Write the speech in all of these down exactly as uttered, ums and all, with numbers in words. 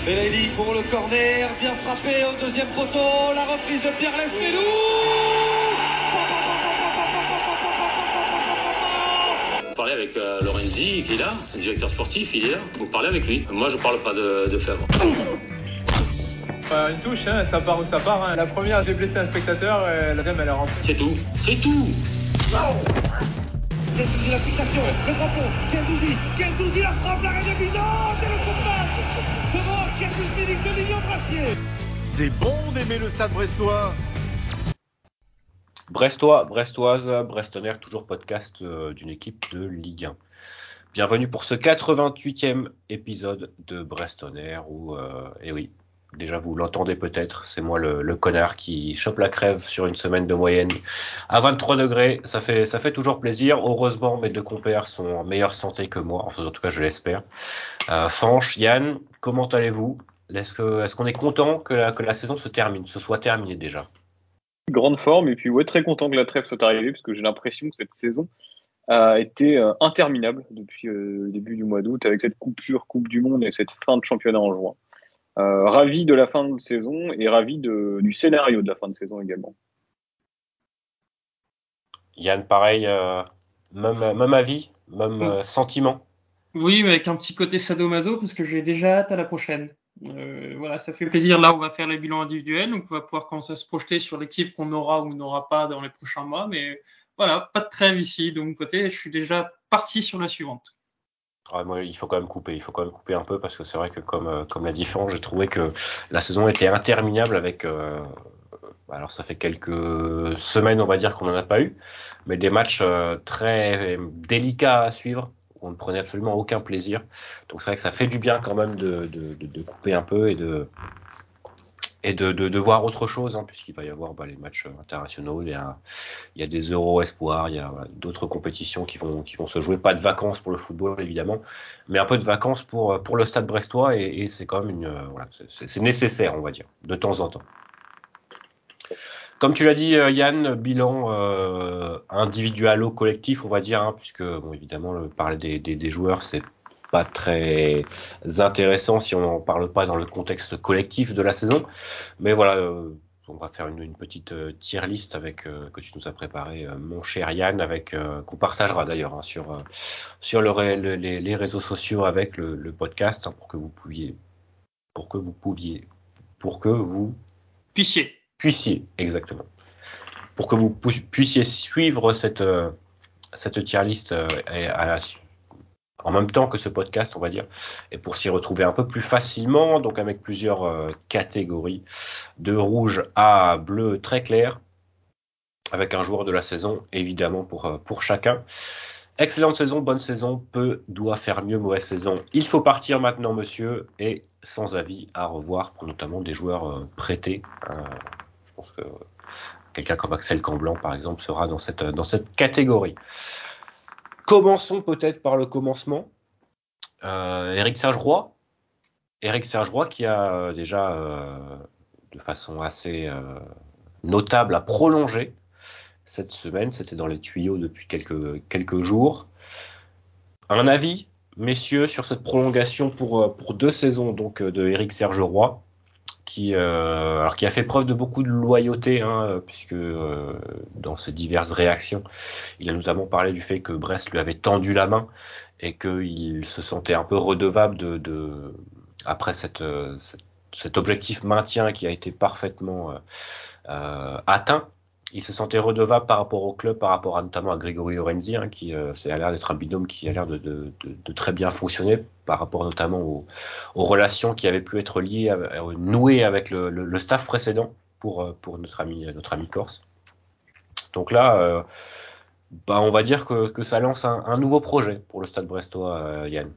Belaïli pour le corner, bien frappé au deuxième poteau, la reprise de Pierre Lesmelou. Vous parlez avec euh, Lorenzi, qui est là, le directeur sportif, il est là. Vous parlez avec lui. Moi, je parle pas de, de Fèvre. Euh, une touche, hein, ça part où ça part. Hein. La première, j'ai blessé un spectateur, et la deuxième, elle est rentrée. C'est tout, c'est tout. Gendouzi la fixation, le drapeau, Gendouzi, Gendouzi la frappe, l'arrêt de Bizot, et le coup de passe devant Kervis Félix de Lilian Brassier. C'est bon d'aimer le Stade Brestois. Brestois, Brestoise, Brestonnaire, toujours podcast euh, d'une équipe de Ligue un. Bienvenue pour ce quatre-vingt-huitième épisode de Brestonnaire où, euh, et oui, déjà vous l'entendez peut-être, c'est moi le, le connard qui chope la crève sur une semaine de moyenne à vingt-trois degrés. Ça fait, ça fait toujours plaisir. Heureusement, mes deux compères sont en meilleure santé que moi, enfin en tout cas je l'espère. Euh, Fanch, Yann, comment allez-vous ? Est-ce que, est-ce qu'on est content que la, que la saison se termine, se soit terminée déjà ? Grande forme, et puis ouais, très content que la trêve soit arrivée, parce que j'ai l'impression que cette saison a été euh, interminable depuis euh, le début du mois d'août, avec cette coupure Coupe du Monde et cette fin de championnat en juin. Euh, ravi de la fin de saison et ravi de, du scénario de la fin de saison également. Yann, pareil, euh, même, même avis, même euh, sentiment. Oui, mais avec un petit côté sadomaso, parce que j'ai déjà hâte à la prochaine. Euh, voilà, ça fait plaisir. Là, on va faire les bilans individuels, donc on va pouvoir commencer à se projeter sur l'équipe qu'on aura ou n'aura pas dans les prochains mois. Mais voilà, pas de trêve ici de mon côté. Je suis déjà parti sur la suivante. Ouais, moi, il faut quand même couper, il faut quand même couper un peu parce que c'est vrai que comme euh, comme l'a dit Franck, j'ai trouvé que la saison était interminable avec. Euh, alors ça fait quelques semaines, on va dire qu'on n'en a pas eu, mais des matchs euh, très délicats à suivre. Où on ne prenait absolument aucun plaisir. Donc c'est vrai que ça fait du bien quand même de de, de, de couper un peu et de et de, de, de voir autre chose, hein, puisqu'il va y avoir bah, les matchs internationaux, il y a, il y a des Euro Espoirs, il y a voilà, d'autres compétitions qui vont, qui vont se jouer, pas de vacances pour le football évidemment, mais un peu de vacances pour, pour le Stade Brestois, et, et c'est quand même une, euh, voilà, c'est, c'est nécessaire, on va dire, de temps en temps. Comme tu l'as dit, Yann, bilan euh, individuel ou collectif, on va dire, hein, puisque bon, évidemment, le, parler des, des, des joueurs, c'est pas très intéressant si on n'en parle pas dans le contexte collectif de la saison. Mais voilà, euh, on va faire une, une petite euh, tier list avec euh, que tu nous as préparé, euh, mon cher Yann, avec euh, qu'on partagera d'ailleurs hein, sur euh, sur le, le, les, les réseaux sociaux avec le, le podcast hein, pour que vous pouviez pour que vous pouviez pour que vous puissiez puissiez exactement pour que vous puissiez suivre cette euh, cette tier list euh, à la en même temps que ce podcast, on va dire, et pour s'y retrouver un peu plus facilement, donc avec plusieurs euh, catégories, de rouge à bleu très clair, avec un joueur de la saison, évidemment, pour, euh, pour chacun. Excellente saison, bonne saison, peu doit faire mieux, mauvaise saison. Il faut partir maintenant, monsieur, et sans avis à revoir pour notamment des joueurs euh, prêtés. Euh, je pense que quelqu'un comme Axel Camblan, par exemple, sera dans cette, dans cette catégorie. Commençons peut-être par le commencement. Euh, Éric Serge Roy, Éric Serge Roy qui a euh, déjà euh, de façon assez euh, notable à prolonger cette semaine, c'était dans les tuyaux depuis quelques, quelques jours. Un avis, messieurs, sur cette prolongation pour, pour deux saisons donc de Éric Serge Roy, qui, euh, alors qui a fait preuve de beaucoup de loyauté, hein, puisque euh, dans ses diverses réactions, il a notamment parlé du fait que Brest lui avait tendu la main et qu'il se sentait un peu redevable de, de après cette, cette, cet objectif maintien qui a été parfaitement euh, atteint. Il se sentait redevable par rapport au club, par rapport à, notamment à Grégory Lorenzi, hein, qui euh, ça a l'air d'être un binôme qui a l'air de, de, de, de très bien fonctionner, par rapport notamment aux, aux relations qui avaient pu être liées, à, nouées avec le, le, le staff précédent pour, pour notre ami, notre ami Corse. Donc là, euh, bah, on va dire que, que ça lance un, un nouveau projet pour le Stade Brestois, euh, Yann.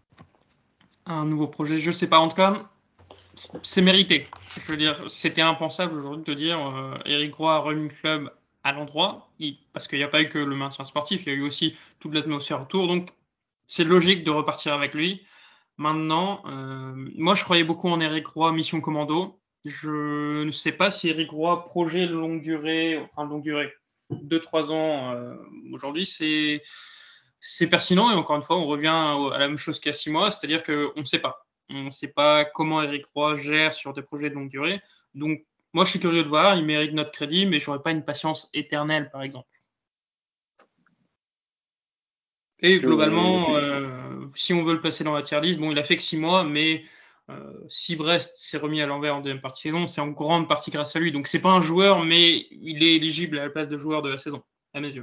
Un nouveau projet, je sais pas. En tout cas, c'est mérité. Je veux dire, c'était impensable aujourd'hui de dire euh, Éric Roy a remis le club à l'endroit, il, parce qu'il n'y a pas eu que le maintien sportif, il y a eu aussi toute l'atmosphère autour. Donc, c'est logique de repartir avec lui. Maintenant, euh, moi, je croyais beaucoup en Éric Roy, mission commando. Je ne sais pas si Éric Roy, projet longue durée, enfin longue durée, deux trois ans, euh, aujourd'hui, c'est c'est pertinent. Et encore une fois, on revient à la même chose qu'il y a six mois, c'est-à-dire qu'on ne sait pas. On ne sait pas comment Eric Roy gère sur des projets de longue durée. Donc, moi, je suis curieux de voir. Il mérite notre crédit, mais je n'aurais pas une patience éternelle, par exemple. Et globalement, euh, si on veut le passer dans la tier list, bon, il a fait que six mois, mais euh, si Brest s'est remis à l'envers en deuxième partie de saison, c'est en grande partie grâce à lui. Donc, c'est pas un joueur, mais il est éligible à la place de joueur de la saison, à mes yeux.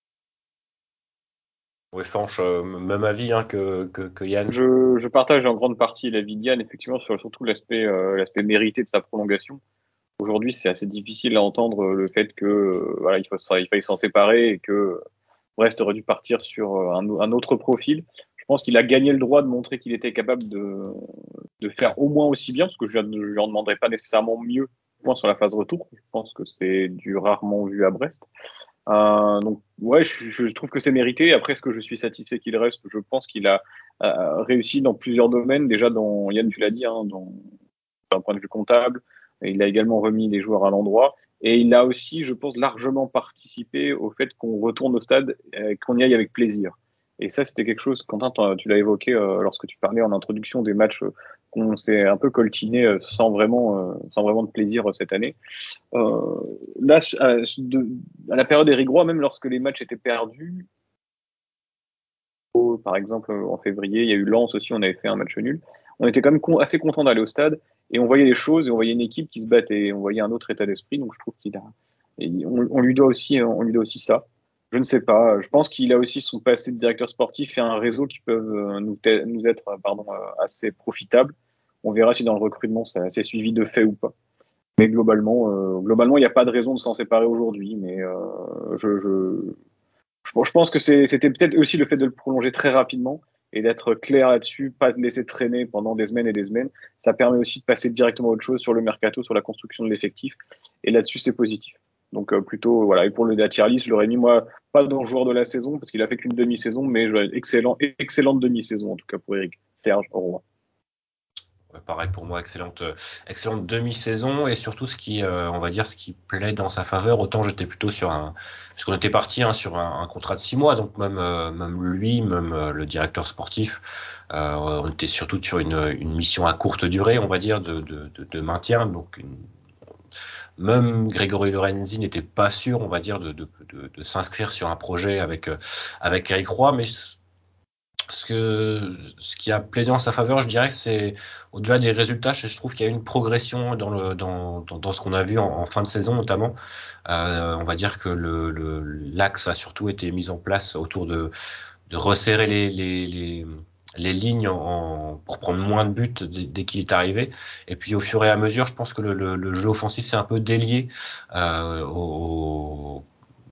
Oui, Fanch, euh, même avis hein, que, que, que Yann. Je, je partage en grande partie l'avis de Yann, effectivement, sur surtout l'aspect euh, l'aspect mérité de sa prolongation. Aujourd'hui, c'est assez difficile à entendre le fait que euh, voilà, il, faut, il faille s'en séparer et que Brest aurait dû partir sur un, un autre profil. Je pense qu'il a gagné le droit de montrer qu'il était capable de, de faire au moins aussi bien, parce que je ne lui en demanderai pas nécessairement mieux point sur la phase retour. Je pense que c'est du rarement vu à Brest. Euh, donc ouais, je, je trouve que c'est mérité. Après, est-ce que je suis satisfait qu'il reste? Je pense qu'il a euh, réussi dans plusieurs domaines. Déjà, dans Yann, tu l'as dit, hein, dans, d'un point de vue comptable. Il a également remis les joueurs à l'endroit. Et il a aussi, je pense, largement participé au fait qu'on retourne au stade, euh, qu'on y aille avec plaisir. Et ça, c'était quelque chose, Quentin, tu l'as évoqué euh, lorsque tu parlais en introduction des matchs euh, qu'on s'est un peu coltiné euh, sans vraiment, euh, sans vraiment de plaisir euh, cette année. Euh, là, à, de, à la période Eric Roy, même lorsque les matchs étaient perdus, par exemple en février, il y a eu Lens aussi, on avait fait un match nul. On était quand même con, assez content d'aller au stade et on voyait les choses et on voyait une équipe qui se battait, et on voyait un autre état d'esprit. Donc je trouve qu'il a, on, on lui doit aussi, on lui doit aussi ça. Je ne sais pas. Je pense qu'il a aussi son passé de directeur sportif et un réseau qui peuvent nous, nous être, pardon, assez profitables. On verra si dans le recrutement ça s'est suivi de fait ou pas. Mais globalement, euh, globalement, il n'y a pas de raison de s'en séparer aujourd'hui. Mais euh, je, je, je pense que c'était peut-être aussi le fait de le prolonger très rapidement et d'être clair là-dessus, pas de laisser traîner pendant des semaines et des semaines. Ça permet aussi de passer directement à autre chose sur le mercato, sur la construction de l'effectif. Et là-dessus, c'est positif. Donc euh, plutôt, voilà. Et pour le tier list, je l'aurais mis, moi, pas dans le joueur de la saison, parce qu'il a fait qu'une demi-saison, mais excellent, excellente demi-saison, en tout cas pour Eric. Serge, au revoir. Ouais, pareil pour moi, excellente, excellente demi-saison et surtout ce qui, euh, on va dire, ce qui plaît dans sa faveur. Autant j'étais plutôt sur un, parce qu'on était parti hein, sur un, un contrat de six mois, donc même, euh, même lui, même euh, le directeur sportif, euh, on était surtout sur une, une mission à courte durée, on va dire, de, de, de, de maintien. Donc une, même Grégory Lorenzi n'était pas sûr, on va dire, de, de, de, de s'inscrire sur un projet avec avec Eric Roy, mais ce que ce qui a plaidé en sa faveur, je dirais que c'est au-delà des résultats, je trouve qu'il y a une progression dans le dans dans, dans ce qu'on a vu en, en fin de saison notamment. Euh, on va dire que le, le l'axe a surtout été mis en place autour de de resserrer les les les, les lignes en, pour prendre moins de buts dès, dès qu'il est arrivé. Et puis au fur et à mesure, je pense que le, le, le jeu offensif s'est un peu délié euh, au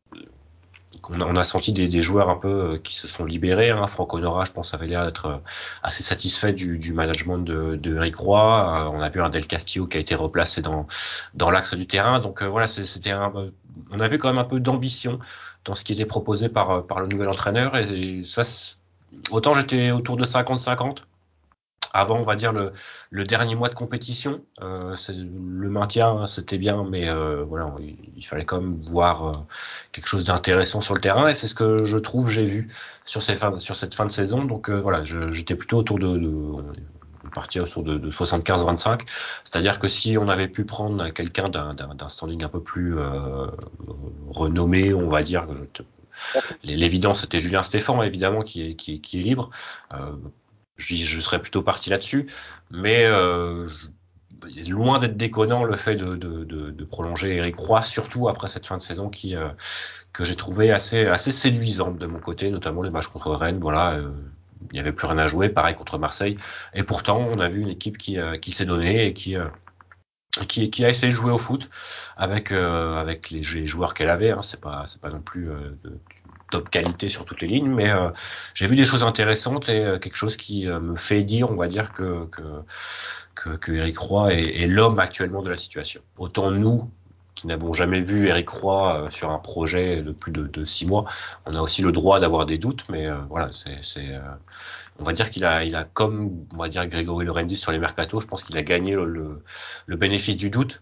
On a, on a senti des, des joueurs un peu qui se sont libérés. Hein. Franck Honora, je pense, avait l'air d'être assez satisfait du, du management de, de Eric Roy. Euh, on a vu un Del Castillo qui a été replacé dans dans l'axe du terrain. Donc euh, voilà, c'était un. On a vu quand même un peu d'ambition dans ce qui était proposé par par le nouvel entraîneur. Et, et ça, autant j'étais autour de cinquante cinquante. Avant, on va dire le, le dernier mois de compétition, euh, le maintien c'était bien, mais euh, voilà, il, il fallait quand même voir euh, quelque chose d'intéressant sur le terrain, et c'est ce que je trouve j'ai vu sur, ces fins, sur cette fin de saison. Donc euh, voilà, j'étais plutôt autour de, de on partir autour de, de soixante-quinze vingt-cinq, c'est-à-dire que si on avait pu prendre quelqu'un d'un, d'un, d'un standing un peu plus euh, renommé, on va dire, l'évidence c'était Julien Stéphan évidemment qui est, qui, qui est libre. Euh, Je, je serais plutôt parti là-dessus, mais euh, je, loin d'être déconnant le fait de, de, de, de prolonger Eric Roy, surtout après cette fin de saison qui euh, que j'ai trouvé assez assez séduisante de mon côté, notamment les matchs contre Rennes. Voilà, euh, il n'y avait plus rien à jouer, pareil contre Marseille, et pourtant on a vu une équipe qui euh, qui s'est donnée et qui euh, qui qui a essayé de jouer au foot avec euh, avec les, les joueurs qu'elle avait. Hein, c'est pas c'est pas non plus euh, de, top qualité sur toutes les lignes, mais euh, j'ai vu des choses intéressantes et euh, quelque chose qui euh, me fait dire, on va dire, que que que, que Eric Roy est, est l'homme actuellement de la situation. Autant nous, qui n'avons jamais vu Eric Roy euh, sur un projet de plus de, de six mois, on a aussi le droit d'avoir des doutes, mais euh, voilà, c'est, c'est euh, on va dire qu'il a, il a comme, on va dire Grégory Lorenzi sur les mercatos, je pense qu'il a gagné le, le, le bénéfice du doute,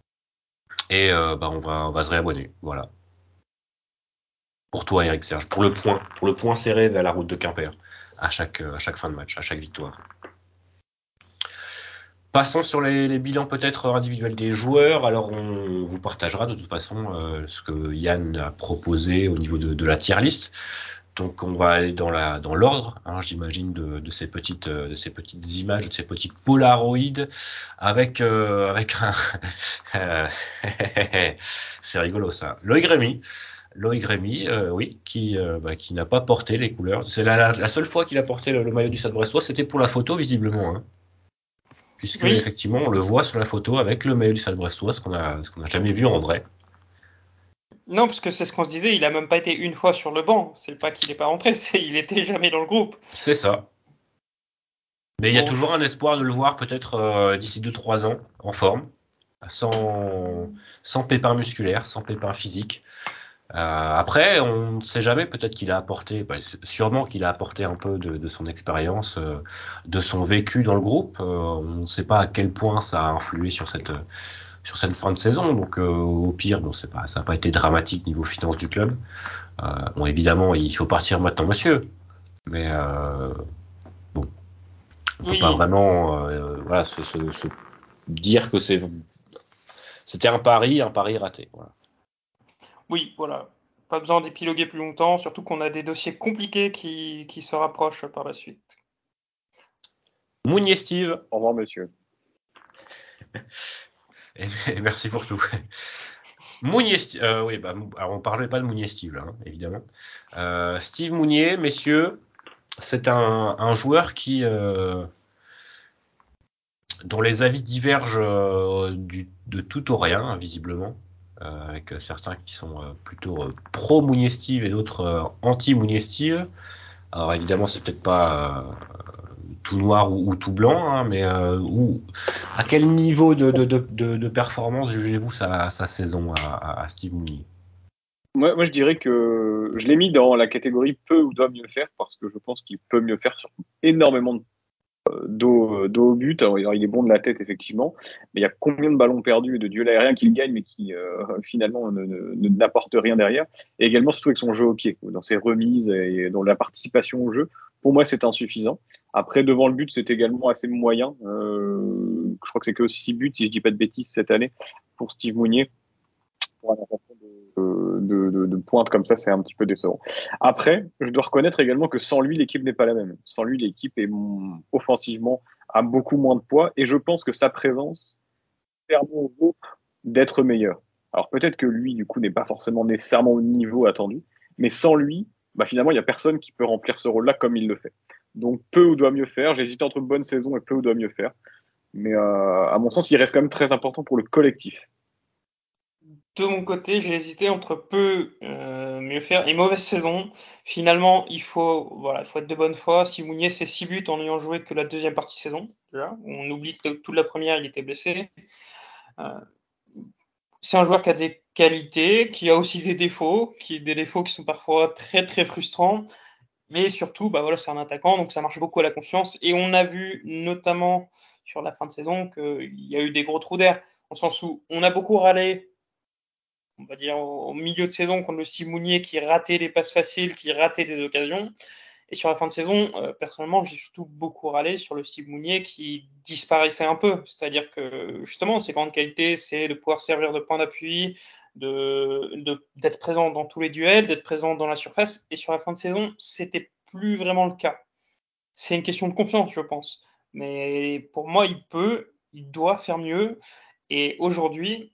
et euh, bah on va, on va se réabonner, voilà. Pour toi, Eric Serge, pour le point, pour le point serré vers la route de Quimper, à chaque, à chaque fin de match, à chaque victoire. Passons sur les, les bilans peut-être individuels des joueurs. Alors on vous partagera de toute façon euh, ce que Yann a proposé au niveau de, de la tier list. Donc on va aller dans la dans l'ordre, hein, j'imagine, de, de ces petites euh, de ces petites images, de ces petites polaroïdes avec euh, avec un c'est rigolo ça. Loïc Rémy, Loïc Rémy, euh, oui, qui euh, bah, qui n'a pas porté les couleurs. C'est la, la, la seule fois qu'il a porté le, le maillot du Stade Brestois, c'était pour la photo visiblement, hein, puisque Oui. effectivement on le voit sur la photo avec le maillot du Stade Brestois, ce qu'on a ce qu'on n'a jamais vu en vrai. Non, parce que c'est ce qu'on se disait, il a même pas été une fois sur le banc. C'est pas qu'il est pas rentré, c'est il était jamais dans le groupe. C'est ça. Mais il y a Bon, toujours un espoir de le voir peut-être euh, d'ici deux trois ans en forme, sans, sans pépin musculaire, sans pépin physique. Euh, après, on ne sait jamais, peut-être qu'il a apporté, bah, sûrement qu'il a apporté un peu de, de son expérience, euh, de son vécu dans le groupe. Euh, on ne sait pas à quel point ça a influé sur cette, sur cette fin de saison. Donc, euh, au pire, bon, c'est pas, ça n'a pas été dramatique niveau finance du club. Euh, bon, évidemment, il faut partir maintenant, monsieur. Mais euh, bon, on peut pas oui, vraiment, euh, voilà, se, se, se dire que c'est, c'était un pari, un pari raté. Voilà. oui, voilà. Pas besoin d'épiloguer plus longtemps, surtout qu'on a des dossiers compliqués qui, qui se rapprochent par la suite. Mounier Steve. Au revoir, monsieur. Et, et merci pour tout. Mounier, euh, oui, bah, alors on parlait pas de Mounier Steve là, hein, évidemment. Euh, Steve Mounier, messieurs, c'est un, un joueur qui, euh, dont les avis divergent euh, du, de tout au rien, hein, visiblement, euh, avec certains qui sont euh, plutôt euh, pro Mounier Steve et d'autres euh, anti Mounier Steve. Alors évidemment, c'est peut-être pas euh, tout noir ou, ou tout blanc, hein, mais euh, où, à quel niveau de, de, de, de, de performance jugez-vous sa, sa saison à, à Steve Mounier? Moi, moi, je dirais que je l'ai mis dans la catégorie peut ou doit mieux faire parce que je pense qu'il peut mieux faire sur énormément de dos, dos au but. Alors, il est bon de la tête, effectivement, mais il y a combien de ballons perdus et de duels aériens qu'il gagne, mais qui euh, finalement ne, ne, n'apportent rien derrière. Et également, surtout avec son jeu au pied, dans ses remises et dans la participation au jeu. Pour moi, c'est insuffisant. Après, devant le but, c'est également assez moyen. Euh, je crois que c'est que six buts, si je dis pas de bêtises, cette année, pour Steve Mounier. Pour un attaquant de, de, de, de pointe comme ça, c'est un petit peu décevant. Après, je dois reconnaître également que sans lui, l'équipe n'est pas la même. Sans lui, l'équipe est offensivement a beaucoup moins de poids et je pense que sa présence permet aux autres d'être meilleurs. Alors peut-être que lui, du coup, n'est pas forcément nécessairement au niveau attendu, mais sans lui, bah, finalement, il n'y a personne qui peut remplir ce rôle-là comme il le fait. Donc peu ou doit mieux faire. J'hésite entre bonne saison et peu ou doit mieux faire. Mais euh, à mon sens, il reste quand même très important pour le collectif. De mon côté, j'ai hésité entre peu euh, mieux faire et mauvaise saison. Finalement, il faut, voilà, il faut être de bonne foi. Si Mounier, c'est six buts en n'ayant joué que la deuxième partie de saison. Déjà. On oublie que toute la première, il était blessé. Euh, c'est un joueur qui a des qualités, qui a aussi des défauts, qui des défauts qui sont parfois très très frustrants. Mais surtout, bah voilà, c'est un attaquant, donc ça marche beaucoup à la confiance. Et on a vu notamment sur la fin de saison qu'il y a eu des gros trous d'air, au sens où on a beaucoup râlé, on va dire au milieu de saison, contre le Steve Mounier qui ratait des passes faciles, qui ratait des occasions. Et sur la fin de saison, euh, personnellement, j'ai surtout beaucoup râlé sur le Steve Mounier qui disparaissait un peu. C'est-à-dire que justement, ses grandes qualités, c'est de pouvoir servir de point d'appui, de, de, d'être présent dans tous les duels, d'être présent dans la surface. Et sur la fin de saison, c'était plus vraiment le cas. C'est une question de confiance, je pense. Mais pour moi, il peut, il doit faire mieux. Et aujourd'hui,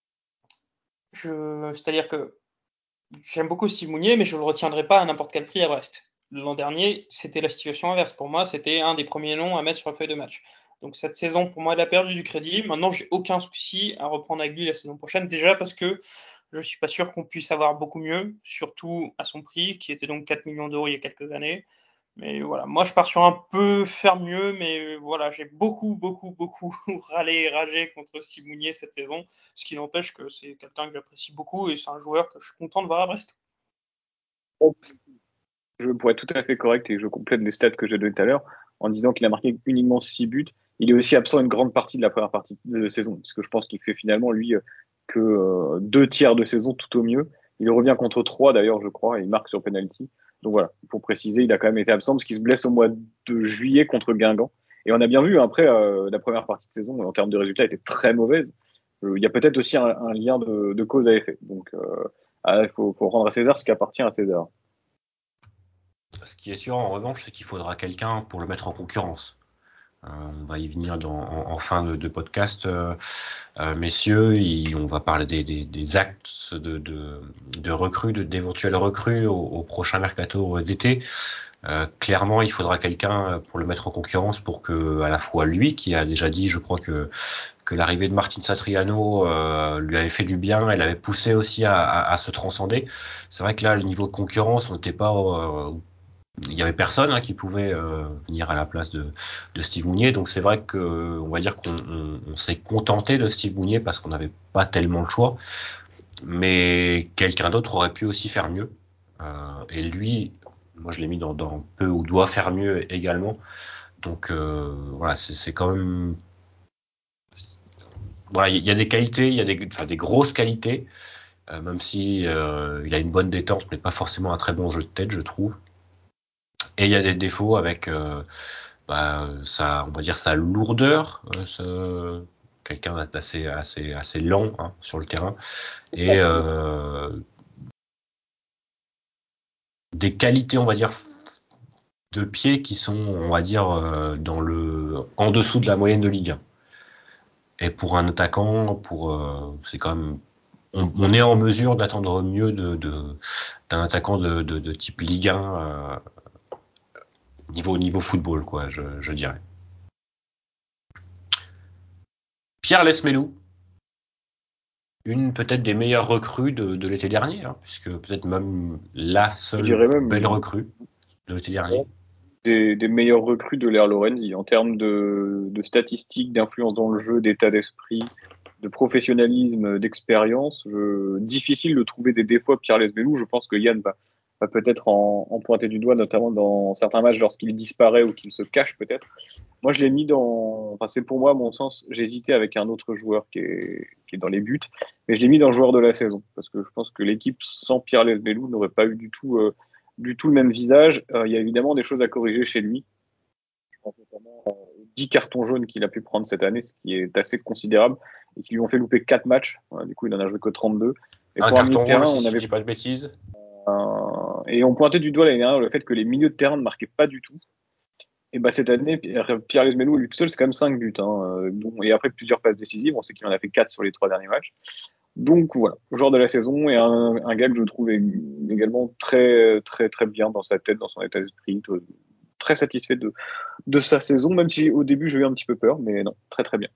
je, c'est-à-dire que j'aime beaucoup Steve Mounier, mais je ne le retiendrai pas à n'importe quel prix à Brest. L'an dernier, c'était la situation inverse. Pour moi, c'était un des premiers noms à mettre sur la feuille de match. Donc cette saison, pour moi, elle a perdu du crédit. Maintenant, j'ai aucun souci à reprendre avec lui la saison prochaine. Déjà parce que je ne suis pas sûr qu'on puisse avoir beaucoup mieux, surtout à son prix, qui était donc quatre millions d'euros il y a quelques années. Mais voilà, moi je pars sur un peu faire mieux, mais voilà, j'ai beaucoup, beaucoup, beaucoup râlé et ragé contre Simounier cette saison, ce qui n'empêche que c'est quelqu'un que j'apprécie beaucoup et c'est un joueur que je suis content de voir à Brest. Je pourrais être tout à fait correct et je complète les stats que j'ai donné tout à l'heure en disant qu'il a marqué uniquement six buts. Il est aussi absent une grande partie de la première partie de saison, parce que je pense qu'il fait finalement, lui, que euh, deux tiers de saison tout au mieux. Il revient contre trois d'ailleurs, je crois, et il marque sur penalty. Donc voilà, pour préciser, il a quand même été absent parce qu'il se blesse au mois de juillet contre Guingamp. Et on a bien vu, après, euh, la première partie de saison, en termes de résultats, était très mauvaise. Il euh, y a peut-être aussi un, un lien de, de cause à effet. Donc, il euh, ah, faut, faut rendre à César ce qui appartient à César. Ce qui est sûr, en revanche, c'est qu'il faudra quelqu'un pour le mettre en concurrence. Euh, on va y venir dans, en, en fin de, de podcast, euh, euh, messieurs. Y, on va parler des, des, des actes de, de, de recrues, de, d'éventuelles recrues au, au prochain mercato d'été. Euh, clairement, il faudra quelqu'un pour le mettre en concurrence pour que, à la fois lui, qui a déjà dit, je crois que que l'arrivée de Martin Satriano euh, lui avait fait du bien, elle avait poussé aussi à, à, à se transcender. C'est vrai que là, le niveau de concurrence, on n'était pas, euh, il y avait personne hein, qui pouvait euh, venir à la place de, de Steve Mounier. Donc c'est vrai que, on va dire qu'on on, on s'est contenté de Steve Mounier parce qu'on n'avait pas tellement le choix. Mais quelqu'un d'autre aurait pu aussi faire mieux. Euh, et lui, moi je l'ai mis dans, dans peu ou doit faire mieux également. Donc euh, voilà, c'est, c'est quand même voilà, il y a des qualités, il y a des, enfin, des grosses qualités, euh, même si euh, il a une bonne détente, mais pas forcément un très bon jeu de tête, je trouve. Et il y a des défauts avec, euh, bah, sa, on va dire sa lourdeur, euh, ce, quelqu'un d'assez, assez, assez lent hein, sur le terrain, et euh, des qualités, on va dire, de pied qui sont, on va dire, euh, dans le, en dessous de la moyenne de Ligue un. Et pour un attaquant, pour, euh, c'est quand même On, on est en mesure d'attendre mieux de, de, d'un attaquant de, de, de type Ligue un euh, niveau, niveau football, quoi, je, je dirais. Pierre Lesmelou, une peut-être des meilleures recrues de, de l'été dernier, hein, puisque peut-être même la Je seule dirais même belle recrue de l'été dernier. des, des meilleurs recrues de l'ère Lorenzi en termes de, de statistiques, d'influence dans le jeu, d'état d'esprit, de professionnalisme, d'expérience. Je, difficile de trouver des défauts à Pierre Lesmelou. Je pense que Yann va, va peut-être en, en pointer du doigt, notamment dans certains matchs lorsqu'il disparaît ou qu'il se cache peut-être. Moi, je l'ai mis dans, enfin, c'est pour moi, à mon sens, j'ai hésité avec un autre joueur qui est, qui est dans les buts, mais je l'ai mis dans le joueur de la saison, parce que je pense que l'équipe sans Pierre Lesmelou n'aurait pas eu du tout, euh, du tout le même visage. Euh, il y a évidemment des choses à corriger chez lui. Je pense notamment aux dix cartons jaunes qu'il a pu prendre cette année, ce qui est assez considérable, et qui lui ont fait louper quatre matchs. Voilà, du coup, il en a joué que trente-deux. Et Un pour un milieu de carton terrain, rouge, si on je avait, dis pas de bêtises. euh, et on pointait du doigt l'année dernière le fait que les milieux de terrain ne marquaient pas du tout. Et bah cette année, Pierre Lesmelou, lui tout seul, c'est quand même cinq buts. Hein, et après plusieurs passes décisives, on sait qu'il en a fait quatre sur les trois derniers matchs. Donc voilà, joueur de la saison et un, un gars que je trouve également très très très bien dans sa tête, dans son état d'esprit, très satisfait de, de sa saison, même si au début j'ai eu un petit peu peur, mais non, très très bien.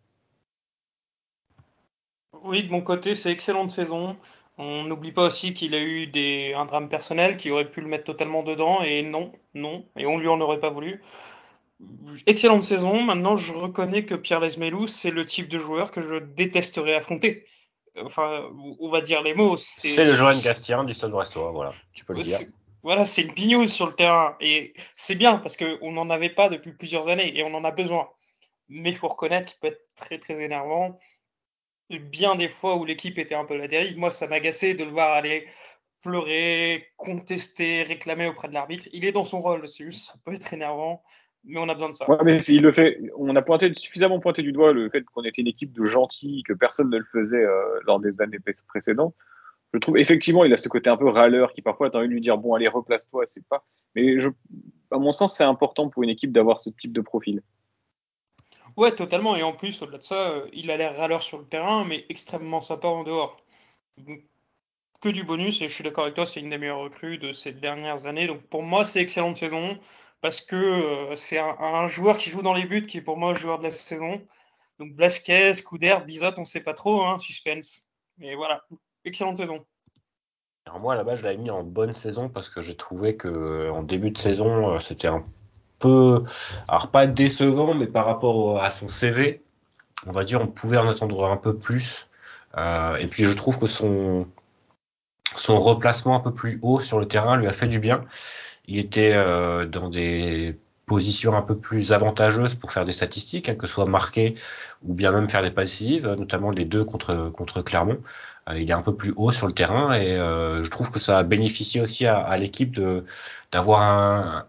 Oui, de mon côté, c'est excellente saison. On n'oublie pas aussi qu'il a eu des, un drame personnel qui aurait pu le mettre totalement dedans, et non, non, et on lui en aurait pas voulu. Excellente saison. Maintenant, je reconnais que Pierre Lesmelou, c'est le type de joueur que je détesterais affronter. Enfin, on va dire les mots. C'est, C'est le Johan Gastien du Stade Brestois, voilà, tu peux le dire. c'est- voilà, c'est une pignouse sur le terrain, et c'est bien parce qu'on n'en avait pas depuis plusieurs années et on en a besoin. Mais il faut reconnaître qu'il peut être très très énervant. Bien des fois où l'équipe était un peu à la dérive, moi ça m'agaçait de le voir aller pleurer, contester, réclamer auprès de l'arbitre. Il est dans son rôle, c'est juste ça peut être énervant, mais on a besoin de ça. Ouais, mais il le fait. On a pointé suffisamment pointé du doigt le fait qu'on était une équipe de gentils, que personne ne le faisait euh, lors des années précédentes. Je trouve effectivement il a ce côté un peu râleur qui parfois t'as envie de lui dire bon allez replace-toi, c'est pas. Mais je, à mon sens c'est important pour une équipe d'avoir ce type de profil. Ouais, totalement, et en plus, au-delà de ça, euh, il a l'air râleur sur le terrain, mais extrêmement sympa en dehors. Donc, que du bonus, et je suis d'accord avec toi, c'est une des meilleures recrues de ces dernières années. Donc pour moi, c'est excellente saison, parce que euh, c'est un, un joueur qui joue dans les buts qui est pour moi le joueur de la saison. Donc Blasquez, Couder, Bizot, on sait pas trop, hein, suspense. Mais voilà, excellente saison. Alors moi, là-bas, je l'avais mis en bonne saison parce que j'ai trouvé que en début de saison, euh, c'était un peu, alors pas décevant, mais par rapport au- à son C V, on va dire, on pouvait en attendre un peu plus. Euh, et puis je trouve que son son replacement un peu plus haut sur le terrain lui a fait du bien. Il était euh, dans des positions un peu plus avantageuses pour faire des statistiques, hein, que ce soit marquer ou bien même faire des passes décisives, notamment les deux contre contre Clermont. Euh, il est un peu plus haut sur le terrain et euh, je trouve que ça a bénéficié aussi à, à l'équipe de d'avoir un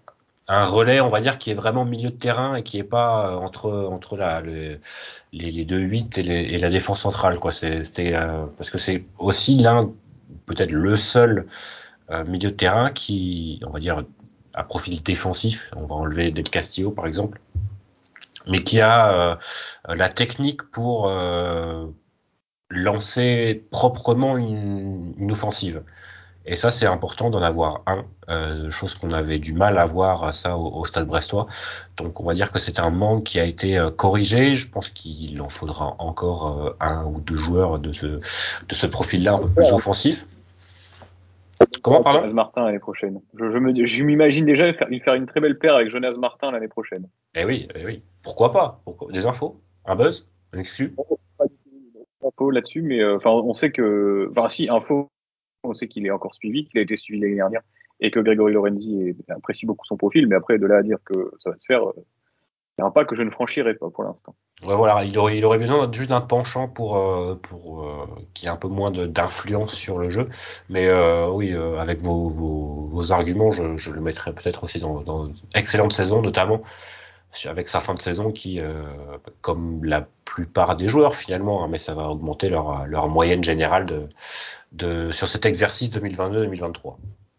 un relais, on va dire, qui est vraiment milieu de terrain et qui est pas euh, entre entre la le, les, les deux huit et, les, et la défense centrale, quoi. C'est, c'était euh, parce que c'est aussi l'un, peut-être le seul euh, milieu de terrain qui, on va dire, à profil défensif. On va enlever Del Castillo par exemple, mais qui a euh, la technique pour euh, lancer proprement une, une offensive. Et ça, c'est important d'en avoir un, euh, chose qu'on avait du mal à voir ça au, au Stade Brestois. Donc, on va dire que c'est un manque qui a été euh, corrigé. Je pense qu'il en faudra encore euh, un ou deux joueurs de ce de ce profil-là un peu plus offensif. Comment, pardon? Jonas Martin l'année prochaine. Je, je, me, je m'imagine déjà faire, faire une très belle paire avec Jonas Martin l'année prochaine. Eh oui, eh oui. Pourquoi pas? Pourquoi? Des infos? Un buzz? Un exclu? Pas du tout d'infos là-dessus, mais euh, enfin, on sait que, enfin, si info, on sait qu'il est encore suivi, qu'il a été suivi l'année dernière, et que Grégory Lorenzi est, apprécie beaucoup son profil, mais après de là à dire que ça va se faire, euh, c'est un pas que je ne franchirai pas pour l'instant. Ouais, voilà, il aurait, il aurait besoin juste d'un penchant pour, euh, pour euh, qu'il y ait un peu moins de, d'influence sur le jeu. Mais euh, oui, euh, avec vos, vos, vos arguments, je, je le mettrais peut-être aussi dans, dans une excellente saison, notamment avec sa fin de saison qui, euh, comme la plupart des joueurs finalement, hein, mais ça va augmenter leur, leur moyenne générale de, de, sur cet exercice deux mille vingt-deux deux mille vingt-trois.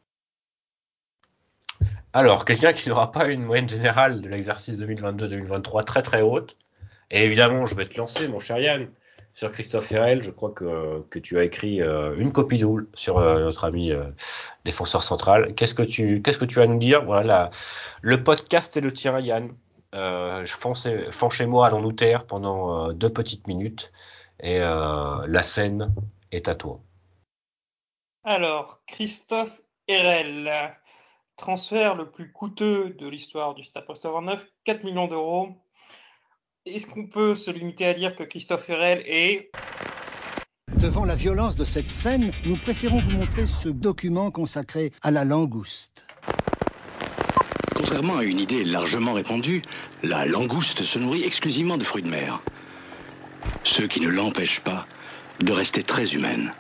Alors, quelqu'un qui n'aura pas une moyenne générale de l'exercice deux mille vingt-deux deux mille vingt-trois très très haute. Et évidemment, je vais te lancer, mon cher Yann, sur Christophe Herrel. Je crois que, que tu as écrit euh, une copie double sur euh, notre ami euh, défenseur central. Qu'est-ce que tu qu'est-ce que tu as à nous dire? Voilà, la, le podcast est le tien, Yann. Euh, je fonçais, Fanchez-moi, allons nous taire pendant euh, deux petites minutes. Et euh, la scène est à toi. Alors, Christophe Herrel, transfert le plus coûteux de l'histoire du Stade Brestois vingt-neuf, quatre millions d'euros. Est-ce qu'on peut se limiter à dire que Christophe Herrel est... Devant la violence de cette scène, nous préférons vous montrer ce document consacré à la langouste. Contrairement à une idée largement répandue, la langouste se nourrit exclusivement de fruits de mer. Ce qui ne l'empêche pas de rester très humaine.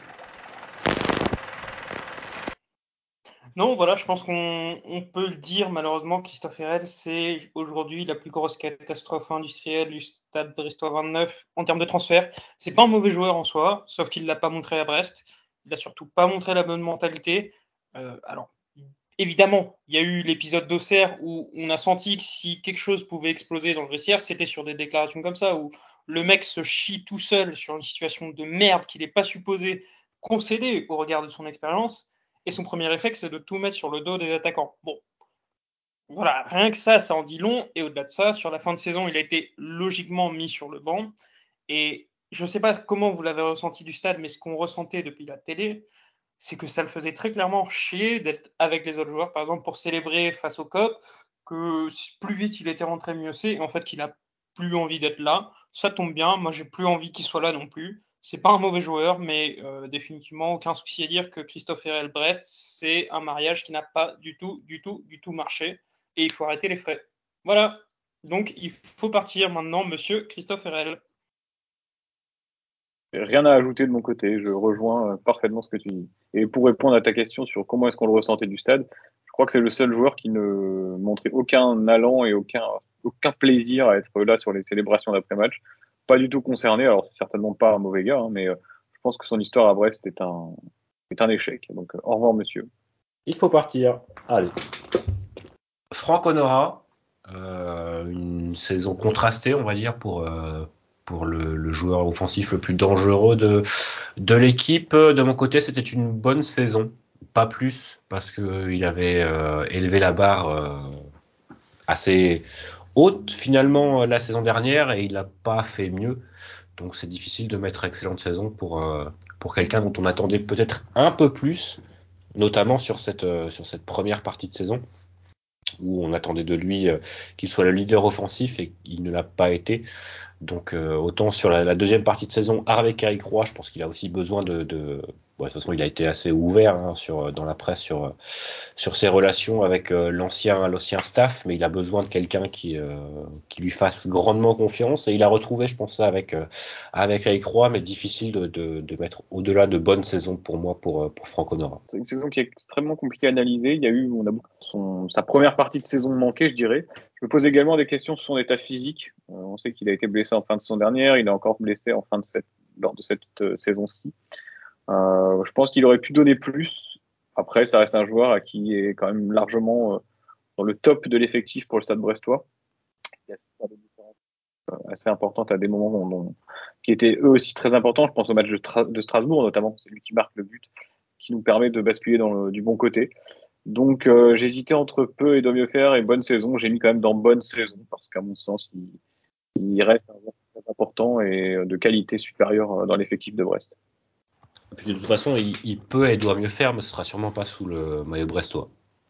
Non, voilà, je pense qu'on on peut le dire, malheureusement, Christophe Herrel, c'est aujourd'hui la plus grosse catastrophe industrielle du Stade Brestois vingt-neuf en termes de transfert. C'est pas un mauvais joueur en soi, sauf qu'il l'a pas montré à Brest. Il a surtout pas montré la bonne mentalité. Euh, alors, évidemment, il y a eu l'épisode d'Auxerre où on a senti que si quelque chose pouvait exploser dans le vestiaire, c'était sur des déclarations comme ça, où le mec se chie tout seul sur une situation de merde qu'il n'est pas supposé concéder au regard de son expérience. Et son premier réflexe, c'est de tout mettre sur le dos des attaquants. Bon, voilà, rien que ça, ça en dit long. Et au-delà de ça, sur la fin de saison, il a été logiquement mis sur le banc. Et je ne sais pas comment vous l'avez ressenti du stade, mais ce qu'on ressentait depuis la télé, c'est que ça le faisait très clairement chier d'être avec les autres joueurs, par exemple, pour célébrer face au C O P, que plus vite il était rentré, mieux c'est, et en fait qu'il n'a plus envie d'être là. Ça tombe bien, moi j'ai plus envie qu'il soit là non plus. C'est pas un mauvais joueur, mais euh, définitivement aucun souci à dire que Christophe Herrel-Brest, c'est un mariage qui n'a pas du tout, du tout, du tout marché, et il faut arrêter les frais. Voilà, donc il faut partir maintenant, monsieur Christophe Herrel. Rien à ajouter de mon côté, je rejoins parfaitement ce que tu dis. Et pour répondre à ta question sur comment est-ce qu'on le ressentait du stade, je crois que c'est le seul joueur qui ne montrait aucun allant et aucun, aucun plaisir à être là sur les célébrations d'après-match. Pas du tout concerné, alors c'est certainement pas un mauvais gars, hein, mais euh, je pense que son histoire à Brest est un, est un échec. Donc euh, au revoir monsieur. Il faut partir. Allez. Franck Honora, euh, une saison contrastée, on va dire, pour... Euh... pour le, le joueur offensif le plus dangereux de, de l'équipe. De mon côté, c'était une bonne saison, pas plus, parce qu'il avait euh, élevé la barre euh, assez haute finalement la saison dernière et il n'a pas fait mieux. Donc c'est difficile de mettre excellente saison pour, euh, pour quelqu'un dont on attendait peut-être un peu plus, notamment sur cette, euh, sur cette première partie de saison, où on attendait de lui euh, qu'il soit le leader offensif et il ne l'a pas été. Donc euh, autant sur la, la deuxième partie de saison avec Eric Roy, je pense qu'il a aussi besoin de, de bon, de toute façon, il a été assez ouvert hein, sur, dans la presse sur, sur ses relations avec euh, l'ancien, l'ancien staff, mais il a besoin de quelqu'un qui, euh, qui lui fasse grandement confiance. Et il a retrouvé, je pense, ça avec, euh, avec Eric Roy, mais difficile de, de, de mettre au-delà de bonnes saisons pour moi, pour, pour Franco Nora. C'est une saison qui est extrêmement compliquée à analyser. Il y a eu, on a beaucoup, son, sa première partie de saison manquée, je dirais. Je me pose également des questions sur son état physique. Euh, on sait qu'il a été blessé en fin de saison dernière. Il est encore blessé en fin de cette, lors de cette euh, saison-ci. Euh, je pense qu'il aurait pu donner plus. Après, ça reste un joueur à qui est quand même largement euh, dans le top de l'effectif pour le Stade Brestois. Il y a des différences euh, assez importantes à des moments dont, qui étaient eux aussi très importants. Je pense au match de, Tra- de Strasbourg notamment. C'est lui qui marque le but, qui nous permet de basculer dans le, du bon côté. Donc euh, j'hésitais entre peu et doit mieux faire et bonne saison. J'ai mis quand même dans bonne saison parce qu'à mon sens, il, il reste un joueur très important et de qualité supérieure dans l'effectif de Brest. Et puis de toute façon, il, il peut et doit mieux faire, mais ce sera sûrement pas sous le maillot brestois.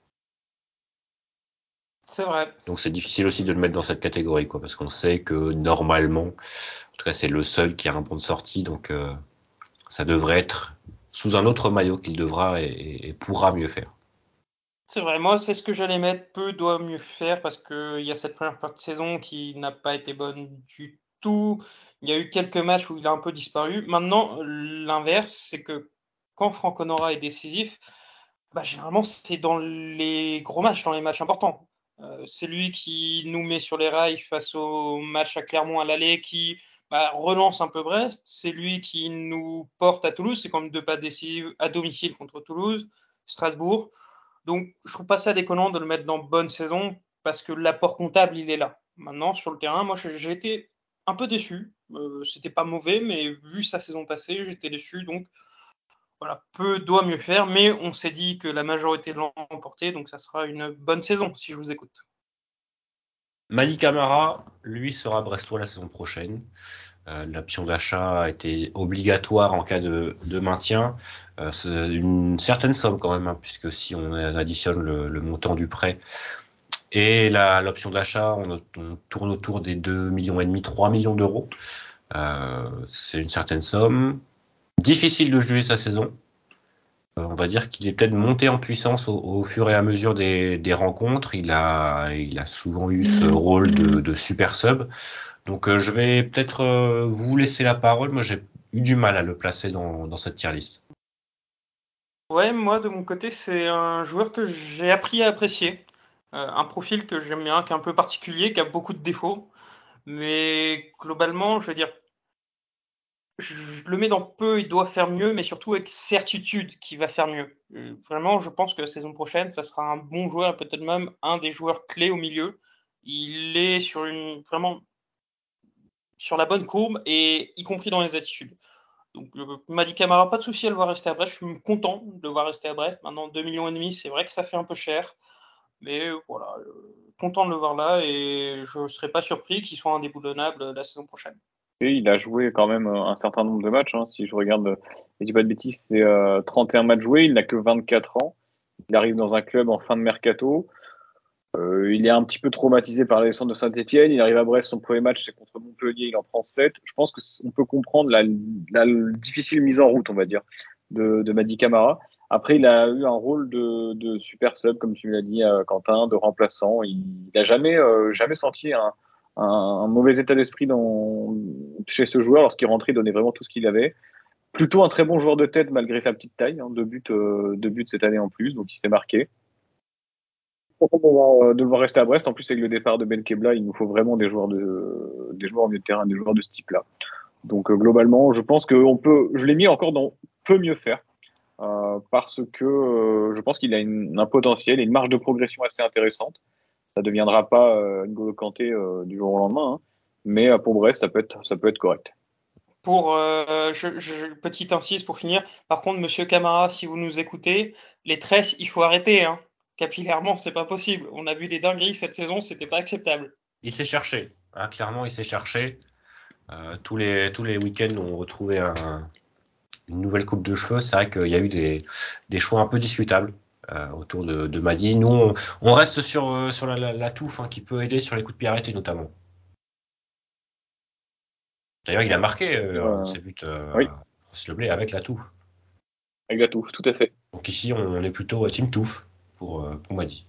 C'est vrai. Donc c'est difficile aussi de le mettre dans cette catégorie, quoi, parce qu'on sait que normalement, en tout cas c'est le seul qui a un bon de sortie, donc euh, ça devrait être sous un autre maillot qu'il devra et, et, et pourra mieux faire. C'est vrai, moi c'est ce que j'allais mettre, peu doit mieux faire parce qu'il y a cette première partie de saison qui n'a pas été bonne du tout. Il y a eu quelques matchs où il a un peu disparu. Maintenant, l'inverse, c'est que quand Franco Nora est décisif, bah, généralement c'est dans les gros matchs, dans les matchs importants. Euh, c'est lui qui nous met sur les rails face au match à Clermont à l'aller, qui bah, relance un peu Brest. C'est lui qui nous porte à Toulouse, c'est quand même deux pas décisifs à domicile contre Toulouse, Strasbourg. Donc, je trouve pas ça déconnant de le mettre dans bonne saison parce que l'apport comptable, il est là. Maintenant, sur le terrain, moi, j'ai été un peu déçu. Euh, c'était pas mauvais, mais vu sa saison passée, j'étais déçu. Donc, voilà, peu doit mieux faire. Mais on s'est dit que la majorité de l'emporter, donc ça sera une bonne saison si je vous écoute. Mani Camara, lui, sera brestois la saison prochaine. Euh, l'option d'achat a été obligatoire en cas de, de maintien. Euh, c'est une certaine somme quand même, hein, puisque si on additionne le, le montant du prêt et la, l'option d'achat, on, on tourne autour des deux millions et demi, trois millions d'euros. Euh, c'est une certaine somme. Difficile de juger sa saison. Euh, on va dire qu'il est peut-être monté en puissance au, au fur et à mesure des, des rencontres. Il a, il a souvent eu ce rôle de, de super sub. Donc euh, je vais peut-être euh, vous laisser la parole. Moi j'ai eu du mal à le placer dans, dans cette tier list. Ouais, moi de mon côté, c'est un joueur que j'ai appris à apprécier. Euh, un profil que j'aime bien, qui est un peu particulier, qui a beaucoup de défauts. Mais globalement, je veux dire, je le mets dans peu, il doit faire mieux, mais surtout avec certitude qu'il va faire mieux. Euh, Vraiment, je pense que la saison prochaine, ça sera un bon joueur, peut-être même un des joueurs clés au milieu. Il est sur une vraiment sur la bonne courbe et y compris dans les attitudes. Donc, euh, Madi Camara, pas de souci à le voir rester à Brest. Je suis content de le voir rester à Brest. Maintenant, deux millions et demi, c'est vrai que ça fait un peu cher, mais euh, voilà, euh, content de le voir là et je ne serais pas surpris qu'il soit indéboulonnable la saison prochaine. Et il a joué quand même un certain nombre de matchs. Hein. Si je regarde, je dis pas de bêtises, c'est euh, trente et un matchs joués. Il n'a que vingt-quatre ans. Il arrive dans un club en fin de mercato. Euh, il est un petit peu traumatisé par la descente de Saint-Etienne. Il arrive à Brest, son premier match, c'est contre Montpellier. Il en prend sept. Je pense qu'on peut comprendre la, la, la difficile mise en route, on va dire, de, de Madi Camara. Après, il a eu un rôle de, de super sub, comme tu l'as dit, euh, Quentin, de remplaçant. Il n'a jamais, euh, jamais senti un, un, un mauvais état d'esprit dans, chez ce joueur. Lorsqu'il rentrait, il donnait vraiment tout ce qu'il avait. Plutôt un très bon joueur de tête, malgré sa petite taille. Hein, deux buts, euh, deux buts cette année en plus, donc il s'est marqué. Content de voir, de voir rester à Brest. En plus, avec le départ de Ben Kebla, il nous faut vraiment des joueurs de, des joueurs au milieu de terrain, des joueurs de ce type-là. Donc, euh, globalement, je pense qu'on peut, je l'ai mis encore dans peut mieux faire, euh, parce que euh, je pense qu'il a une, un potentiel et une marge de progression assez intéressante. Ça ne deviendra pas euh, N'Golo Kanté euh, du jour au lendemain, hein, mais euh, pour Brest, ça peut être, ça peut être correct. Pour euh, je, je, petite incise pour finir. Par contre, Monsieur Camara, si vous nous écoutez, les tresses, il faut arrêter. Hein. Capillairement, c'est pas possible. On a vu des dingueries cette saison, c'était pas acceptable. Il s'est cherché, hein, clairement il s'est cherché. Euh, tous les tous les week-ends on retrouvait un, une nouvelle coupe de cheveux. C'est vrai qu'il y a eu des des choix un peu discutables euh, autour de, de Madi. Nous on, on reste sur euh, sur la, la, la touffe hein, qui peut aider sur les coups de pied arrêtés notamment. D'ailleurs il a marqué euh, Euh, ses buts euh, oui. Francis Leblay avec la touffe. Avec la touffe, tout à fait. Donc ici, on est plutôt Team Touffe pour, pour Madi.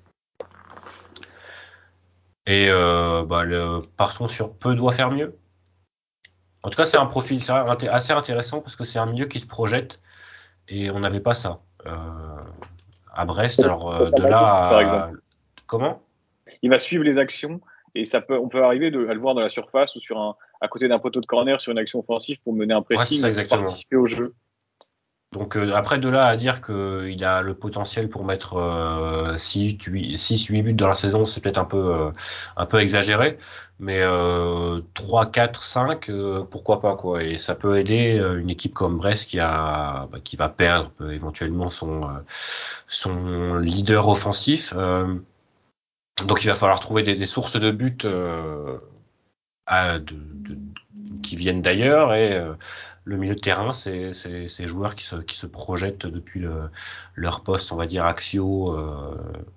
Et euh, bah, le, partons sur peu doit faire mieux. En tout cas, c'est un profil assez intéressant parce que c'est un milieu qui se projette et on n'avait pas ça euh, à Brest. Alors euh, de là à... Par exemple. Comment ? Il va suivre les actions et ça peut, on peut arriver de, à le voir dans la surface ou sur un, à côté d'un poteau de corner sur une action offensive pour mener un pressing ouais, ça, et pour participer au jeu. Donc euh, après de là à dire qu'il a le potentiel pour mettre euh, six huit buts dans la saison, c'est peut-être un peu euh, un peu exagéré, mais euh, trois, quatre, cinq, euh, pourquoi pas quoi. Et ça peut aider euh, une équipe comme Brest qui a bah, qui va perdre euh, éventuellement son euh, son leader offensif. Euh, donc il va falloir trouver des, des sources de buts euh, à, de, de, qui viennent d'ailleurs et euh, le milieu de terrain, c'est ces joueurs qui se, qui se projettent depuis le, leur poste, on va dire, axio, euh,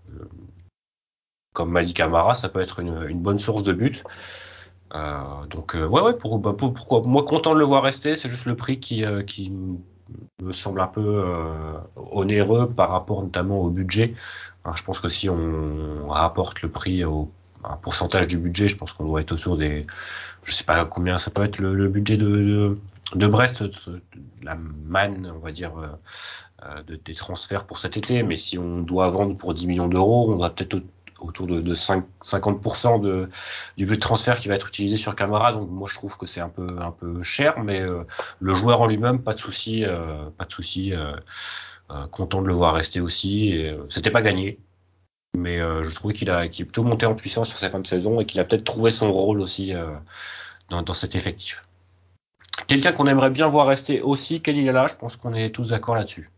comme Malik Camara, ça peut être une, une bonne source de but. Euh, donc, euh, ouais, ouais, pour, bah, pour, pourquoi moi, content de le voir rester, c'est juste le prix qui, euh, qui me semble un peu euh, onéreux par rapport notamment au budget. Alors, je pense que si on rapporte le prix au un pourcentage du budget, je pense qu'on doit être autour des, je sais pas combien ça peut être le, le budget de, de, de Brest, de la manne, on va dire, euh, de, des transferts pour cet été. Mais si on doit vendre pour dix millions d'euros, on doit peut-être au, autour de, de cinq, cinquante pour cent de, du budget de transfert qui va être utilisé sur Camara. Donc moi je trouve que c'est un peu un peu cher, mais euh, le joueur en lui-même, pas de souci, euh, pas de souci. Euh, euh, content de le voir rester aussi. Et, euh, c'était pas gagné. Mais euh, je trouvais qu'il a, qu'il est plutôt monté en puissance sur cette fin de saison et qu'il a peut-être trouvé son rôle aussi euh, dans, dans cet effectif. Quelqu'un qu'on aimerait bien voir rester aussi, Kenny Lala, je pense qu'on est tous d'accord là-dessus.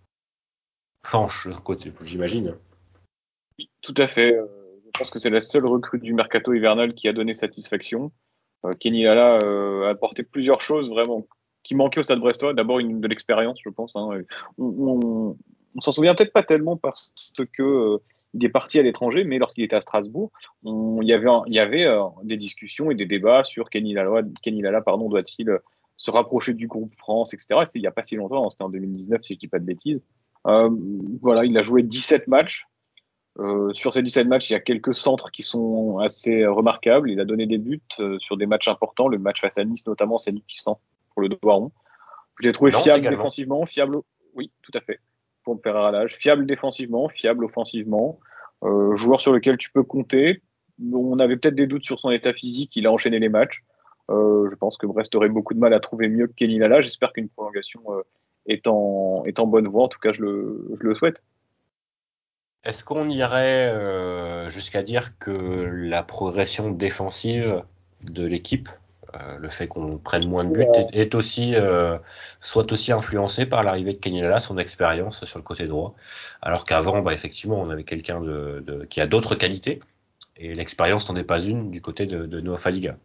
Fanche, côté, j'imagine. Oui, tout à fait. Je pense que c'est la seule recrue du mercato hivernal qui a donné satisfaction. Euh, Kenny Lala euh, a apporté plusieurs choses vraiment qui manquaient au Stade Brestois. D'abord une de l'expérience, je pense. Hein. On, on, on s'en souvient peut-être pas tellement parce que euh, il est parti à l'étranger, mais lorsqu'il était à Strasbourg, on, il y avait, un, il y avait euh, des discussions et des débats sur Kenny Lala, Kenny Lala pardon, doit-il se rapprocher du groupe France, et cetera. C'est il y a pas si longtemps, c'était en deux mille dix-neuf si je dis pas de bêtises. Euh, voilà, il a joué dix-sept matchs. Euh, sur ces dix-sept matchs, il y a quelques centres qui sont assez remarquables. Il a donné des buts euh, sur des matchs importants. Le match face à Nice, notamment, c'est puissant pour le Doiron. Je l'ai trouvé Nantes fiable également. défensivement, fiable. Oui, tout à fait. Pour me faire à l'âge, fiable défensivement, fiable offensivement. Euh, joueur sur lequel tu peux compter. On avait peut-être des doutes sur son état physique. Il a enchaîné les matchs. Euh, je pense que Brest aurait beaucoup de mal à trouver mieux que Kenny Lala. J'espère qu'une prolongation euh, est, en, est en bonne voie. En tout cas, je le, je le souhaite. Est-ce qu'on irait euh, jusqu'à dire que la progression défensive de l'équipe, euh, le fait qu'on prenne moins de buts, est, est aussi euh, soit aussi influencé par l'arrivée de Kenny Lala, son expérience sur le côté droit, alors qu'avant, bah, effectivement, on avait quelqu'un de, de, qui a d'autres qualités, et l'expérience n'en est pas une du côté de, de Noah Faliga.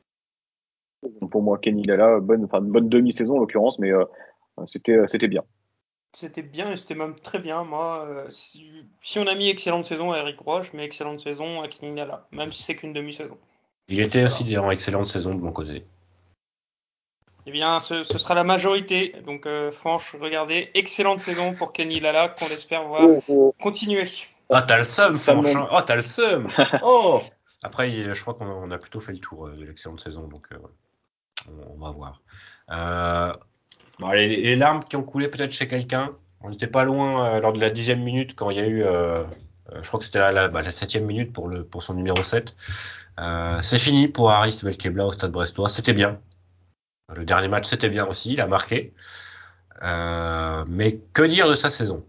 Pour moi, Kenny Lala, bonne, enfin, bonne demi-saison en l'occurrence, mais euh, c'était, c'était bien. C'était bien et c'était même très bien. Moi, euh, si, si on a mis excellente saison à Eric Roy, je mets excellente saison à Kenny Lala, même si c'est qu'une demi-saison. Il était voilà. aussi en excellente saison de mon côté. Eh bien, ce, ce sera la majorité. Donc, euh, franche, regardez, excellente saison pour Kenny Lala, qu'on espère voir oh, oh. continuer. Ah, t'as le seum, Franche. Hein. Oh, t'as le seum. Oh. Après, je crois qu'on a plutôt fait le tour de l'excellente saison, donc euh, on, on va voir. Euh, bon, les, les larmes qui ont coulé peut-être chez quelqu'un. On n'était pas loin euh, lors de la dixième minute quand il y a eu, euh, je crois que c'était la, la, bah, la septième minute pour le pour son numéro sept. Euh, c'est fini pour Haris Belkebla au Stade Brestois. C'était bien. Le dernier match, c'était bien aussi. Il a marqué. Euh, mais que dire de sa saison?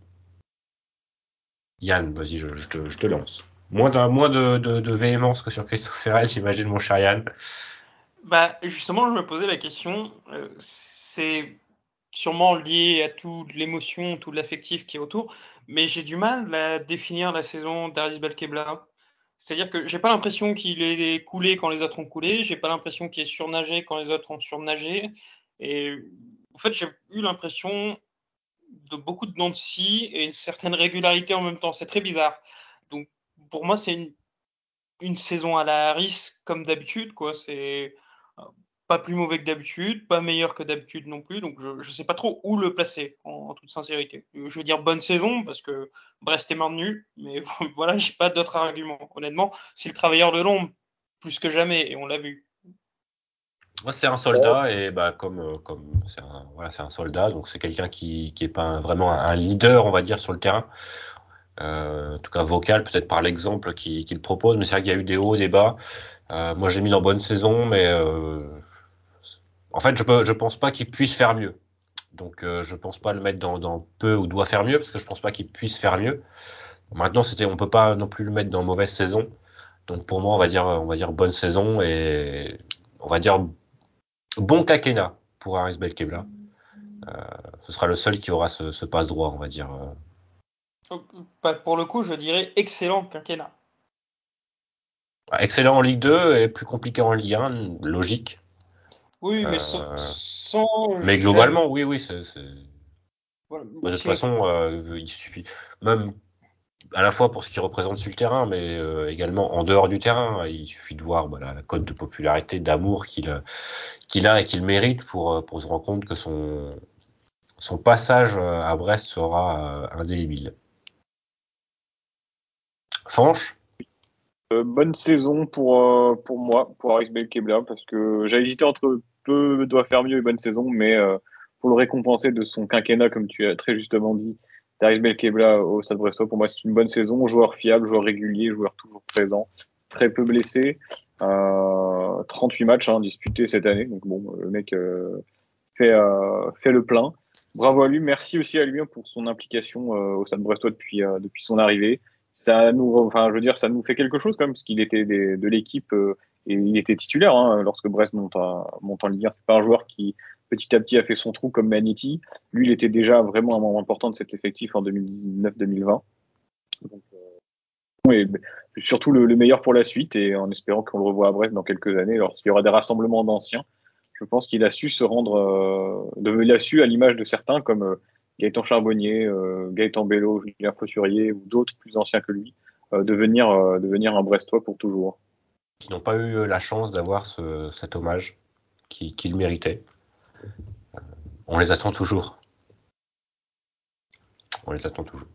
Yann, vas-y, je, je, te, je te lance. Moins, de, moins de, de, de véhémence que sur Christophe Ferrel, j'imagine, mon cher Yann. Bah, justement, je me posais la question. Euh, c'est sûrement lié à toute l'émotion, tout l'affectif qui est autour, mais j'ai du mal à définir la saison d'Haris Belkebla. C'est-à-dire que j'ai pas l'impression qu'il est coulé quand les autres ont coulé, j'ai pas l'impression qu'il est surnagé quand les autres ont surnagé. Et en fait, j'ai eu l'impression de beaucoup de dents de scie et une certaine régularité en même temps. C'est très bizarre. Donc, pour moi, c'est une, une saison à la Haris comme d'habitude, quoi. C'est pas plus mauvais que d'habitude, pas meilleur que d'habitude non plus, donc je ne sais pas trop où le placer, en, en, toute sincérité. Je veux dire bonne saison, parce que Brest est maintenu, mais voilà, j'ai pas d'autres arguments. Honnêtement, c'est le travailleur de l'ombre, plus que jamais, et on l'a vu. Moi, c'est un soldat, et bah, comme, comme c'est un, voilà, c'est un soldat, donc c'est quelqu'un qui qui est pas un, vraiment un leader, on va dire, sur le terrain. Euh, en tout cas vocal, peut-être par l'exemple qu'il, qu'il propose, mais c'est vrai qu'il y a eu des hauts, des bas. Euh, moi, je l'ai mis dans bonne saison, mais euh, en fait, je peux, je pense pas qu'il puisse faire mieux. Donc, euh, je pense pas le mettre dans, dans peu ou doit faire mieux, parce que je pense pas qu'il puisse faire mieux. Maintenant, c'était, on peut pas non plus le mettre dans mauvaise saison. Donc, pour moi, on va dire, on va dire bonne saison et on va dire bon quinquennat pour Aris Belkebla. Euh, ce sera le seul qui aura ce, ce passe droit, on va dire. Pour le coup, je dirais excellent quinquennat. Excellent en Ligue deux et plus compliqué en Ligue un, logique. Oui, mais euh, sans. Mais globalement, oui, oui, c'est. c'est... Voilà. De toute façon, euh, il suffit, même à la fois pour ce qu'il représente sur le terrain, mais euh, également en dehors du terrain, il suffit de voir voilà, la cote de popularité, d'amour qu'il, qu'il a et qu'il mérite pour, pour se rendre compte que son, son passage à Brest sera euh, indélébile. Fanche ? Euh, bonne saison pour, euh, pour moi, pour Aris Belkebla, parce que j'ai hésité entre peu doit faire mieux et bonne saison, mais euh, pour le récompenser de son quinquennat, comme tu as très justement dit, d'Aris Belkebla au Stade Brestois, pour moi c'est une bonne saison, joueur fiable, joueur régulier, joueur toujours présent, très peu blessé, euh, trente-huit matchs hein, disputés cette année, donc bon, le mec euh, fait, euh, fait le plein. Bravo à lui, merci aussi à lui hein, pour son implication euh, au Stade Brestois depuis, euh, depuis son arrivée. Ça nous, enfin, je veux dire, ça nous fait quelque chose quand même, parce qu'il était des, de l'équipe euh, et il était titulaire hein, lorsque Brest monte, à, monte en Ligue un. C'est pas un joueur qui petit à petit a fait son trou comme Magnetti. Lui, il était déjà vraiment un membre important de cet effectif en deux mille dix-neuf deux mille vingt. Donc, euh, et surtout le, le meilleur pour la suite et en espérant qu'on le revoie à Brest dans quelques années lorsqu'il y aura des rassemblements d'anciens. Je pense qu'il a su se rendre, euh, de, il a su à l'image de certains comme euh, Gaëtan Charbonnier, euh, Gaëtan Bello, Julien Fossurier ou d'autres plus anciens que lui, euh, devenir, euh, devenir un Brestois pour toujours. Qui n'ont pas eu la chance d'avoir ce, cet hommage qu'ils, qu'ils méritaient. Euh, on les attend toujours. On les attend toujours.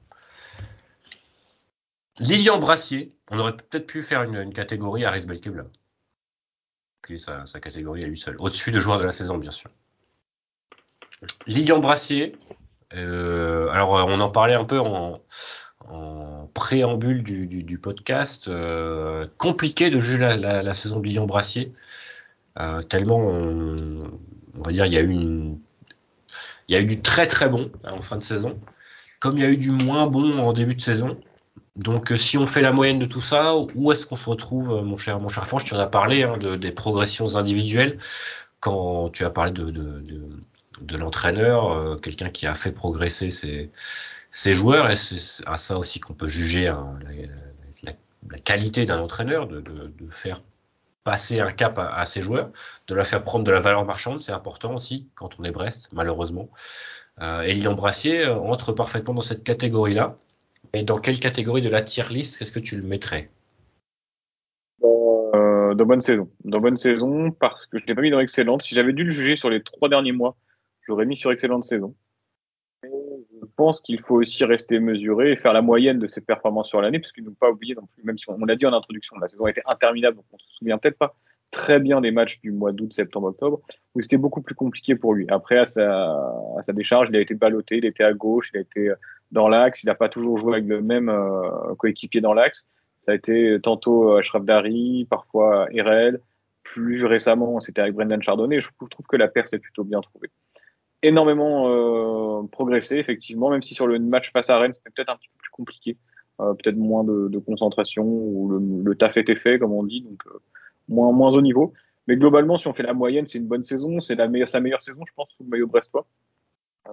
Lilian Brassier, on aurait peut-être pu faire une, une catégorie Aris Belkebla. Okay, sa, sa catégorie à lui seul. Au-dessus de joueur de la saison, bien sûr. Lilian Brassier, euh, alors on en parlait un peu en, en préambule du, du, du podcast. Euh, compliqué de juger la, la, la saison de Lilian Brassier, euh, tellement on, on va dire il y a eu une, il y a eu du très très bon en fin de saison, comme il y a eu du moins bon en début de saison. Donc, si on fait la moyenne de tout ça, où est-ce qu'on se retrouve, mon cher, mon cher Franche? Tu en as parlé hein, de, des progressions individuelles quand tu as parlé de, de, de, de l'entraîneur, euh, quelqu'un qui a fait progresser ses, ses joueurs, et c'est à ça aussi qu'on peut juger hein, la, la, la qualité d'un entraîneur, de, de, de faire passer un cap à, à ses joueurs, de leur faire prendre de la valeur marchande, c'est important aussi quand on est Brest, malheureusement. Euh, et Lilian Brassier euh, entre parfaitement dans cette catégorie-là. Et dans quelle catégorie de la tier list, qu'est-ce que tu le mettrais? Euh, dans bonne saison. Dans bonne saison, parce que je l'ai pas mis dans excellente. Si j'avais dû le juger sur les trois derniers mois, j'aurais mis sur excellente saison. Mais je pense qu'il faut aussi rester mesuré et faire la moyenne de ses performances sur l'année, parce qu'il ne faut pas oublier non plus, même si on, on l'a dit en introduction, la saison a été interminable, donc on se souvient peut-être pas très bien des matchs du mois d'août, septembre, octobre, où c'était beaucoup plus compliqué pour lui. Après, à sa, à sa décharge, il a été ballotté, il était à gauche, il a été dans l'axe, il n'a pas toujours joué avec le même euh, coéquipier dans l'axe. Ça a été tantôt Achraf Dari, parfois Erel. Plus récemment, c'était avec Brendan Chardonnay. Je trouve que la paire s'est plutôt bien trouvée. Énormément euh, progressé, effectivement, même si sur le match face à Rennes, c'était peut-être un petit peu plus compliqué. Euh, peut-être moins de, de concentration, ou le, le taf était fait, comme on dit, donc euh, moins, moins au niveau. Mais globalement, si on fait la moyenne, c'est une bonne saison. C'est la meilleure, sa meilleure saison, je pense, sous le maillot brestois. Euh,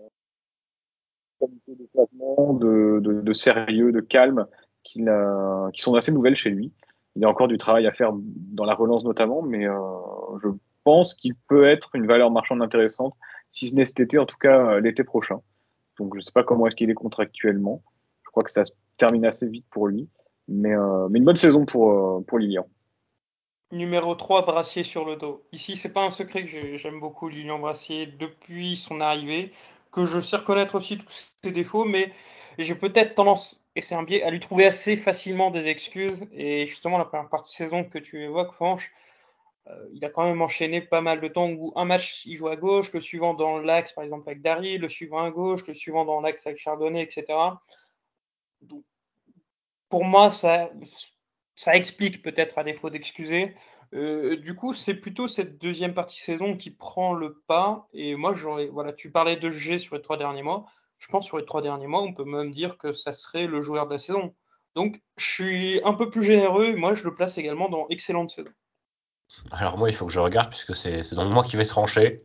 de placement, de, de, de sérieux, de calme, qui, qui sont assez nouvelles chez lui. Il y a encore du travail à faire dans la relance notamment, mais euh, je pense qu'il peut être une valeur marchande intéressante, si ce n'est cet été, en tout cas euh, l'été prochain. Donc je ne sais pas comment est-ce qu'il est contractuellement. Je crois que ça se termine assez vite pour lui, mais, euh, mais une bonne saison pour, euh, pour Lilian. Numéro trois, Brassier sur le dos. Ici, c'est pas un secret que j'aime beaucoup Lilian Brassier depuis son arrivée, que je sais reconnaître aussi tous ses défauts, mais j'ai peut-être tendance, et c'est un biais, à lui trouver assez facilement des excuses. Et justement, la première partie de saison que tu évoques, Fanche, euh, il a quand même enchaîné pas mal de temps où un match, il joue à gauche, le suivant dans l'axe, par exemple avec Dari, le suivant à gauche, le suivant dans l'axe avec Chardonnay, et cetera. Donc, pour moi, ça, ça explique peut-être à défaut d'excuser. Euh, du coup, c'est plutôt cette deuxième partie saison qui prend le pas. Et moi, j'aurais, voilà, tu parlais de G sur les trois derniers mois. Je pense que sur les trois derniers mois, on peut même dire que ça serait le joueur de la saison. Donc, je suis un peu plus généreux. Moi, je le place également dans excellente saison. Alors moi, il faut que je regarde puisque c'est, c'est donc moi qui vais trancher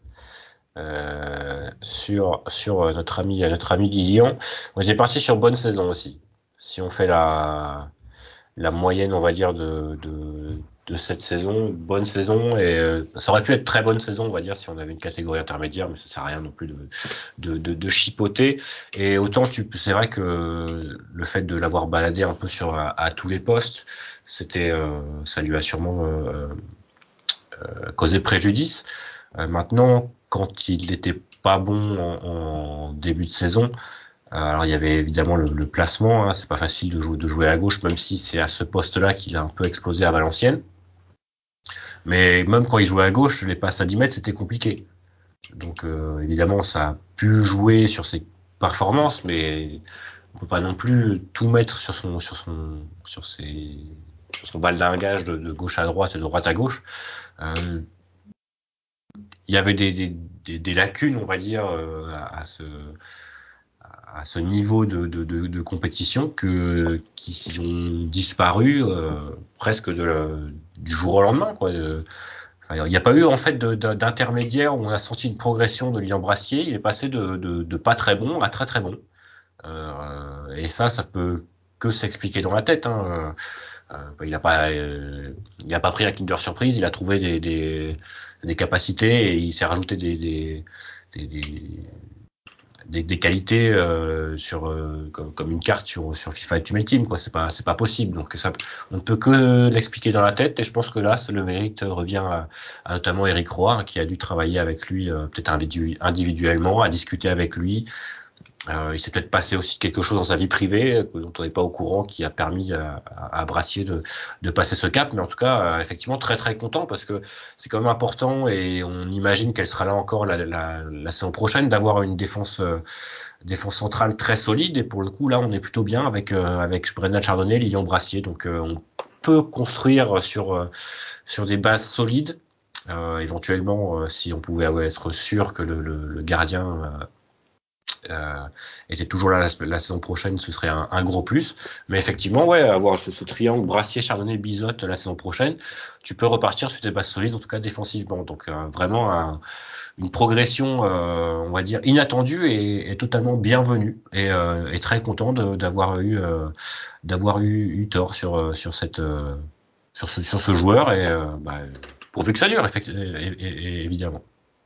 euh, sur sur notre ami notre ami Lilian. On était parti sur bonne saison aussi. Si on fait la la moyenne, on va dire, de, de, de cette saison, bonne saison, et euh, ça aurait pu être très bonne saison, on va dire, si on avait une catégorie intermédiaire, mais ça sert à rien non plus de, de, de, de chipoter. Et autant, tu, c'est vrai que le fait de l'avoir baladé un peu sur à, à tous les postes, c'était, euh, ça lui a sûrement euh, euh, causé préjudice. Euh, maintenant, quand il n'était pas bon en, en début de saison, alors il y avait évidemment le, le placement, hein, c'est pas facile de jouer, de jouer à gauche, même si c'est à ce poste-là qu'il a un peu explosé à Valenciennes. Mais même quand il jouait à gauche, les passes à dix mètres, c'était compliqué. Donc euh, évidemment, ça a pu jouer sur ses performances, mais on peut pas non plus tout mettre sur son sur son sur ses sur son baldingage de, de gauche à droite et de droite à gauche. Euh, il y avait des, des, des, des lacunes, on va dire, euh, à, à ce à ce niveau de, de, de, de compétition que qui ont disparu euh, presque de la, du jour au lendemain, quoi. Enfin, il n'y a pas eu en fait de, de, d'intermédiaire où on a senti une progression de Lilian Brassier. Il est passé de, de, de pas très bon à très très bon. Euh, et ça, ça peut que s'expliquer dans la tête. Hein. Euh, il n'a pas, euh, il a pas pris la Kinder Surprise. Il a trouvé des, des, des capacités et il s'est rajouté des, des, des, des des, des qualités euh, sur euh, comme, comme une carte sur sur FIFA Ultimate Team, quoi. C'est pas c'est pas possible. Donc ça, on ne peut que l'expliquer dans la tête. Et je pense que là, le mérite revient à, à notamment Eric Roy, hein, qui a dû travailler avec lui euh, peut-être individuellement, à discuter avec lui. Euh, il s'est peut-être passé aussi quelque chose dans sa vie privée euh, dont on n'est pas au courant, qui a permis à, à, à Brassier de, de passer ce cap. Mais en tout cas, euh, effectivement, très très content parce que c'est quand même important et on imagine qu'elle sera là encore la, la, la saison prochaine, d'avoir une défense euh, défense centrale très solide. Et pour le coup, là, on est plutôt bien avec euh, avec Brendan Chardonnay, Lilian Brassier. Donc, euh, on peut construire sur euh, sur des bases solides. Euh, éventuellement, euh, si on pouvait ouais, être sûr que le, le, le gardien euh, euh, était toujours là la, la saison prochaine, ce serait un, un gros plus. Mais effectivement, ouais, avoir ce, ce triangle Brassier, Chardonnay, Bizotte la saison prochaine, tu peux repartir sur des bases solides, en tout cas défensivement. Donc euh, vraiment un, une progression, euh, on va dire inattendue et, et totalement bienvenue. Et, euh, et très content de, d'avoir eu euh, d'avoir eu, eu tort sur sur cette euh, sur ce sur ce joueur et euh, bah, pourvu que ça dure, effectivement, évidemment.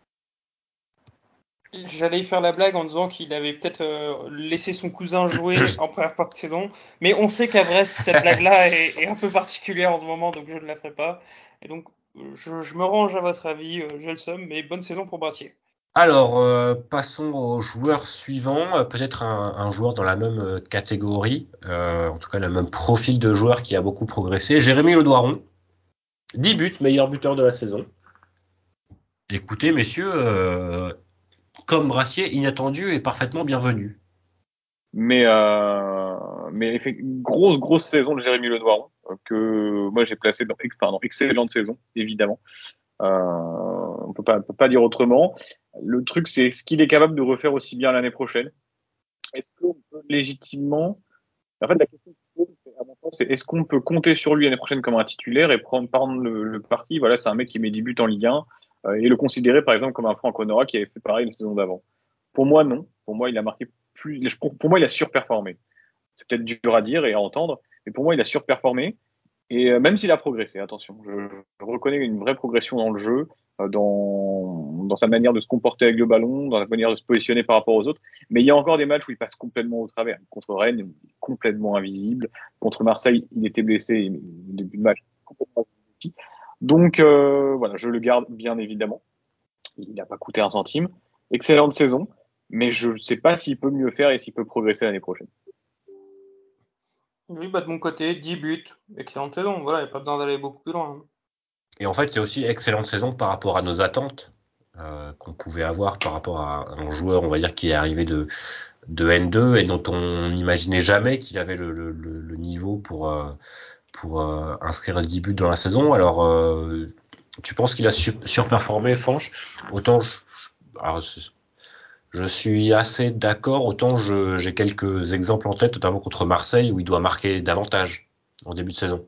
J'allais y faire la blague en disant qu'il avait peut-être euh, laissé son cousin jouer en première partie de saison, mais on sait qu'à Brest, cette blague-là est, est un peu particulière en ce moment, donc je ne la ferai pas. Et donc, je, je me range à votre avis, euh, j'ai le seum, mais bonne saison pour Brassier. Alors, euh, passons au joueur suivant, euh, peut-être un, un joueur dans la même euh, catégorie, euh, en tout cas le même profil de joueur qui a beaucoup progressé, Jérémy Ledoiron, dix buts, meilleur buteur de la saison. Écoutez, messieurs, euh, comme Brassier, inattendu et parfaitement bienvenu. Mais, euh, mais effectivement, grosse, grosse saison de Jérémy Ledoiron, euh, que moi j'ai placé dans, pardon, excellente saison, évidemment. Euh, on peut pas, peut pas dire autrement. Le truc, c'est est-ce qu'il est capable de refaire aussi bien l'année prochaine? Est-ce qu'on peut légitimement, en fait, la question à mon sens, c'est est-ce qu'on peut compter sur lui l'année prochaine comme un titulaire et prendre, prendre le, le parti? Voilà, c'est un mec qui met dix buts en Ligue un euh, et le considérer par exemple comme un Franck Honora qui avait fait pareil la saison d'avant. Pour moi, non. Pour moi, il a marqué plus. Pour, pour moi, il a surperformé. C'est peut-être dur à dire et à entendre, mais pour moi, il a surperformé. Et euh, même s'il a progressé, attention, je, je reconnais une vraie progression dans le jeu, euh, dans, dans sa manière de se comporter avec le ballon, dans sa manière de se positionner par rapport aux autres. Mais il y a encore des matchs où il passe complètement au travers. Contre Rennes, il est complètement invisible. Contre Marseille, il était blessé, au début de match, complètement invisible. Donc euh, voilà, je le garde bien évidemment. Il n'a pas coûté un centime. Excellente saison, mais je ne sais pas s'il peut mieux faire et s'il peut progresser l'année prochaine. Oui, bah de mon côté, dix buts, excellente saison. Voilà, il n'y a pas besoin d'aller beaucoup plus loin. Et en fait, c'est aussi excellente saison par rapport à nos attentes euh, qu'on pouvait avoir par rapport à un joueur, on va dire, qui est arrivé de, de N deux et dont on n'imaginait jamais qu'il avait le, le, le niveau pour, euh, pour euh, inscrire dix buts dans la saison. Alors, euh, tu penses qu'il a su- surperformé, Fanch? Autant je, je, alors, je suis assez d'accord, autant je, j'ai quelques exemples en tête, notamment contre Marseille, où il doit marquer davantage en début de saison.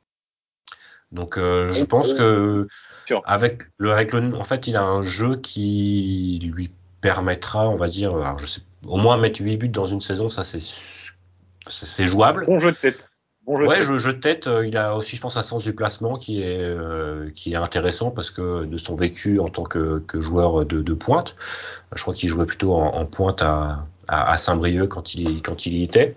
Donc, euh, je pense que Sure. avec le, avec le, en fait, il a un jeu qui lui permettra, on va dire, alors je sais, au moins mettre huit buts dans une saison, ça c'est, c'est, c'est jouable. Bon jeu de tête. Bon jeu Ouais, de tête. je, je tête. euh, Il a aussi, je pense, un sens du placement qui est euh, qui est intéressant parce que de son vécu en tant que, que joueur de, de pointe, je crois qu'il jouait plutôt en, en pointe à, à, à Saint-Brieuc quand il quand il y était.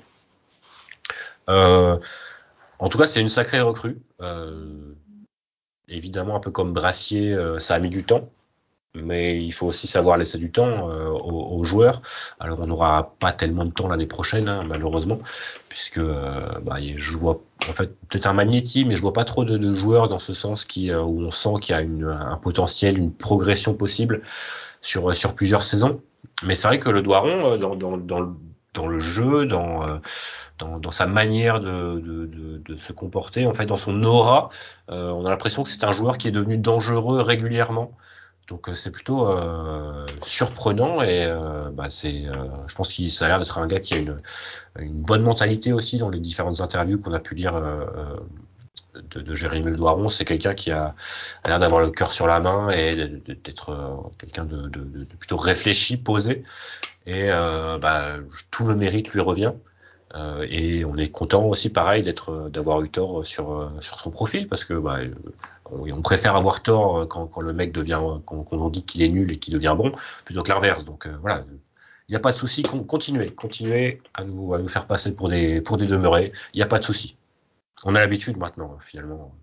Euh, en tout cas, c'est une sacrée recrue. Euh, évidemment, un peu comme Brassier, euh, ça a mis du temps. Mais il faut aussi savoir laisser du temps euh, aux, aux joueurs. Alors on n'aura pas tellement de temps l'année prochaine, hein, malheureusement, puisque euh, bah, je vois en fait peut-être un Magnetti, mais je vois pas trop de, de joueurs dans ce sens qui euh, où on sent qu'il y a une, un potentiel, une progression possible sur sur plusieurs saisons. Mais c'est vrai que le Doiron, euh, dans, dans, dans, le, dans le jeu, dans, euh, dans dans sa manière de, de, de, de se comporter, en fait, dans son aura, euh, on a l'impression que c'est un joueur qui est devenu dangereux régulièrement. Donc euh, c'est plutôt euh, surprenant et euh, bah, c'est, euh, je pense qu'il ça a l'air d'être un gars qui a une, une bonne mentalité aussi dans les différentes interviews qu'on a pu lire euh, de, de Jérémy Le Doiron. C'est quelqu'un qui a, a l'air d'avoir le cœur sur la main et d'être euh, quelqu'un de, de, de, de plutôt réfléchi, posé. Et euh, bah, tout le mérite lui revient. Euh, et on est content aussi, pareil, d'être, d'avoir eu tort sur sur son profil parce que bah, on, on préfère avoir tort quand, quand le mec devient, quand, quand on dit qu'il est nul et qu'il devient bon, plutôt que l'inverse. Donc euh, voilà, il n'y a pas de souci. Continuez, continuez à nous à nous faire passer pour des pour des demeurés. Il n'y a pas de souci. On a l'habitude maintenant, finalement.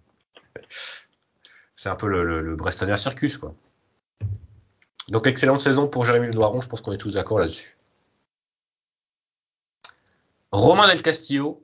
C'est un peu le, le, le Brestonner Circus, quoi. Donc excellente saison pour Jérémy Le Doiron. Je pense qu'on est tous d'accord là-dessus. Romain Del Castillo.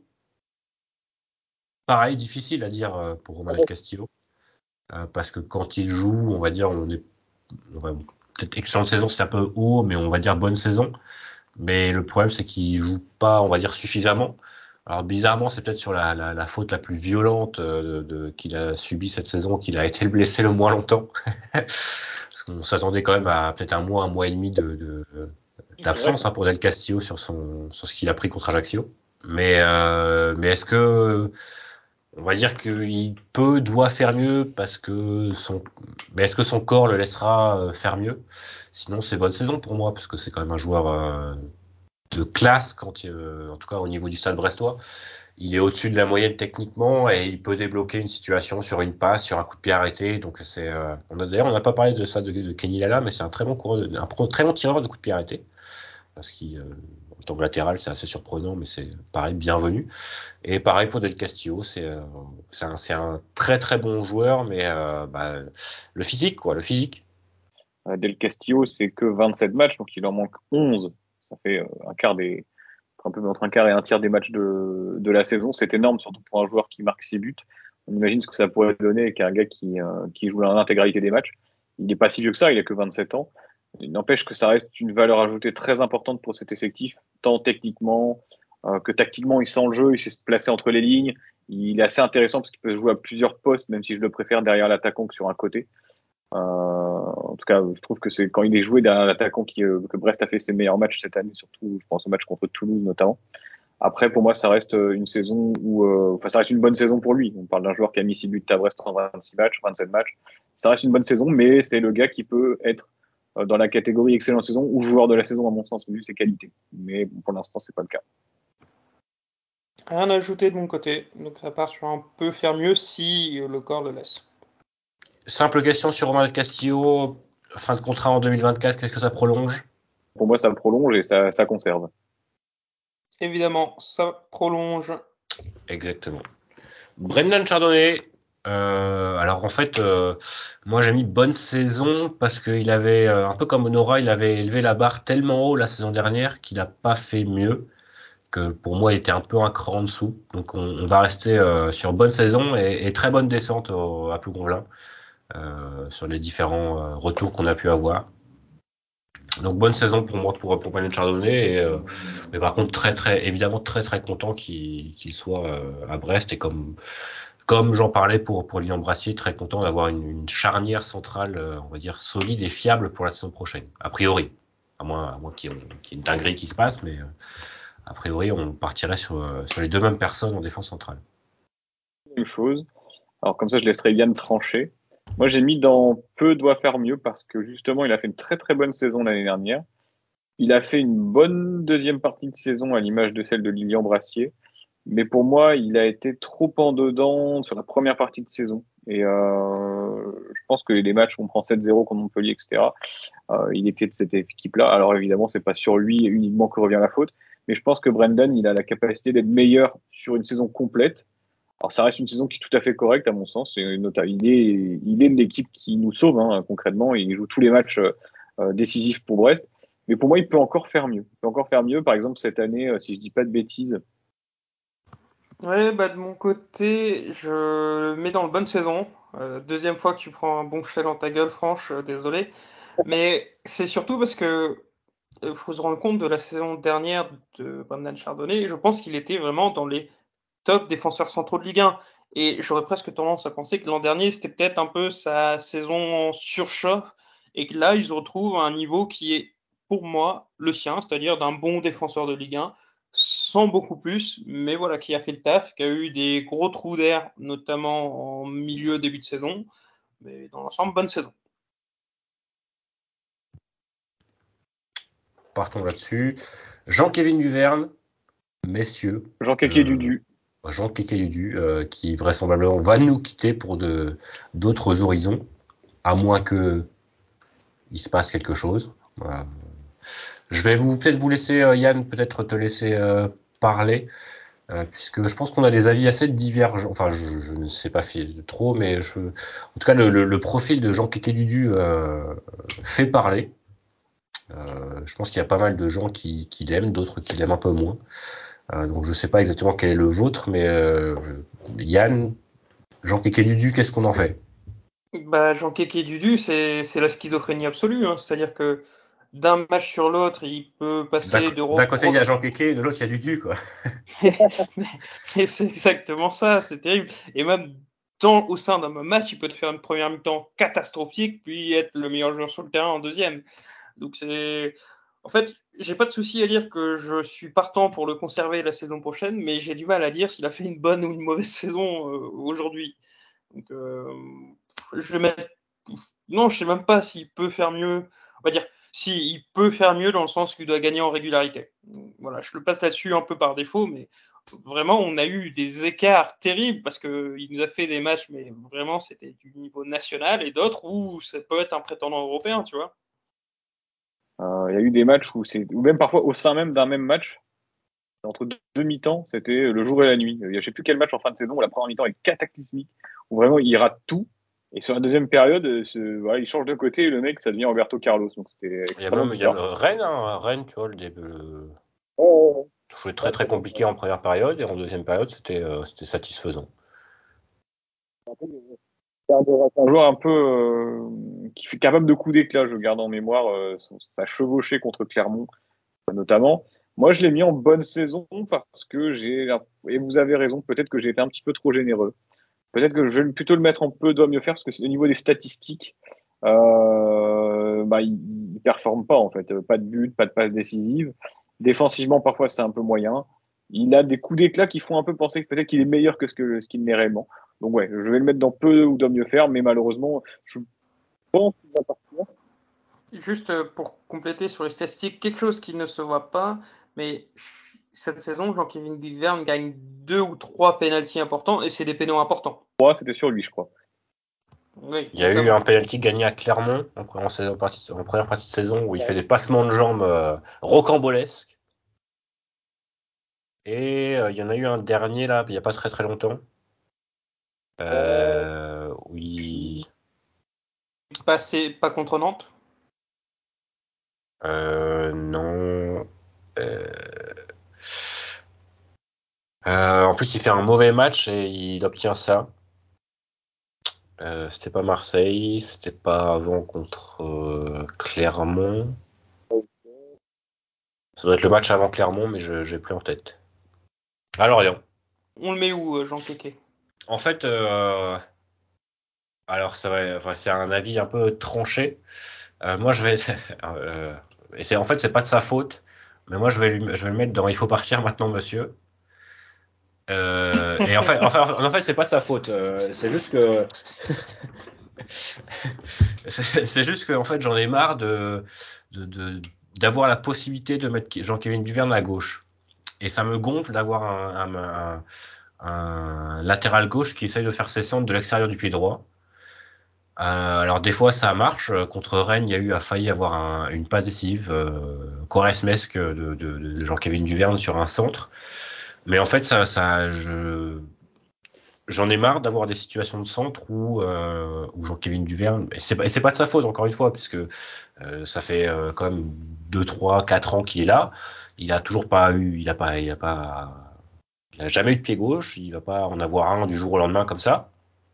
Pareil, difficile à dire pour Romain Del Castillo. Euh, parce que quand il joue, on va dire, on est, on va, peut-être excellente saison, c'est un peu haut, mais on va dire bonne saison. Mais le problème, c'est qu'il joue pas, on va dire, suffisamment. Alors bizarrement, c'est peut-être sur la, la, la faute la plus violente euh, de, de, qu'il a subie cette saison, qu'il a été blessé le moins longtemps. Parce qu'on s'attendait quand même à peut-être un mois, un mois et demi de, de d'absence hein, pour Del Castillo sur son sur ce qu'il a pris contre Ajaccio. Mais euh, mais est-ce que on va dire qu'il peut, doit faire mieux parce que son, mais est-ce que son corps le laissera faire mieux? Sinon, c'est bonne saison pour moi parce que c'est quand même un joueur euh, de classe quand, euh, en tout cas au niveau du Stade Brestois. Il est au-dessus de la moyenne techniquement et il peut débloquer une situation sur une passe, sur un coup de pied arrêté. Donc c'est, euh, on a d'ailleurs on n'a pas parlé de ça de, de Kenny Lala, mais c'est un très bon coureur, de, un très bon tireur de coup de pied arrêté parce qu'il, euh, en tant que latéral, c'est assez surprenant, mais c'est pareil bienvenu. Et pareil pour Del Castillo, c'est euh, c'est un, c'est un très très bon joueur, mais euh, bah, le physique quoi, le physique. Del Castillo, c'est que vingt-sept matchs, donc il en manque onze. Ça fait euh, un quart des, un peu entre un quart et un tiers des matchs de, de la saison. C'est énorme, surtout pour un joueur qui marque six buts. On imagine ce que ça pourrait donner avec un gars qui, euh, qui joue l'intégralité des matchs. Il n'est pas si vieux que ça, il a que vingt-sept ans. Il n'empêche que ça reste une valeur ajoutée très importante pour cet effectif, tant techniquement euh, que tactiquement. Il sent le jeu, il sait se placer entre les lignes. Il est assez intéressant parce qu'il peut jouer à plusieurs postes, même si je le préfère derrière l'attaquant que sur un côté. Euh, en tout cas, je trouve que c'est quand il est joué derrière l'attaquant qui, euh, que Brest a fait ses meilleurs matchs cette année, surtout, je pense au match contre Toulouse notamment. Après, pour moi, ça reste une saison où, euh, enfin, ça reste une bonne saison pour lui. On parle d'un joueur qui a mis six buts à Brest en vingt-six matchs, vingt-sept matchs. Ça reste une bonne saison, mais c'est le gars qui peut être dans la catégorie excellente saison ou joueur de la saison, à mon sens, vu ses qualités. Mais pour l'instant, c'est pas le cas. Rien à ajouter de mon côté. Donc ça part sur un peu faire mieux si le corps le laisse. Simple question sur Romain Del Castillo, fin de contrat en deux mille vingt-quatre, qu'est-ce que ça prolonge? Pour moi, ça prolonge et ça, ça conserve. Évidemment, ça prolonge. Exactement. Brendan Chardonnay, Euh, alors en fait, euh, moi j'ai mis bonne saison parce qu'il avait, euh, un peu comme Honora, il avait élevé la barre tellement haut la saison dernière qu'il n'a pas fait mieux, que pour moi il était un peu un cran en dessous. Donc on, on va rester euh, sur bonne saison et, et très bonne descente au, à Plougonvelin euh, sur les différents euh, retours qu'on a pu avoir. Donc bonne saison pour moi pour pour Brennan Chardonnay et euh, mais par contre très très évidemment très très content qu'il qu'il soit euh, à Brest et comme comme j'en parlais pour pour Lilian Brassier, très content d'avoir une, une charnière centrale euh, on va dire solide et fiable pour la saison prochaine. A priori, à moins à moins qu'il y ait, qu'il y ait une dinguerie qui se passe, mais euh, a priori on partirait sur euh, sur les deux mêmes personnes en défense centrale. Même chose. Alors comme ça, je laisserai Yann trancher. Moi, j'ai mis dans peu doit faire mieux parce que justement, il a fait une très très bonne saison l'année dernière. Il a fait une bonne deuxième partie de saison à l'image de celle de Lilian Brassier. Mais pour moi, il a été trop en dedans sur la première partie de saison. Et euh, je pense que les matchs, on prend sept zéro contre Montpellier, et cetera. Euh, il était de cette équipe-là. Alors évidemment, c'est pas sur lui uniquement que revient la faute. Mais je pense que Brendan, il a la capacité d'être meilleur sur une saison complète. Alors ça reste une saison qui est tout à fait correcte à mon sens. C'est une nota- il est, il est l'équipe qui nous sauve hein, concrètement. Il joue tous les matchs euh, décisifs pour Brest. Mais pour moi, il peut encore faire mieux. Il peut encore faire mieux. Par exemple, cette année, euh, si je dis pas de bêtises, Ouais, bah de mon côté, je le mets dans le bonne saison. Euh, deuxième fois que tu prends un bon chien dans ta gueule, franche, euh, désolé. Mais c'est surtout parce que euh, faut se rendre compte de la saison dernière de Brendan Chardonnay. Je pense qu'il était vraiment dans les top défenseurs centraux de Ligue un. Et j'aurais presque tendance à penser que l'an dernier, c'était peut-être un peu sa saison en surchauffe. Et que là, ils se retrouvent à un niveau qui est, pour moi, le sien, c'est-à-dire d'un bon défenseur de Ligue un, sans beaucoup plus, mais voilà, qui a fait le taf, qui a eu des gros trous d'air, notamment en milieu, début de saison. Mais dans l'ensemble, bonne saison. Partons là-dessus. Jean-Kévin Duverne, messieurs, Jean Kéké euh, Dudu. Jean Kékédudu, euh, qui vraisemblablement va nous quitter pour de d'autres horizons, à moins que il se passe quelque chose. Voilà. Je vais vous peut-être vous laisser euh, Yann, peut-être te laisser euh, parler, euh, puisque je pense qu'on a des avis assez divergents. Enfin, je, je ne sais pas fi- trop, mais je, en tout cas, le, le, le profil de Jean Kékédudu euh, fait parler. Euh, je pense qu'il y a pas mal de gens qui, qui l'aiment, d'autres qui l'aiment un peu moins. Euh, donc je sais pas exactement quel est le vôtre, mais euh, Yann, Jean Kékédudu, qu'est-ce qu'on en fait? Bah, Jean Kéké Dudu, c'est c'est la schizophrénie absolue, hein. C'est-à-dire que d'un match sur l'autre, il peut D'un passer co- de d'un côté, il y a reproches. Jean Kéké, de l'autre, il y a Dudu, quoi. Et c'est exactement ça, c'est terrible. Et même dans, au sein d'un même match, il peut te faire une première mi-temps catastrophique, puis être le meilleur joueur sur le terrain en deuxième. Donc c'est, en fait, j'ai pas de souci à dire que je suis partant pour le conserver la saison prochaine, mais j'ai du mal à dire s'il a fait une bonne ou une mauvaise saison euh, aujourd'hui. Donc euh, je vais mettre, non, je sais même pas s'il peut faire mieux. On va dire, si il peut faire mieux dans le sens qu'il doit gagner en régularité. Voilà, je le place là-dessus un peu par défaut, mais vraiment, on a eu des écarts terribles parce que il nous a fait des matchs, mais vraiment, c'était du niveau national et d'autres où ça peut être un prétendant européen, tu vois. Euh, il y a eu des matchs où c'est, ou même parfois au sein même d'un même match, entre deux, deux mi-temps, c'était le jour et la nuit. Il y a je sais plus quel match en fin de saison où la première mi-temps est cataclysmique, où vraiment il rate tout. Et sur la deuxième période, euh, ce, voilà, il change de côté et le mec, ça devient Roberto Carlos. Donc c'était Il y a extrêmement même, il y a bizarre. euh, Rennes, hein, Rennes, tu vois, le début, le- Oh, jouait très très compliqué en première période et en deuxième période, c'était euh, c'était satisfaisant. c'est un joueur un peu euh, qui fait capable de coups d'éclat, je garde en mémoire euh, son- sa chevauchée contre Clermont notamment. Moi, je l'ai mis en bonne saison parce que j'ai, et vous avez raison, peut-être que j'ai été un petit peu trop généreux. Peut-être que je vais plutôt le mettre en peu doit mieux faire parce que c'est au niveau des statistiques, euh, bah, il, il performe pas en fait. Pas de but, pas de passe décisive. Défensivement, parfois c'est un peu moyen. Il a des coups d'éclat qui font un peu penser que peut-être qu'il est meilleur que ce que ce qu'il n'est réellement. Donc ouais, je vais le mettre dans peu ou doit mieux faire, mais malheureusement, je pense qu'il va partir. Juste euh, pour compléter sur les statistiques, quelque chose qui ne se voit pas, mais cette saison, Jean-Kévin Duverne gagne deux ou trois pénaltys importants et c'est des pénaux importants. Moi, c'était sur lui, je crois. Oui, Il y a eu un notamment. penalty gagné à Clermont en première, saison, partie, en première partie de saison où il fait des passements de jambes euh, rocambolesques. Et euh, il y en a eu un dernier là, il n'y a pas très très longtemps. Euh, oui. Pas, c'est, pas contre Nantes. Euh, non. Euh... Euh, en plus, il fait un mauvais match et il obtient ça. Euh, c'était pas Marseille, c'était pas avant contre euh, Clermont. Ça doit être le match avant Clermont, mais je j'ai plus en tête. À Lorient. On le met où, euh, Jean Kéké? En fait, euh, alors ça va, enfin, c'est un avis un peu tranché. Euh, moi, je vais, euh, et c'est en fait c'est pas de sa faute, mais moi je vais lui, je vais le mettre dans il faut partir maintenant, monsieur. Euh, et en fait, enfin, en fait, c'est pas de sa faute. Euh, c'est juste que, c'est c'est juste que en fait, j'en ai marre de, de, de- d'avoir la possibilité de mettre Jean-Kévin Duverne à gauche. Et ça me gonfle d'avoir un, un, un, un latéral gauche qui essaye de faire ses centres de l'extérieur du pied droit. Euh, alors des fois ça marche. Contre Rennes, il y a eu a failli avoir un- une passe décisive euh, Quaresmesque de, de, de Jean-Kévin Duverne sur un centre. Mais en fait, ça, ça, je, j'en ai marre d'avoir des situations de centre où, euh, où Jean-Kévin Duverne, et c'est, pas- et c'est pas de sa faute encore une fois, puisque euh, ça fait euh, quand même deux, trois, quatre ans qu'il est là. Il a toujours pas eu, il a pas, il a pas, il a jamais eu de pied gauche. Il va pas en avoir un du jour au lendemain comme ça.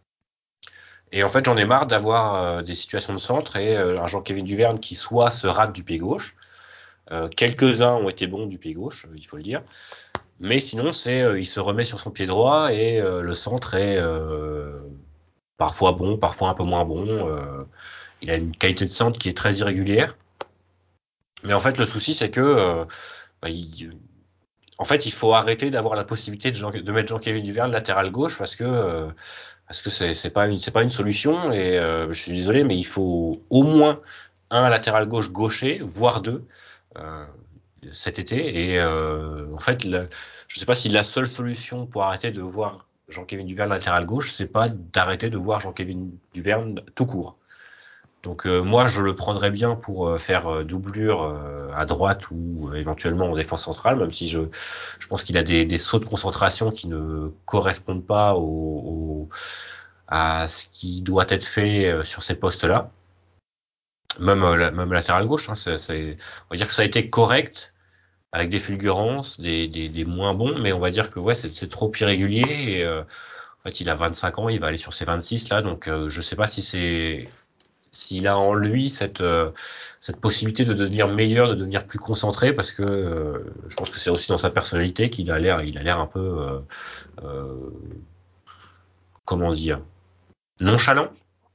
Et en fait, j'en ai marre d'avoir euh, des situations de centre et euh, un Jean-Kévin Duverne qui soit se rate du pied gauche. Euh, quelques-uns ont été bons du pied gauche, il faut le dire. Mais sinon, c'est euh, il se remet sur son pied droit et euh, le centre est euh, parfois bon, parfois un peu moins bon. Euh, il a une qualité de centre qui est très irrégulière. Mais en fait, le souci, c'est que euh, bah, il, en fait, il faut arrêter d'avoir la possibilité de, Jean, de mettre Jean-Kévin Duverne latéral gauche parce que euh, parce que c'est c'est pas une c'est pas une solution et euh, je suis désolé, mais il faut au moins un latéral gauche gaucher, voire deux. Euh, cet été et euh, en fait la, je sais pas si la seule solution pour arrêter de voir Jean-Kévin Duverne latéral gauche c'est pas d'arrêter de voir Jean-Kévin Duverne tout court. Donc euh, moi je le prendrais bien pour euh, faire euh, doublure euh, à droite ou euh, éventuellement en défense centrale, même si je je pense qu'il a des, des sauts de concentration qui ne correspondent pas au, au- à ce qui doit être fait euh, sur ces postes-là. Même euh, la- même latéral gauche, hein, c'est, c'est- on va dire que ça a été correct avec des fulgurances, des, des, des moins bons, mais on va dire que ouais, c'est, c'est trop irrégulier. Et, euh, en fait, il a vingt-cinq ans, il va aller sur ses vingt-six là, donc euh, je sais pas si c'est s'il a en lui cette euh, cette possibilité de devenir meilleur, de devenir plus concentré, parce que euh, je pense que c'est aussi dans sa personnalité qu'il a l'air, il a l'air un peu euh, euh, comment dire, nonchalant.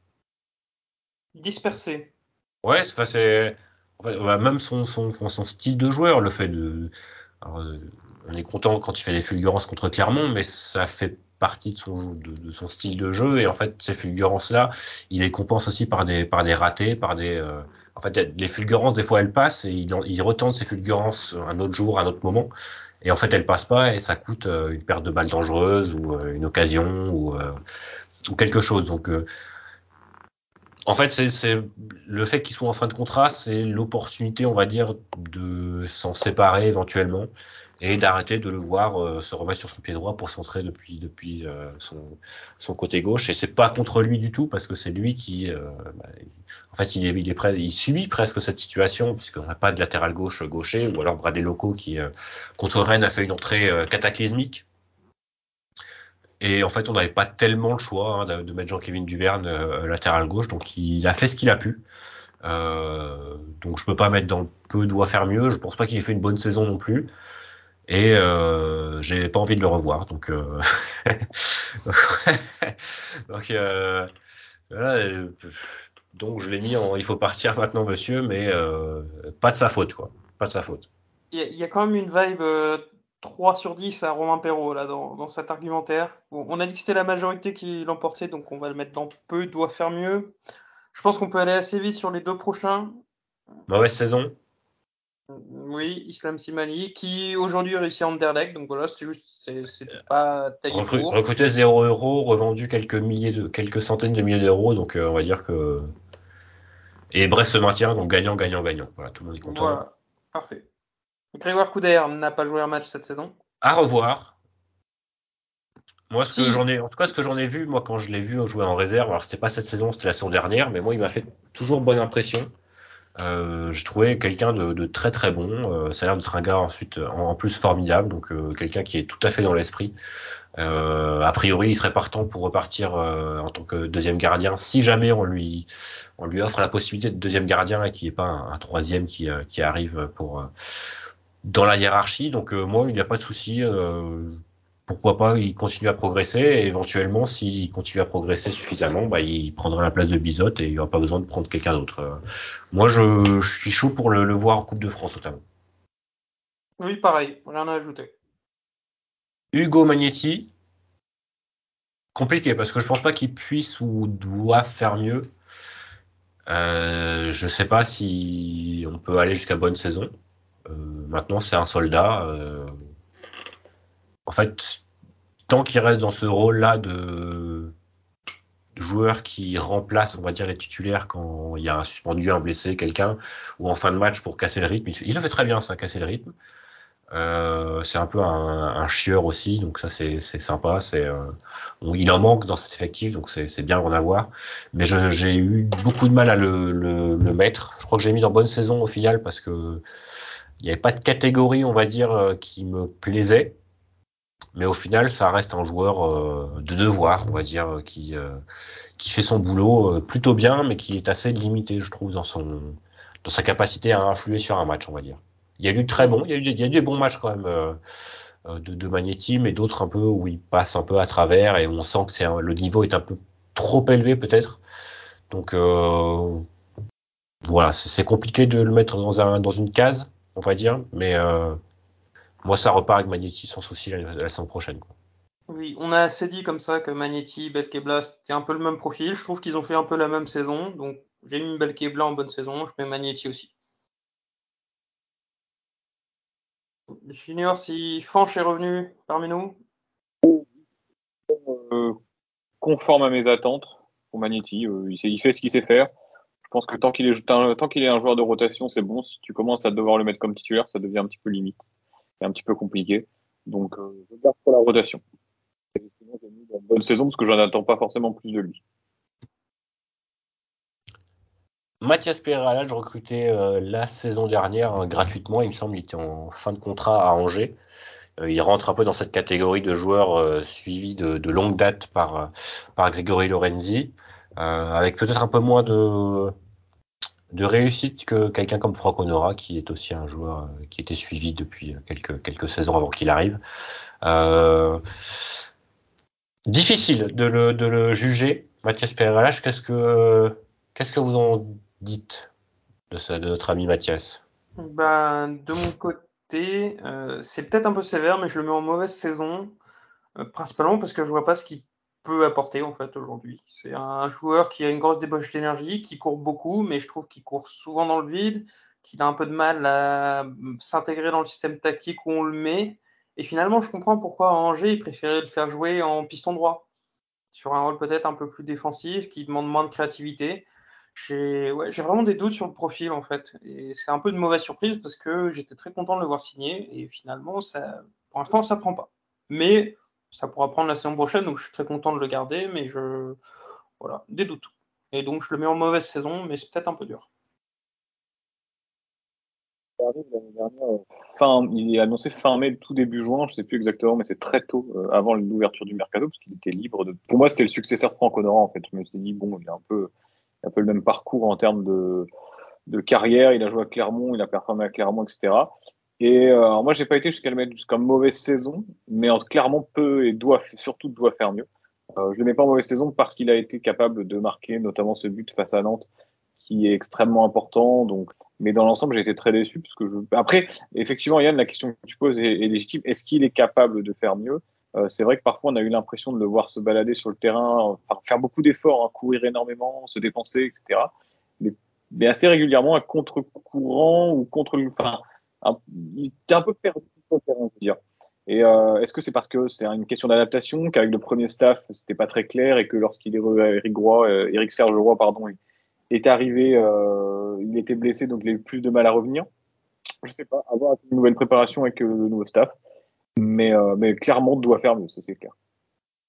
Dispersé. Ouais, c'est, enfin, c'est en fait, bah, même son, son son son style de joueur, le fait de alors, euh, on est content quand il fait des fulgurances contre Clermont, mais ça fait partie de son, de, de son style de jeu. Et en fait, ces fulgurances-là, il les compense aussi par des, par des ratés, par des. Euh, en fait, les fulgurances, des fois, elles passent et il, en- il retente ces fulgurances un autre jour, un autre moment. Et en fait, elles passent pas et ça coûte euh, une perte de balle dangereuse ou euh, une occasion ou, euh, ou quelque chose. Donc, euh, en fait, c'est, c'est le fait qu'il soit en fin de contrat, c'est l'opportunité, on va dire, de s'en séparer éventuellement et d'arrêter de le voir euh, se remettre sur son pied droit pour centrer depuis depuis euh, son son côté gauche. Et c'est pas contre lui du tout parce que c'est lui qui, euh, bah, il- en fait, il est il est prêt, il subit presque cette situation puisqu'on n'a pas de latéral gauche gaucher ou alors Bradley Loco qui euh, contre Rennes a fait une entrée euh, cataclysmique. Et en fait, on n'avait pas tellement le choix hein, de, de mettre Jean-Kévin Duverne euh, latéral gauche, donc il a fait ce qu'il a pu. Euh, donc je peux pas mettre dans le peu doit faire mieux. Je pense pas qu'il ait fait une bonne saison non plus. Et euh, j'ai pas envie de le revoir. Donc euh... donc euh, voilà, euh, donc je l'ai mis en il faut partir maintenant monsieur, mais euh, pas de sa faute quoi. Pas de sa faute. Il y, a- il y a quand même une vibe euh, trois sur dix à Romain Perrault là, dans, dans cet argumentaire. Bon, on a dit que c'était la majorité qui l'emportait, donc on va le mettre dans peu doit faire mieux. Je pense qu'on peut aller assez vite sur les deux prochains. Mauvaise saison. Oui, Islam Simani, qui aujourd'hui réussit à Anderlecht, donc voilà, c'était juste, c'est- c'était pas taillé Recru- pour. recruté zéro euro, revendu quelques milliers de quelques centaines de milliers d'euros. Donc euh, on va dire que et Brest se maintient, donc gagnant, gagnant, gagnant. Voilà, tout le monde est content. Voilà, parfait. Grégoire Couder n'a pas joué un match cette saison. À revoir. Moi, ce que Si, j'en ai, en tout cas, ce que j'en ai vu, moi, quand je l'ai vu jouer en réserve, alors c'était pas cette saison, c'était la saison dernière, mais moi, il m'a fait toujours bonne impression. Euh, j'ai trouvé quelqu'un de, de très très bon. Euh, ça a l'air d'être un gars ensuite en, en plus formidable, donc euh, quelqu'un qui est tout à fait dans l'esprit. Euh, a priori, il serait partant pour repartir euh, en tant que deuxième gardien, si jamais on lui on lui offre la possibilité de deuxième gardien et qu'il n'y ait pas un, un troisième qui euh, qui arrive pour euh, dans la hiérarchie. Donc euh, moi, il n'y a pas de souci. Euh, pourquoi pas, il continue à progresser et éventuellement, s'il continue à progresser suffisamment, bah, il prendra la place de Bizot et il n'y aura pas besoin de prendre quelqu'un d'autre. Euh, moi, je, je suis chaud pour le, le voir en Coupe de France notamment. oui, pareil, rien à ajouter. Hugo Magnetti, compliqué parce que je pense pas qu'il puisse ou doit faire mieux. Euh, je sais pas si on peut aller jusqu'à bonne saison. Euh, maintenant, c'est un soldat. Euh, en fait, tant qu'il reste dans ce rôle-là de joueur qui remplace, on va dire, les titulaires quand il y a un suspendu, un blessé, quelqu'un, ou en fin de match pour casser le rythme. Il le fait très bien, ça, casser le rythme. Euh, c'est un peu un, un chieur aussi, donc ça c'est c'est sympa. C'est euh, bon, il en manque dans cet effectif, donc c'est c'est bien d'en avoir. Mais je, j'ai eu beaucoup de mal à le, le, le mettre. Je crois que j'ai mis dans bonne saison au final parce que il n'y avait pas de catégorie, on va dire, euh, qui me plaisait. Mais au final, ça reste un joueur euh, de devoir, on va dire, euh, qui euh, qui fait son boulot euh, plutôt bien, mais qui est assez limité, je trouve, dans son dans sa capacité à influer sur un match, on va dire. Il y a eu de très bons, il y a eu, il y a eu des bons matchs quand même euh, de, de Magnetti, mais d'autres un peu où il passe un peu à travers et où on sent que c'est un- le niveau est un peu trop élevé peut-être. Donc euh, voilà, c'est c'est compliqué de le mettre dans un dans une case, on va dire, mais euh, moi ça repart avec Magnetti sans souci la, la saison prochaine, quoi. Oui, on a assez dit comme ça que Magnetti, Belkebla, c'était un peu le même profil. Je trouve qu'ils ont fait un peu la même saison. Donc, j'ai mis Belkebla en bonne saison. Je mets Magnetti aussi. Junior, si Fanch est revenu parmi nous. Euh, conforme à mes attentes pour Magnetti. Euh, il, sait- il fait ce qu'il sait faire. Je pense que tant qu'il est, tant tant qu'il est un joueur de rotation, c'est bon. Si tu commences à devoir le mettre comme titulaire, ça devient un petit peu limite. C'est un petit peu compliqué. Donc, euh, je garde pour la rotation. Et sinon, j'ai mis une bonne saison parce que j'en attends pas forcément plus de lui. Mathias Pereira, je recrutais euh, la saison dernière euh, gratuitement, il me semble, il était en fin de contrat à Angers. Euh, il rentre un peu dans cette catégorie de joueurs euh, suivis de, de longue date par, euh, par Grégory Lorenzi, euh, avec peut-être un peu moins de, de réussite que quelqu'un comme Franck Honora, qui est aussi un joueur euh, qui était suivi depuis euh, quelques, quelques saisons avant qu'il arrive. Euh, difficile de le, de le juger, Mathias Pereira. Qu'est-ce que, qu'est-ce que vous en dites de, ce, de notre ami Mathias? Ben, de mon côté, euh, c'est peut-être un peu sévère, mais je le mets en mauvaise saison. Euh, principalement parce que je vois pas ce qu'il peut apporter en fait aujourd'hui. C'est un joueur qui a une grosse débauche d'énergie, qui court beaucoup, mais je trouve qu'il court souvent dans le vide, qu'il a un peu de mal à s'intégrer dans le système tactique où on le met. Et finalement, je comprends pourquoi à Angers, il préférait le faire jouer en piston droit, sur un rôle peut-être un peu plus défensif, qui demande moins de créativité. J'ai ouais, j'ai vraiment des doutes sur le profil en fait. Et c'est un peu une mauvaise surprise parce que j'étais très content de le voir signer et finalement, ça, pour l'instant, ça prend pas. Mais ça pourra prendre la saison prochaine, donc je suis très content de le garder, mais je voilà, des doutes. Et donc je le mets en mauvaise saison, mais c'est peut-être un peu dur. Il arrive l'année dernière, euh, fin, il est annoncé fin mai, tout début juin, je sais plus exactement, mais c'est très tôt, euh, avant l'ouverture du mercato, parce qu'il était libre de. Pour moi, c'était le successeur de Franck Honora, en fait. Je me suis dit, bon, il a un peu, un peu le même parcours en termes de, de carrière. Il a joué à Clermont, il a performé à Clermont, et cetera. Et euh, alors moi, j'ai pas été jusqu'à le mettre jusqu'à mauvaise saison, mais en, Clermont peut et doit, surtout doit faire mieux. Euh, je le mets pas en mauvaise saison parce qu'il a été capable de marquer, notamment ce but face à Nantes, qui est extrêmement important. Donc, mais dans l'ensemble, j'ai été très déçu parce que je. Après, effectivement, Yann, la question que tu poses est, est légitime. Est-ce qu'il est capable de faire mieux? Euh, c'est vrai que parfois, on a eu l'impression de le voir se balader sur le terrain, enfin, faire beaucoup d'efforts, hein, courir énormément, se dépenser, et cetera. Mais, mais assez régulièrement à contre-courant ou contre. Enfin, un, il était un peu perdu sur le terrain, je veux dire. Et euh, est-ce que c'est parce que c'est une question d'adaptation, qu'avec le premier staff, c'était pas très clair et que lorsqu'il est revenu à Eric Roy, euh, Eric Serge Roy, pardon, est arrivé, euh, il était blessé, donc il a eu plus de mal à revenir. Je sais pas, avoir une nouvelle préparation avec euh, le nouveau staff, mais, euh, mais clairement, doit faire mieux, ça c'est clair.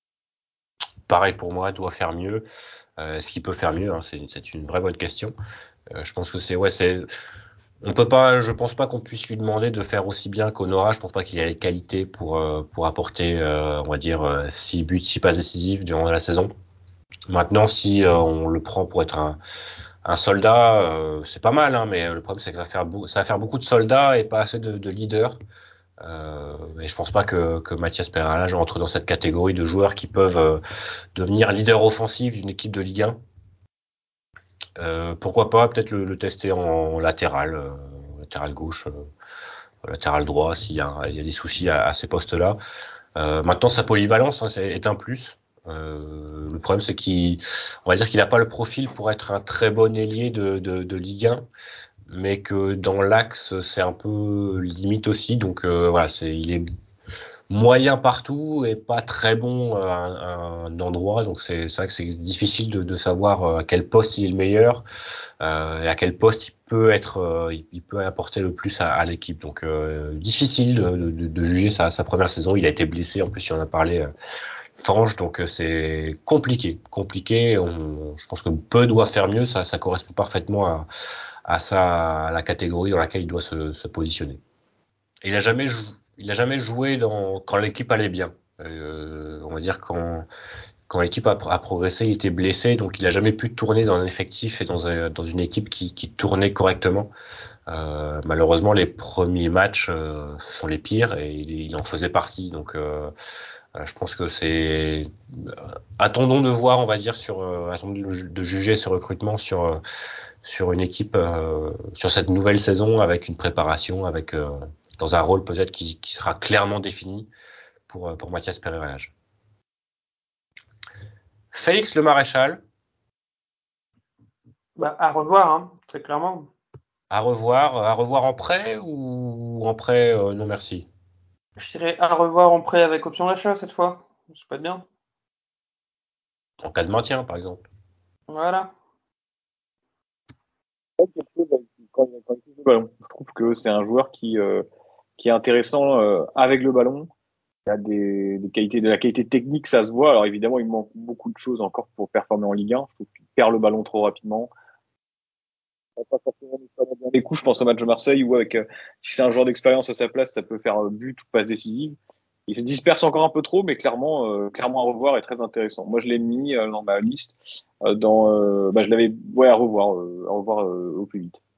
pareil pour moi, doit faire mieux. Euh, est-ce qu'il peut faire mieux, hein, c'est, c'est une vraie bonne question. Euh, je pense que c'est, ouais, c'est, on peut pas, je pense pas qu'on puisse lui demander de faire aussi bien qu'Honora. Je pense pas qu'il a les qualités pour euh, pour apporter, euh, on va dire, euh, six buts, six passes décisives durant la saison. Maintenant, si euh, on le prend pour être un un soldat, euh, c'est pas mal, hein, mais le problème c'est que ça va faire, beau, ça va faire beaucoup de soldats et pas assez de, de leaders. Euh, et je pense pas que, que Mathias Perrin-Lage entre dans cette catégorie de joueurs qui peuvent euh, devenir leader offensif d'une équipe de Ligue un. Euh, pourquoi pas peut-être le, le tester en latéral, euh, latéral gauche, euh, latéral droit s'il y a, il y a des soucis à, à ces postes-là. Euh, maintenant sa polyvalence, hein, c'est, est un plus. Euh, le problème c'est qu'il, on va dire qu'il n'a pas le profil pour être un très bon ailier de, de, de Ligue un, mais que dans l'axe c'est un peu limite aussi. Donc euh, voilà, c'est, il est moyen partout et pas très bon à un, à un endroit. Donc c'est, c'est vrai que c'est difficile de, de savoir à quel poste il est le meilleur euh, et à quel poste il peut être, euh, il peut apporter le plus à, à l'équipe. Donc euh, difficile de, de, de juger sa, sa première saison. Il a été blessé, en plus il en a parlé. Euh, Fange, donc euh, c'est compliqué, compliqué. On, je pense que peu doit faire mieux. Ça, ça correspond parfaitement à, à sa, à la catégorie dans laquelle il doit se, se positionner. Il a jamais, jou- il a jamais joué dans quand l'équipe allait bien. Euh, on va dire quand quand l'équipe a, a progressé, il était blessé, donc il a jamais pu tourner dans un effectif et dans, un, dans une équipe qui, qui tournait correctement. Euh, malheureusement, les premiers matchs euh, sont les pires et il, il en faisait partie. Donc euh, euh, je pense que c'est attendons de voir, on va dire sur euh, attendons de, de juger ce recrutement sur euh, sur une équipe euh, sur cette nouvelle saison avec une préparation, avec euh, dans un rôle peut-être qui, qui sera clairement défini pour pour Mathias Perrin-Lage. Félix Le Maréchal. Bah, à revoir, hein, très clairement. À revoir, à revoir en prêt ou en prêt euh, non merci. Je dirais à revoir en prêt avec option d'achat cette fois. Ça peut être bien. En cas de maintien, par exemple. Voilà. Je trouve que c'est un joueur qui, euh, qui est intéressant euh, avec le ballon. Il a des, des qualités, de la qualité technique, ça se voit. Alors évidemment, il manque beaucoup de choses encore pour performer en Ligue un. Je trouve qu'il perd le ballon trop rapidement. Pas forcément bien les coups, je pense au match de Marseille où avec, euh, si c'est un joueur d'expérience à sa place, ça peut faire euh, but ou passe décisive. Il se disperse encore un peu trop, mais clairement, euh, clairement à revoir est très intéressant. Moi, je l'ai mis euh, dans ma liste. Euh, dans, euh, bah, je l'avais, ouais, à revoir, euh, à revoir euh, au plus vite.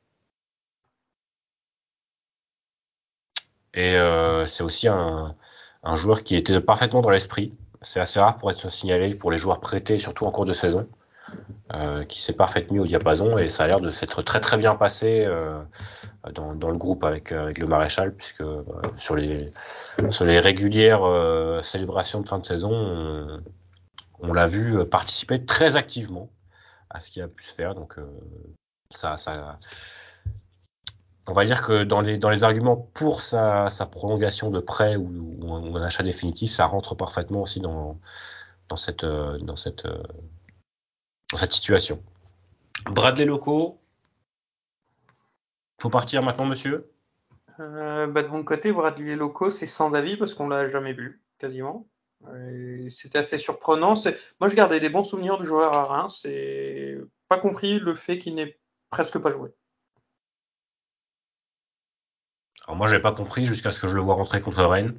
Et euh, c'est aussi un, un joueur qui était parfaitement dans l'esprit. C'est assez rare pour être signalé pour les joueurs prêtés, surtout en cours de saison, euh, qui s'est parfaitement mis au diapason et ça a l'air de s'être très très bien passé euh, dans, dans le groupe avec, avec le Maréchal, puisque euh, sur les sur les régulières euh, célébrations de fin de saison, on, on l'a vu participer très activement à ce qu'il a pu se faire. Donc euh, ça, ça, on va dire que dans les dans les arguments pour sa, sa prolongation de prêt ou, ou, un, ou un achat définitif, ça rentre parfaitement aussi dans dans cette euh, dans cette euh, dans cette situation. Bradley Locaux, faut partir maintenant, monsieur. Euh, bah, de mon côté, Bradley Locaux, c'est sans avis parce qu'on l'a jamais vu, quasiment. Et c'était assez surprenant. C'est... Moi, je gardais des bons souvenirs du joueur à Reims et pas compris le fait qu'il n'ait presque pas joué. Alors moi, j'avais pas compris jusqu'à ce que je le vois rentrer contre Rennes.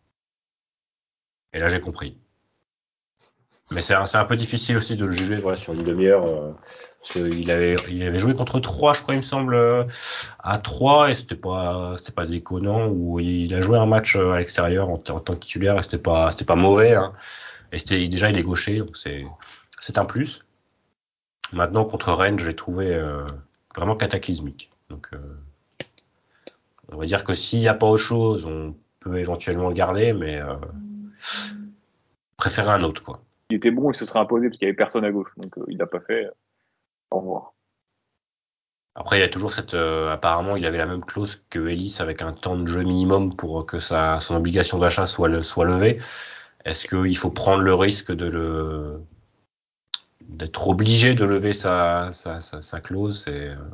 Et là, j'ai compris. Mais c'est un, c'est un peu difficile aussi de le juger voilà, sur une demi-heure. Euh, parce qu'il avait, il avait joué contre trois, je crois, il me semble, euh, à trois, et c'était pas, c'était pas déconnant. Où il a joué un match euh, à l'extérieur en, en tant que titulaire, et c'était pas, c'était pas mauvais. Hein. Et c'était déjà, il est gaucher, donc c'est, c'est un plus. Maintenant, contre Rennes, je l'ai trouvé euh, vraiment cataclysmique. Donc, euh, on va dire que s'il n'y a pas autre chose, on peut éventuellement le garder, mais euh, préférer un autre, quoi. Il était bon, il se serait imposé parce qu'il y avait personne à gauche, donc euh, il l'a pas fait. Au revoir. Après, il y a toujours cette. Euh, apparemment, il avait la même clause que Ellis avec un temps de jeu minimum pour que sa son obligation d'achat soit le, soit levée. Est-ce qu'il faut prendre le risque de le d'être obligé de lever sa sa sa, sa clause? C'est, euh,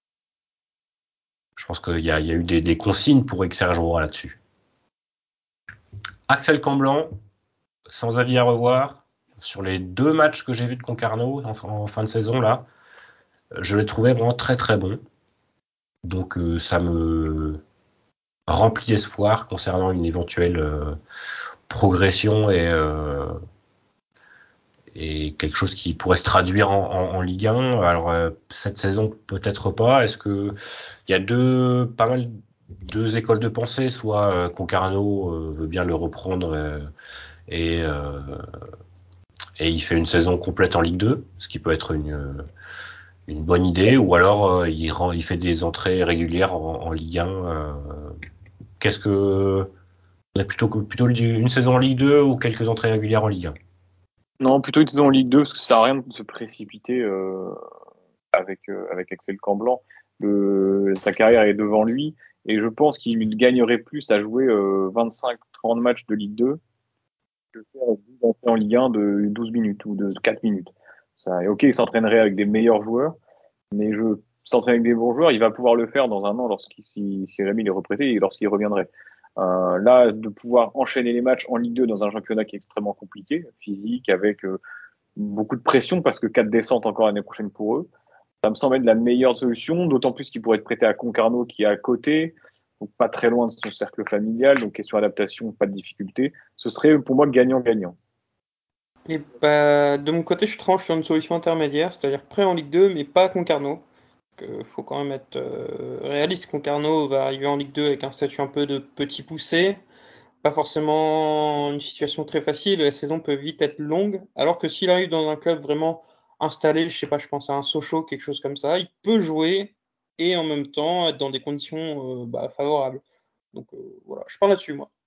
je pense qu'il y a il y a eu des, des consignes pour Serge Roy là-dessus. Axel Camblan, sans avis à revoir. sur les deux matchs que j'ai vus de Concarneau en, en fin de saison, là, je les trouvais vraiment très très bons. Donc euh, ça me remplit d'espoir concernant une éventuelle euh, progression et, euh, et quelque chose qui pourrait se traduire en, en, en Ligue un. Alors euh, cette saison peut-être pas. Est-ce que il y a deux pas mal deux écoles de pensée, soit euh, Concarneau euh, veut bien le reprendre euh, et euh, et il fait une saison complète en Ligue deux, ce qui peut être une une bonne idée, ou alors euh, il rend il fait des entrées régulières en, en Ligue un. Euh, qu'est-ce que on a plutôt plutôt une saison en Ligue deux ou quelques entrées régulières en Ligue un? Non, plutôt une saison en Ligue deux, parce que ça sert à rien de se précipiter euh, avec, euh, avec Axel Camblanc. Le, sa carrière est devant lui, et je pense qu'il gagnerait plus à jouer euh, vingt-cinq trente matchs de Ligue deux que faire dix entrées en Ligue un de douze minutes ou de quatre minutes. Ça, ok, il s'entraînerait avec des meilleurs joueurs, mais je s'entraîner avec des bons joueurs, il va pouvoir le faire dans un an lorsqu'il si, si Rémi est reprêté et lorsqu'il reviendrait. Euh, là, de pouvoir enchaîner les matchs en Ligue deux dans un championnat qui est extrêmement compliqué, physique, avec euh, beaucoup de pression, parce que quatre descentes encore l'année prochaine pour eux, ça me semble être la meilleure solution, d'autant plus qu'il pourrait être prêté à Concarneau qui est à côté, donc pas très loin de son cercle familial, donc question adaptation, pas de difficulté. Ce serait pour moi gagnant-gagnant. Et bah, de mon côté, je tranche sur une solution intermédiaire, c'est-à-dire prêt en Ligue deux, mais pas à Concarneau. Il faut quand même être euh, réaliste. Concarneau va arriver en Ligue deux avec un statut un peu de petit poussé, pas forcément une situation très facile, la saison peut vite être longue, alors que s'il arrive dans un club vraiment installé, je sais pas, je pense à un Sochaux, quelque chose comme ça, il peut jouer et en même temps être dans des conditions euh, bah, favorables. Donc euh, voilà, je parle là-dessus, moi.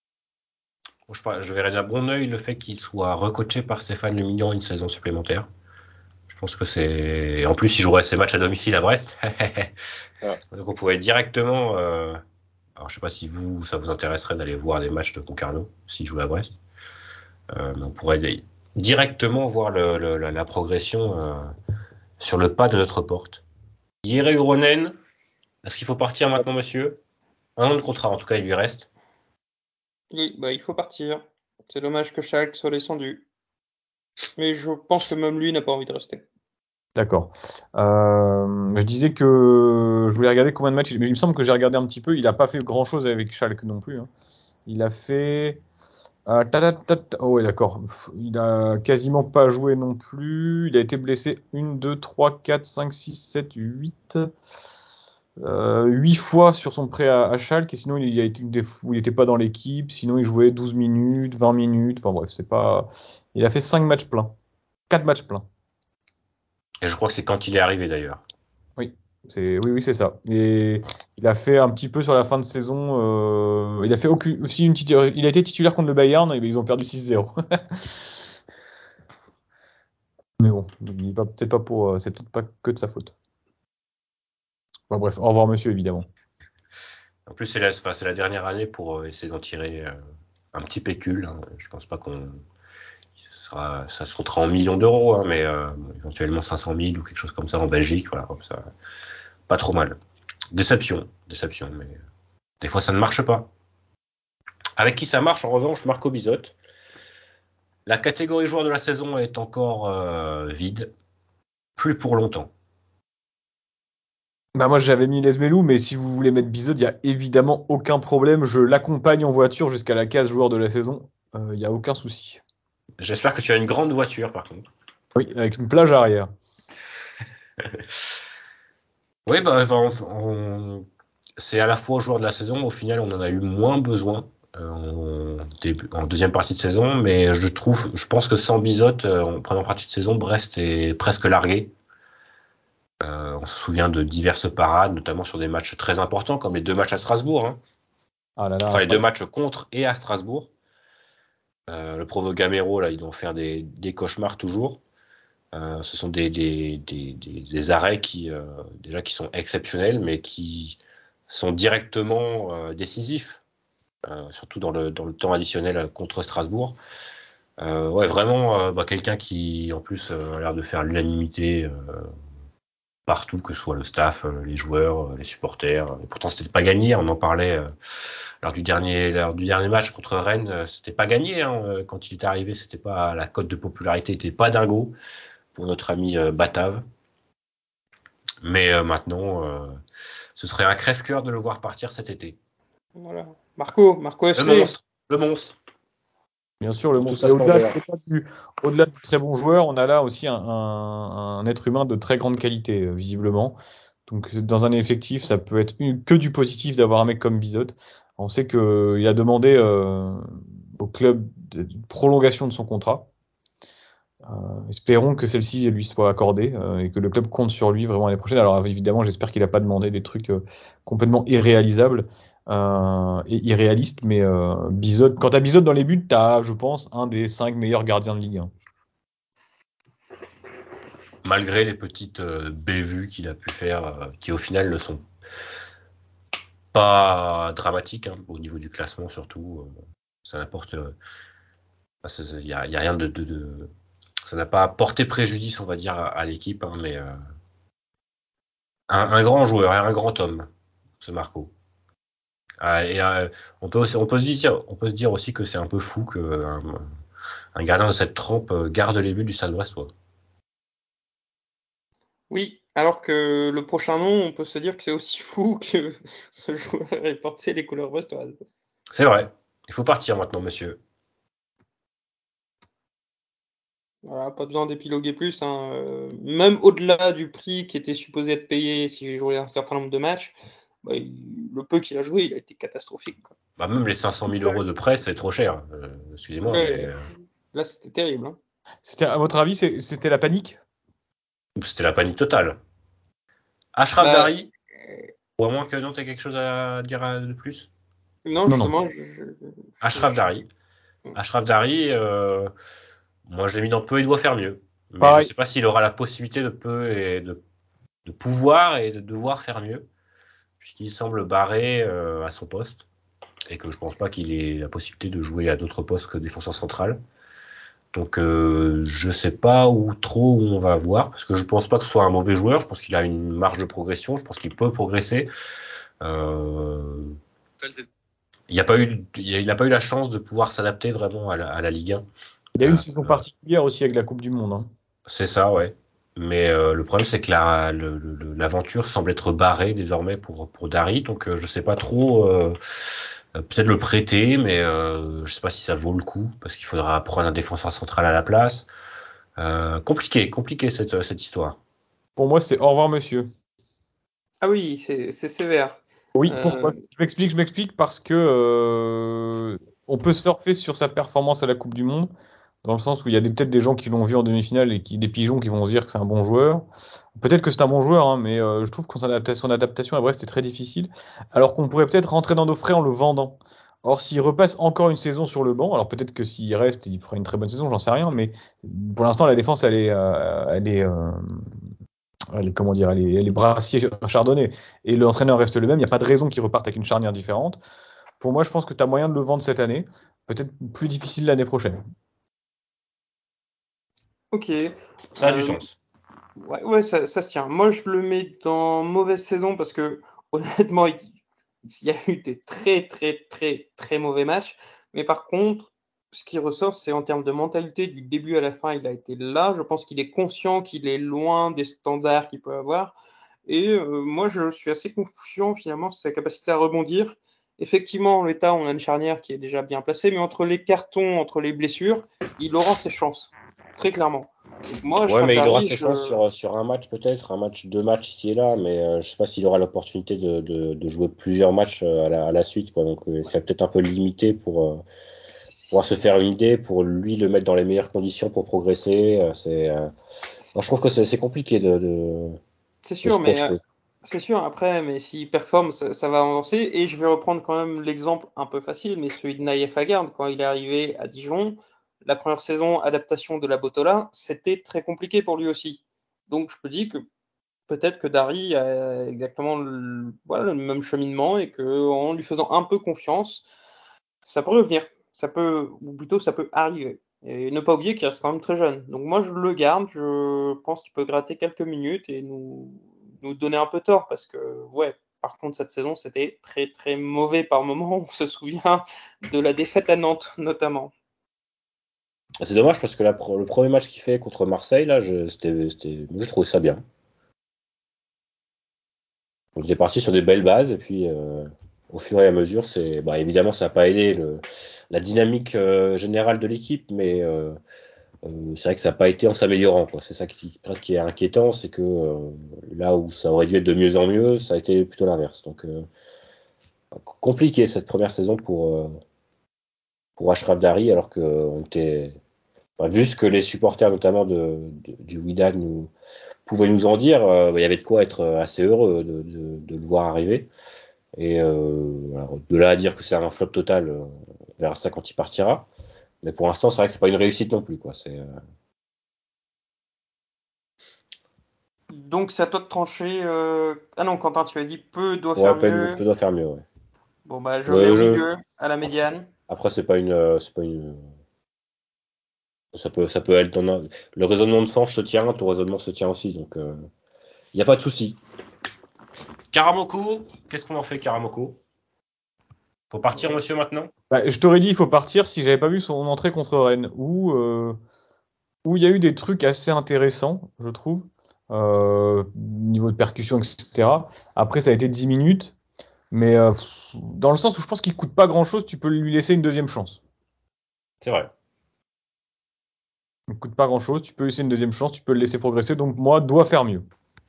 Je, je verrais d'un bon œil le fait qu'il soit recoaché par Stéphane Le Mignan une saison supplémentaire. Je pense que c'est. En plus, il jouerait ses matchs à domicile à Brest. Ouais. Donc on pourrait directement. Euh... Alors je sais pas si vous, ça vous intéresserait d'aller voir des matchs de Concarneau s'il joue à Brest. Euh, mais on pourrait directement voir le, le, la, la progression euh, sur le pas de notre porte. Jere Uronen, est-ce qu'il faut partir maintenant, monsieur? Un an de contrat, en tout cas, il lui reste. Oui, bah, il faut partir. C'est dommage que Schalke soit descendu. Mais je pense que même lui n'a pas envie de rester. D'accord. Euh, je disais que je voulais regarder combien de matchs. Mais il me semble que j'ai regardé un petit peu. Il n'a pas fait grand-chose avec Schalke non plus. Hein. Il a fait. Euh, oh ouais, d'accord. Il a quasiment pas joué non plus. Il a été blessé une, deux, trois, quatre, cinq, six, sept, huit. Euh, huit fois sur son prêt à, à Schalke. Et sinon, il a été des il n'était pas dans l'équipe. Sinon, il jouait douze minutes, vingt minutes. Enfin bref, c'est pas. Il a fait cinq matchs pleins. quatre matchs pleins. Et je crois que c'est quand il est arrivé d'ailleurs. Oui, c'est oui, oui, c'est ça. Et il a fait un petit peu sur la fin de saison. Euh, il a fait aucune, aussi une petite, il a été titulaire contre le Bayern et ils ont perdu six zéro. Mais bon, il va peut-être pas pour, c'est peut-être pas que de sa faute. Enfin, bref, au revoir monsieur évidemment. En plus, c'est la, enfin, c'est la dernière année pour essayer d'en tirer euh, un petit pécule. Hein. Je pense pas qu'on sera, ça se comptera en millions d'euros, hein, mais euh, éventuellement cinq cent mille ou quelque chose comme ça en Belgique, voilà, comme ça, pas trop mal. Déception, déception, mais des fois ça ne marche pas. Avec qui ça marche en revanche, Marco Bizotte. La catégorie joueur de la saison est encore euh, vide, plus pour longtemps. Bah moi j'avais mis Lesmelou, mais si vous voulez mettre Bizot, il y a évidemment aucun problème. Je l'accompagne en voiture jusqu'à la case joueur de la saison. Il euh, y a aucun souci. J'espère que tu as une grande voiture par contre. Oui, avec une plage arrière. Oui, bah, on, on, c'est à la fois joueur de la saison. Au final, on en a eu moins besoin euh, en, début, en deuxième partie de saison, mais je trouve, je pense que sans Bizotte, euh, en première partie de saison, Brest est presque largué. Euh, on se souvient de diverses parades, notamment sur des matchs très importants, comme les deux matchs à Strasbourg. Hein. Ah là là, enfin, les deux matchs contre et à Strasbourg. Euh, le Provo Gamero, là, ils doivent faire des, des cauchemars toujours. Euh, ce sont des, des, des, des, des arrêts qui, euh, déjà, qui sont exceptionnels, mais qui sont directement euh, décisifs, euh, surtout dans le, dans le temps additionnel contre Strasbourg. Euh, ouais, vraiment, euh, bah, quelqu'un qui, en plus, euh, a l'air de faire l'unanimité euh, partout, que ce soit le staff, euh, les joueurs, euh, les supporters. Et pourtant, c'était pas gagné, on en parlait euh, lors du dernier, lors du dernier match contre Rennes, euh, c'était pas gagné. Hein. Quand il était arrivé, c'était pas la cote de popularité était pas dingo pour notre ami euh, Batave. Mais euh, maintenant, euh, ce serait un crève-cœur de le voir partir cet été. Voilà. Marco, Marco Le F C. monstre, le monstre. Bien sûr, le Dans toute monstre. sa Et au-delà, splendeur. au-delà du, au-delà du très bon joueur, on a là aussi un, un- un être humain de très grande qualité, euh, visiblement. Donc, dans un effectif, ça peut être une- que du positif d'avoir un mec comme Bizot. On sait qu'il a demandé euh, au club de- une prolongation de son contrat. Euh, espérons que celle-ci lui soit accordée euh, et que le club compte sur lui vraiment l'année prochaine. Alors évidemment, j'espère qu'il n'a pas demandé des trucs euh, complètement irréalisables euh, et irréalistes, mais euh, Bizot, quand t'as Bizot dans les buts, t'as, je pense, un des cinq meilleurs gardiens de Ligue un. Malgré les petites euh, bévues qu'il a pu faire, euh, qui au final ne sont pas dramatiques hein, au niveau du classement surtout. Euh, ça n'apporte, euh, il y a, y a rien de, de, de, ça n'a pas porté préjudice, on va dire, à, à l'équipe, hein, mais euh, un, un grand joueur et un grand homme, ce Marco. Ah, et euh, on peut aussi, on peut se dire, on peut se dire aussi que c'est un peu fou que un, un gardien de cette trempe euh, garde les buts du Stade Brestois. Oui, alors que le prochain nom, on peut se dire que c'est aussi fou que ce joueur ait porté les couleurs brestoises. C'est vrai. Il faut partir maintenant, monsieur. Voilà, pas besoin d'épiloguer plus. Hein. Euh, même au-delà du prix qui était supposé être payé si j'ai joué un certain nombre de matchs, bah, il- le peu qu'il a joué, il a été catastrophique. Quoi. Bah, même les cinq cent mille euros de prêt, c'est trop cher. Euh, excusez-moi, mais Ouais, euh, là, c'était terrible. Hein. C'était, à votre avis, c'est- c'était la panique? c'était la panique totale. Ashraf Bah, Dari, ou à moins que non, t'aies quelque chose à dire à- de plus. non, Non, non. justement, je, je, je- Ashraf je- Dari. Ashraf Dari, euh, moi je l'ai mis dans peu et doit faire mieux. Mais je ne Pareil. sais pas s'il aura la possibilité de peu et de, de pouvoir et de devoir faire mieux, puisqu'il semble barré euh, à son poste et que je pense pas qu'il ait la possibilité de jouer à d'autres postes que défenseur central. Donc euh, je sais pas où trop où on va voir, parce que je pense pas que ce soit un mauvais joueur. Je pense qu'il a une marge de progression. Je pense qu'il peut progresser. Euh, il n'a pas eu, il a pas eu la chance de pouvoir s'adapter vraiment à la, à la Ligue un. Il a eu une Euh, saison particulière aussi avec la Coupe du Monde. Hein. c'est ça, ouais. Mais euh, le problème, c'est que la, le- le- l'aventure semble être barrée désormais pour, pour Dari. Donc, euh, je sais pas trop. Euh, euh, peut-être le prêter, mais euh, je sais pas si ça vaut le coup parce qu'il faudra prendre un défenseur central à la place. Euh, compliqué, compliqué cette, cette histoire. Pour moi, c'est au revoir, monsieur. Ah oui, c'est c'est sévère. Oui, Euh, pourquoi? Je m'explique, je m'explique parce que euh, on peut surfer sur sa performance à la Coupe du Monde, dans le sens où il y a des- peut-être des gens qui l'ont vu en demi-finale et qui, des pigeons qui vont se dire que c'est un bon joueur. Peut-être que c'est un bon joueur, hein, mais euh, je trouve que son adaptation, son adaptation à Brest est très difficile. Alors qu'on pourrait peut-être rentrer dans nos frais en le vendant. Or, s'il repasse encore une saison sur le banc, alors peut-être que s'il reste, il fera une très bonne saison, j'en sais rien, mais pour l'instant, la défense, elle est, euh, elle est, euh, elle est, comment dire, elle est, elle est brassier chardonnay. Et l'entraîneur reste le même. Il n'y a pas de raison qu'il reparte avec une charnière différente. Pour moi, je pense que tu as moyen de le vendre cette année. Peut-être plus difficile l'année prochaine. ok. Ça a du Euh, sens. ouais, ouais ça, ça se tient. Moi, je le mets dans mauvaise saison parce que, honnêtement, il il y a eu des très, très, très, très mauvais matchs. Mais par contre, ce qui ressort, c'est en termes de mentalité, du début à la fin, il a été là. Je pense qu'il est conscient qu'il est loin des standards qu'il peut avoir. Et euh, moi, je suis assez confiant finalement sur sa capacité à rebondir. Effectivement, en l'état, on a une charnière qui est déjà bien placée, mais entre les cartons, entre les blessures, il aura ses chances, très clairement. Donc moi, Ouais, mais il aura Shrafdari, ses chances je... sur, sur un match peut-être, un match, deux matchs ici et là, mais euh, je sais pas s'il aura l'opportunité de, de, de jouer plusieurs matchs euh, à la, à la suite, quoi. Donc euh, c'est peut-être un peu limité pour euh, pouvoir se faire une idée, pour lui le mettre dans les meilleures conditions pour progresser. Euh, c'est, euh... Moi, je trouve que c'est, c'est compliqué de, de, C'est de se sûr, mais euh, projeter. c'est sûr. Après, mais s'il performe, ça, ça va avancer. Et je vais reprendre quand même l'exemple un peu facile, mais celui de Naïef Aguerd quand il est arrivé à Dijon. La première saison, adaptation de la Botola, c'était très compliqué pour lui aussi. Donc je me dis que peut-être que Dari a exactement le, voilà, le même cheminement et que en lui faisant un peu confiance, ça peut revenir. Ça peut, ou plutôt ça peut arriver. Et ne pas oublier qu'il reste quand même très jeune. Donc moi je le garde, je pense qu'il peut gratter quelques minutes et nous, nous donner un peu tort parce que ouais, par contre contre, cette saison, c'était très très mauvais par moments. On se souvient de la défaite à Nantes, notamment. C'est dommage parce que la, le premier match qu'il fait contre Marseille, là, je, c'était, c'était, moi, je trouvais ça bien. On était parti sur des belles bases et puis euh, au fur et à mesure, c'est, bah, évidemment, ça n'a pas aidé le, la dynamique euh, générale de l'équipe, mais euh, euh, c'est vrai que ça n'a pas été en s'améliorant, quoi. C'est ça qui, presque qui est inquiétant, c'est que euh, là où ça aurait dû être de mieux en mieux, ça a été plutôt l'inverse. Donc euh, compliqué cette première saison pour euh, pour Achraf Dari, alors que on était, bah, vu ce que les supporters notamment de, de du Wydad nous pouvaient nous en dire, euh, il y avait de quoi être assez heureux de, de, de le voir arriver. Et euh, alors, de là à dire que c'est un flop total, euh, on verra ça quand il partira. Mais pour l'instant, c'est vrai que c'est pas une réussite non plus, quoi. C'est euh... Donc c'est à toi de trancher. Euh... Ah non, Quentin, tu as dit peu doit ouais, faire peut, mieux. peut doit faire mieux. Ouais. Bon bah je mets Je, oui je... deux à la médiane. Après, c'est pas une, euh, c'est pas une. Ça peut, ça peut être dans un... le raisonnement de Fanch se tient, ton raisonnement se tient aussi, donc il euh... n'y a pas de souci. Karamoko, qu'est-ce qu'on en fait, Karamoko? Faut partir, monsieur, maintenant? Bah, je t'aurais dit il faut partir si j'avais pas vu son entrée contre Rennes, où euh, où il y a eu des trucs assez intéressants, je trouve, euh, niveau de percussion, et cetera. Après, ça a été dix minutes, mais euh, dans le sens où je pense qu'il coûte pas grand-chose, tu peux lui laisser une deuxième chance. C'est vrai. Il coûte pas grand-chose, tu peux laisser une deuxième chance, tu peux le laisser progresser. Donc moi, doit faire mieux.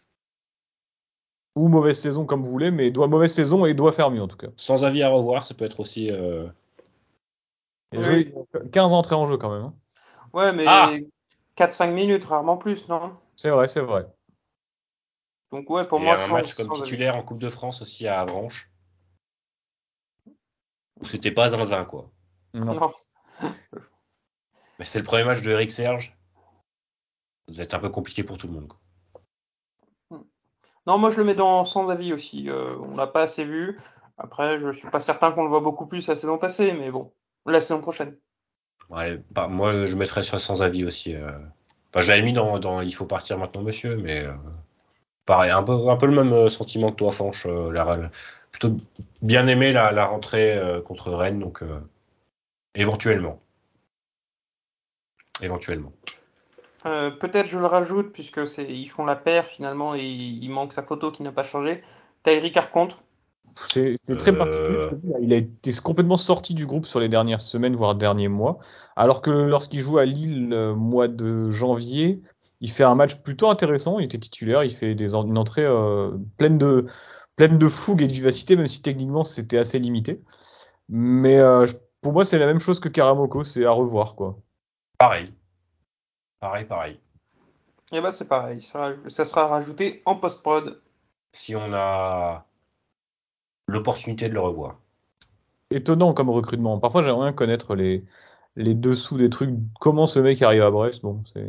Ou mauvaise saison comme vous voulez, mais doit mauvaise saison et doit faire mieux en tout cas. Sans avis à revoir, ça peut être aussi. Euh... Et jouer quinze entrées en jeu quand même. Hein. Ouais, mais ah quatre cinq minutes, rarement plus, non? C'est vrai, c'est vrai. Donc ouais, pour Il y moi, a un sans, match comme sans titulaire avis. en Coupe de France aussi à Avranches. Où c'était pas zinzin, quoi. Non. Non. Mais c'est le premier match de Eric Serge. Ça va être un peu compliqué pour tout le monde, quoi. Non, moi je le mets dans sans avis aussi. Euh, on l'a pas assez vu. Après, je suis pas certain qu'on le voit beaucoup plus la saison passée, mais bon, la saison prochaine. Ouais, bah, moi, je mettrais sur sans avis aussi. Euh... Enfin, je l'avais mis dans, dans Il faut partir maintenant, monsieur, mais euh, pareil, un peu, un peu le même sentiment que toi, Fanch. Euh, la, plutôt bien aimé la, la rentrée euh, contre Rennes, donc euh, éventuellement. Éventuellement. Euh, peut-être je le rajoute, puisque c'est ils font la paire finalement et il manque sa photo qui n'a pas changé. Tahiri Carconte. C'est, c'est très particulier. Euh... Il a été complètement sorti du groupe sur les dernières semaines, voire derniers mois. Alors que lorsqu'il joue à Lille, le mois de janvier, il fait un match plutôt intéressant. Il était titulaire, il fait des, une entrée euh, pleine de, pleine de fougue et de vivacité, même si techniquement c'était assez limité. Mais euh, pour moi, c'est la même chose que Karamoko, c'est à revoir, quoi. Pareil. Pareil, pareil. Et bah c'est pareil, ça, ça sera rajouté en post-prod. Si on a l'opportunité de le revoir. Étonnant comme recrutement. Parfois, j'aimerais bien connaître les, les dessous des trucs. Comment ce mec arrive à Brest, bon, c'est.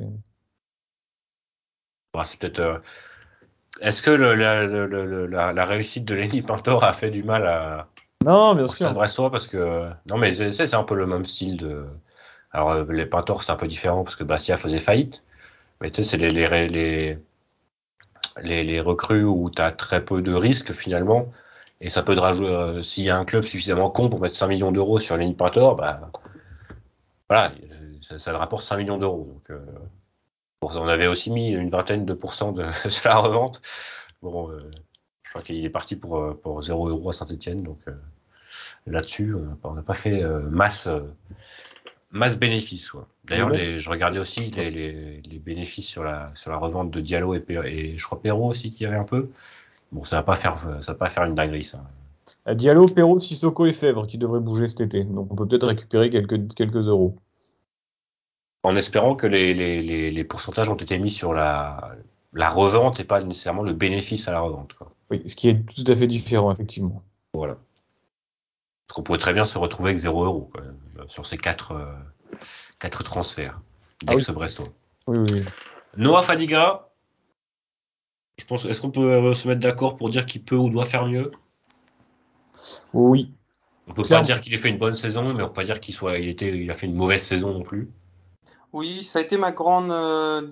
Bah, c'est peut-être. Euh... Est-ce que le, la, le, le, la, la réussite de Lenny Pintor a fait du mal à Non, bien au Stade sûr. Brestois parce que non mais c'est, c'est un peu le même style de. Alors euh, les Pintor c'est un peu différent parce que Bastia faisait faillite, mais tu sais c'est les les, les les les recrues où tu as très peu de risques finalement et ça peut te rajouter euh, s'il y a un club suffisamment con pour mettre cinq millions d'euros sur Lenny Pintor, bah voilà ça, ça le rapporte cinq millions d'euros donc. Euh, on avait aussi mis une vingtaine de pourcents de, de la revente. Bon, euh, je crois qu'il est parti pour, euh, pour zéro euro à Saint-Etienne. Donc euh, là-dessus, on n'a pas fait euh, masse, euh, masse bénéfice. Ouais. D'ailleurs, Ouais. les, je regardais aussi les, les, les bénéfices sur la, sur la revente de Diallo et, et je crois Perrault aussi qui avait un peu. Bon, ça va pas faire, ça va pas faire une dinguerie, ça. Diallo, Perrault, Sissoko et Fèvre qui devraient bouger cet été. Donc on peut peut-être récupérer quelques, quelques euros. En espérant que les, les, les, les pourcentages ont été mis sur la, la revente et pas nécessairement le bénéfice à la revente, quoi. Oui, ce qui est tout à fait différent, effectivement. Voilà. Parce qu'on pourrait très bien se retrouver avec zéro euro quoi, sur ces quatre, euh, quatre transferts Ah oui. d'ex-Brestois. Oui, oui. Noah Fadiga, je pense, est-ce qu'on peut euh, se mettre d'accord pour dire qu'il peut ou doit faire mieux? Oui. On peut pas Clairement. dire qu'il ait fait une bonne saison, mais on peut pas dire qu'il soit, il était, il a fait une mauvaise saison non plus. Oui, ça a été ma grande euh,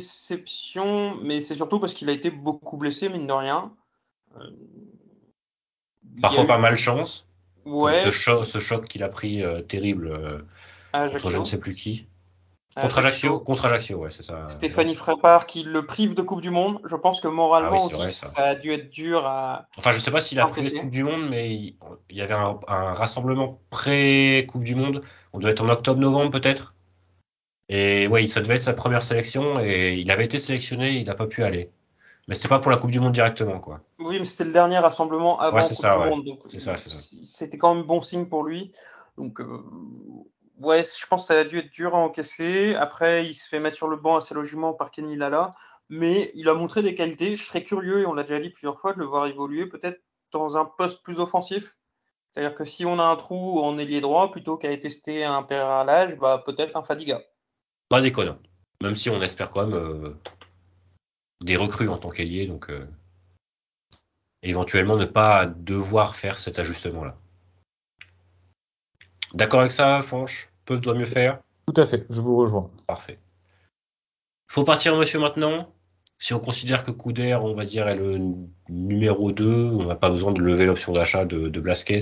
déception, mais c'est surtout parce qu'il a été beaucoup blessé, mine de rien. Euh, Parfois eu... par malchance. Ouais. Comme ce, cho- ce choc qu'il a pris euh, terrible euh, contre je ne sais plus qui. Contre Ajaccio. Ajaccio. Contre Ajaccio, ouais, c'est ça. Stéphanie Yes. Frappard qui le prive de Coupe du Monde. Je pense que Ah oui, moralement c'est aussi, vrai, ça. ça a dû être dur à. Enfin, je sais pas s'il a pris encaisser. Coupe du Monde, mais il, il y avait un, un rassemblement pré-Coupe du Monde. On doit être en octobre-novembre peut-être. Et ouais, ça devait être sa première sélection et il avait été sélectionné, il n'a pas pu aller. Mais c'était pas pour la Coupe du Monde directement, quoi. Oui, mais c'était le dernier rassemblement Ouais, avant c'est Coupe ça, du ouais. Monde. Donc, C'est ça, c'est ça. c'était quand même bon signe pour lui. Donc, euh, ouais, je pense que ça a dû être dur à encaisser. Après, il se fait mettre sur le banc assez logiquement par Kenny Lala. Mais il a montré des qualités. Je serais curieux, et on l'a déjà dit plusieurs fois, de le voir évoluer peut-être dans un poste plus offensif. C'est-à-dire que si on a un trou en ailier droit, plutôt qu'à tester un Perralage, bah, peut-être un Fadiga. Pas déconnant. Même si on espère quand même euh, des recrues en tant qu'ailier, donc euh, éventuellement ne pas devoir faire cet ajustement-là. D'accord avec ça, Franche? Peu doit mieux faire? Tout à fait, je vous rejoins. Parfait. Faut partir, monsieur, maintenant. Si on considère que Couder, on va dire, est le n- numéro deux, on n'a pas besoin de lever l'option d'achat de, de Blasquez.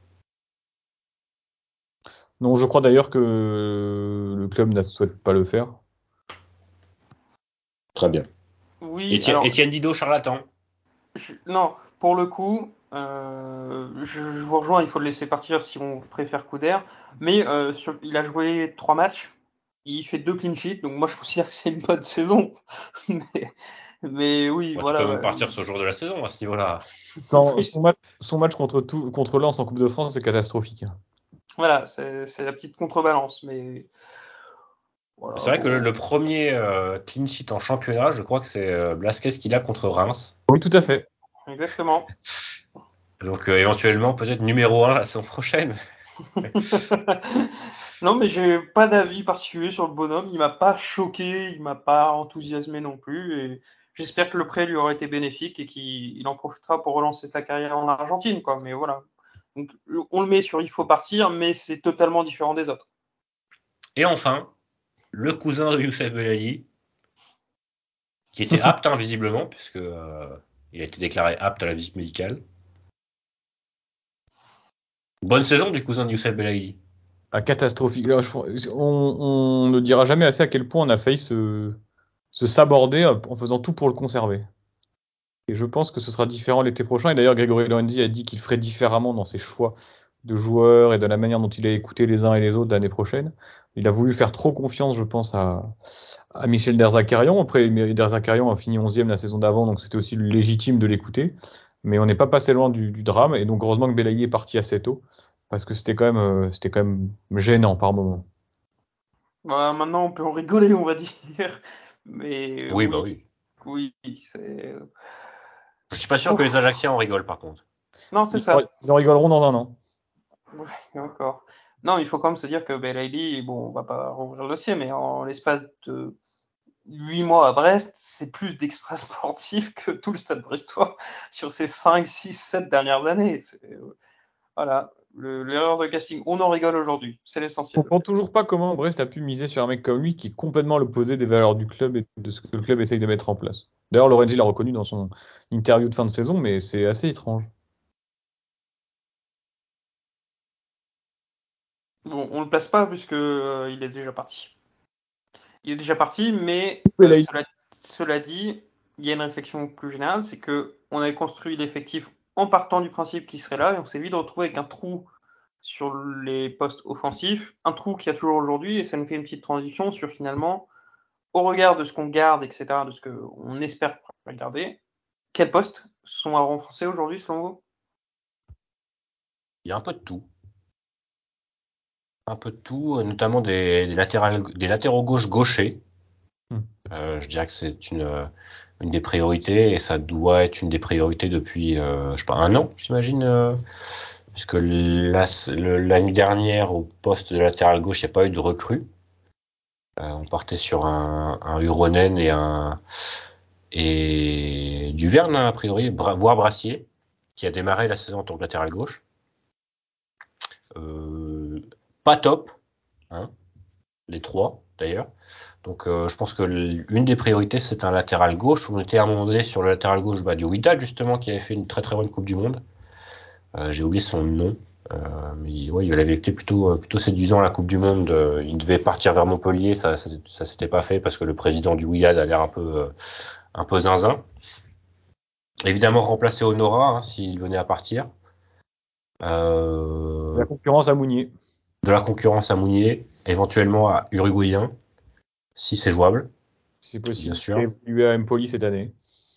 Non, je crois d'ailleurs que le club ne souhaite pas le faire. Très bien. Oui, Étienne, alors, Étienne Didot, charlatan. je- non, pour le coup, euh, je, je vous rejoins, il faut le laisser partir si on préfère Couder. Mais euh, sur- il a joué trois matchs, il fait deux clean sheets, donc moi je considère que c'est une bonne saison. mais, mais oui, Bon, tu peux voilà. même Ouais. partir ce jour de la saison à ce niveau-là. Sans- son, match, son match contre, tout, contre Lens en Coupe de France, c'est catastrophique. Voilà, c'est c'est la petite contrebalance. Mais voilà, C'est vrai que le, bon. le premier euh, clean sheet en championnat, je crois que c'est euh, Blasquez qui l'a contre Reims. Oui, tout à fait. Exactement. Donc euh, éventuellement peut-être numéro un la saison prochaine. Non, mais j'ai pas d'avis particulier sur le bonhomme. Il m'a pas choqué, il m'a pas enthousiasmé non plus. Et j'espère que le prêt lui aura été bénéfique et qu'il il en profitera pour relancer sa carrière en Argentine, quoi. Mais voilà. Donc, on le met sur il faut partir, mais c'est totalement différent des autres. Et enfin, le cousin de Youssef Belaïli, qui était apte hein, visiblement, puisque euh, il a été déclaré apte à la visite médicale. Bonne saison du cousin de Youssef Belaïli. Ah, catastrophique. Là, je- on, on ne dira jamais assez à quel point on a failli se, se saborder en faisant tout pour le conserver. Et je pense que ce sera différent l'été prochain. Et d'ailleurs, Grégory Lorenzi a dit qu'il ferait différemment dans ses choix de joueurs et de la manière dont il a écouté les uns et les autres l'année prochaine. Il a voulu faire trop confiance, je pense, à, à Michel Derzakarian. Après, Derzakarian a fini onzième la saison d'avant, donc c'était aussi légitime de l'écouter. Mais on n'est pas passé loin du, du drame. Et donc, heureusement que Belaïli est parti assez tôt, parce que c'était quand même, euh, c'était quand même gênant par moment. Voilà, maintenant, on peut en rigoler, on va dire. Mais Oui, bah oui, oui. oui, c'est. Je suis pas sûr que Ouf. les Ajacciens en rigolent par contre. Non, c'est Ils, ça. ils en rigoleront dans un an. Ouais, d'accord. Non, il faut quand même se dire que Belaïli, bon, on va pas rouvrir le dossier, mais en l'espace de huit mois à Brest, c'est plus d'extra sportif que tout le stade brestois sur ces cinq, six, sept dernières années. C'est, euh, voilà, le- l'erreur de casting. On en rigole aujourd'hui, c'est Je l'essentiel. comprends toujours pas comment Brest a pu miser sur un mec comme lui qui est complètement à l'opposé des valeurs du club et de ce que le club essaye de mettre en place. D'ailleurs, Lorenzi l'a reconnu dans son interview de fin de saison, mais c'est assez étrange. Bon, on le place pas puisque euh, il est déjà parti. Il est déjà parti, mais Mais euh, là, il- cela, cela dit, il y a une réflexion plus générale, c'est que on avait construit l'effectif en partant du principe qu'il serait là, et on s'est vite retrouvé avec un trou sur les postes offensifs, un trou qu'il y a toujours aujourd'hui, et ça nous fait une petite transition sur finalement, au regard de ce qu'on garde, et cetera, de ce qu'on espère garder, quels postes sont à renforcer aujourd'hui selon vous? Il y a un peu de tout. Un peu de tout, euh, notamment des, des, latérales, des latéraux gauche gauchers. Hmm. Euh, je dirais que c'est une, euh, une des priorités et ça doit être une des priorités depuis, euh, je sais pas, un an, j'imagine. Euh, puisque la- le- l'année dernière, au poste de latéral gauche, il n'y a pas eu de recrue. Euh, on partait sur un, un Huronen et un et Duverne, hein, a priori, Bra- voire Brassier, qui a démarré la saison en tant que latéral gauche. Euh, pas top, hein, les trois d'ailleurs. Donc euh, je pense que l'une des priorités c'est un latéral gauche. On était à un moment donné sur le latéral gauche bah, du Wydad justement qui avait fait une très très bonne Coupe du Monde. Euh, j'ai oublié son nom. Euh, mais ouais, il avait été plutôt, plutôt séduisant à la Coupe du Monde. Euh, il devait partir vers Montpellier, ça, ça, ça s'était pas fait parce que le président du Wydad a l'air un peu, euh, un peu zinzin. Évidemment remplacer Honora hein, s'il venait à partir. Euh, La concurrence à Mounier. De la concurrence à Mounier, éventuellement à Uruguayen, si c'est jouable. Si c'est possible. Bien sûr. Et lui à Empoli cette année.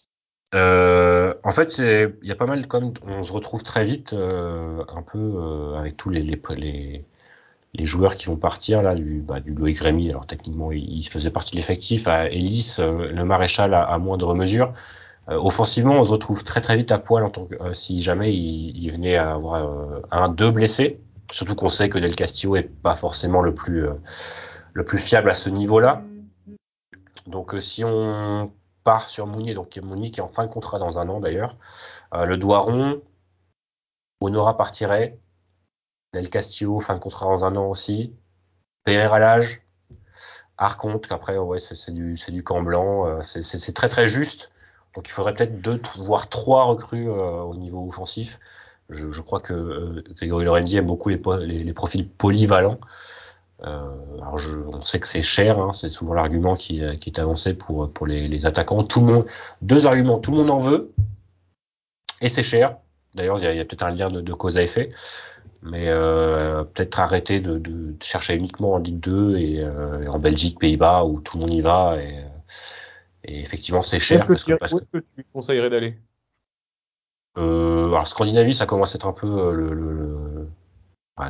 Euh, en fait, c'est, il y a pas mal comme on se retrouve très vite euh, un peu euh, avec tous les, les, les, les joueurs qui vont partir là, du, bah, du Loïc Rémy. Alors techniquement, il, il faisait partie de l'effectif. À Ellis, euh, le Maréchal à, à moindre mesure. Euh, offensivement, on se retrouve très très vite à poil en tant que euh, si jamais il, il venait à avoir euh, un, deux blessés. Surtout qu'on sait que Del Castillo est pas forcément le plus euh, le plus fiable à ce niveau-là. Donc euh, si on part sur Mounier, donc Mounier qui est en fin de contrat dans un an d'ailleurs, euh, le doigt rond, Honora partirait, Del Castillo fin de contrat dans un an aussi, Pereira à l'âge, Arconte qu'après ouais c'est, c'est du c'est du camp blanc, euh, c'est, c'est, c'est très très juste. Donc il faudrait peut-être deux voire trois recrues euh, au niveau offensif. Je, je crois que euh, Grégory Lorenzi aime beaucoup les, les, les profils polyvalents. Euh, alors je, on sait que c'est cher, hein, c'est souvent l'argument qui, qui est avancé pour, pour les, les attaquants. Tout le monde, deux arguments, tout le monde en veut, et c'est cher. D'ailleurs, il y a, il y a peut-être un lien de, de cause à effet, mais euh, peut-être arrêter de, de, de chercher uniquement en Ligue deux et, euh, et en Belgique, Pays-Bas, où tout le monde y va, et, et effectivement c'est Où cher. est-ce que, Parce que, tu, parce où que, est-ce que tu lui conseillerais d'aller? euh, alors Scandinavie, ça commence à être un peu euh, le, le, le ouais,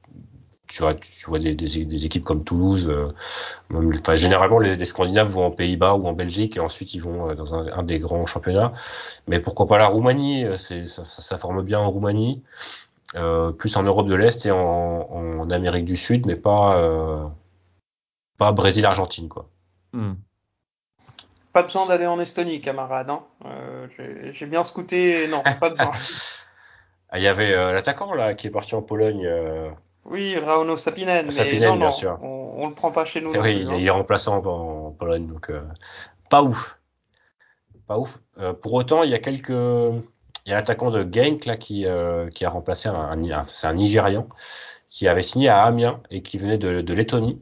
tu vois, tu vois des, des, des équipes comme Toulouse. Euh, Enfin, généralement, les, les Scandinaves vont en Pays-Bas ou en Belgique et ensuite ils vont euh, dans un, un des grands championnats. Mais pourquoi pas la Roumanie? C'est, ça, ça, ça forme bien en Roumanie, euh, plus en Europe de l'Est et en, en Amérique du Sud, mais pas euh, pas Brésil-Argentine, quoi. Hmm. Pas besoin d'aller en Estonie, camarade. Hein. Euh, j'ai, j'ai bien scouté. Non, pas besoin. Ah, il y avait euh, l'attaquant là qui est parti en Pologne, euh, Oui, Rauno Sapinen, mais non, Sapinen, bien non, sûr. on, on le prend pas chez nous Et non oui, plus. il Hein. est remplaçant en, en Pologne, donc euh, pas ouf, pas ouf. Euh, pour autant, il y a quelques, il y a l'attaquant de Genk là qui euh, qui a remplacé un, un, un c'est un Nigérian qui avait signé à Amiens et qui venait de, de Lettonie.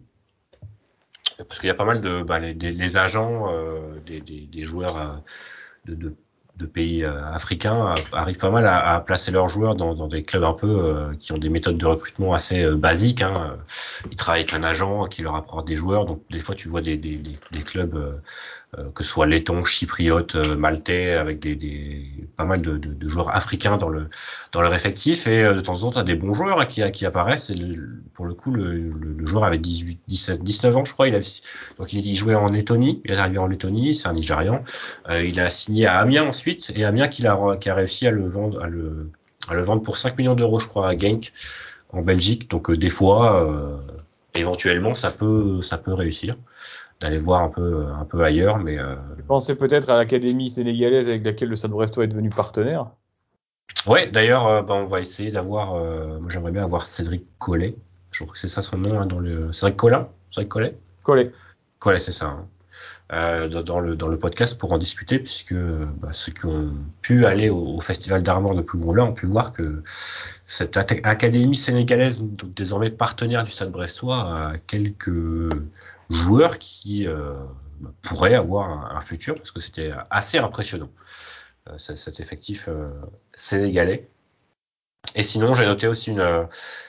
Parce qu'il y a pas mal de bah, les, des, les agents euh, des, des, des joueurs euh, de, de, de pays euh, africains euh, arrivent pas mal à, à placer leurs joueurs dans, dans des clubs un peu euh, qui ont des méthodes de recrutement assez euh, basiques. Hein. Ils travaillent avec un agent qui leur apporte des joueurs. Donc des fois tu vois des, des, des, des clubs euh, euh, que ce soit letton, chypriote, euh, maltais, avec des, des pas mal de, de, de joueurs africains dans le dans leur effectif. Et euh, de temps en temps t'as des bons joueurs hein, qui qui apparaissent. Et le, pour le coup le, le, le joueur avait dix-huit, dix-sept, dix-neuf ans je crois. Il a donc il, il jouait en Lettonie. Il est arrivé en Lettonie. C'est un Nigérian. Euh, il a signé à Amiens ensuite et Amiens qui a qui a réussi à le vendre à le à le vendre pour cinq millions d'euros je crois à Genk en Belgique. Donc euh, des fois euh, éventuellement ça peut ça peut réussir d'aller voir un peu un peu ailleurs, mais euh... Tu pensais peut-être à l'académie sénégalaise avec laquelle le Stade Brestois est devenu partenaire. ouais d'ailleurs euh, bah, on va essayer d'avoir euh, moi j'aimerais bien avoir Cédric Collet, je trouve que c'est ça son nom hein, dans le Cédric Collin Cédric Collet Collet Collet c'est ça hein. euh, dans, dans le dans le podcast pour en discuter puisque bah, ceux qui ont pu aller au, au festival d'Armor de Plougon-là ont pu voir que cette académie sénégalaise donc désormais partenaire du Stade Brestois a quelques joueurs qui euh, pourraient avoir un, un futur parce que c'était assez impressionnant euh, cet effectif euh, sénégalais. Et sinon j'ai noté aussi une, euh,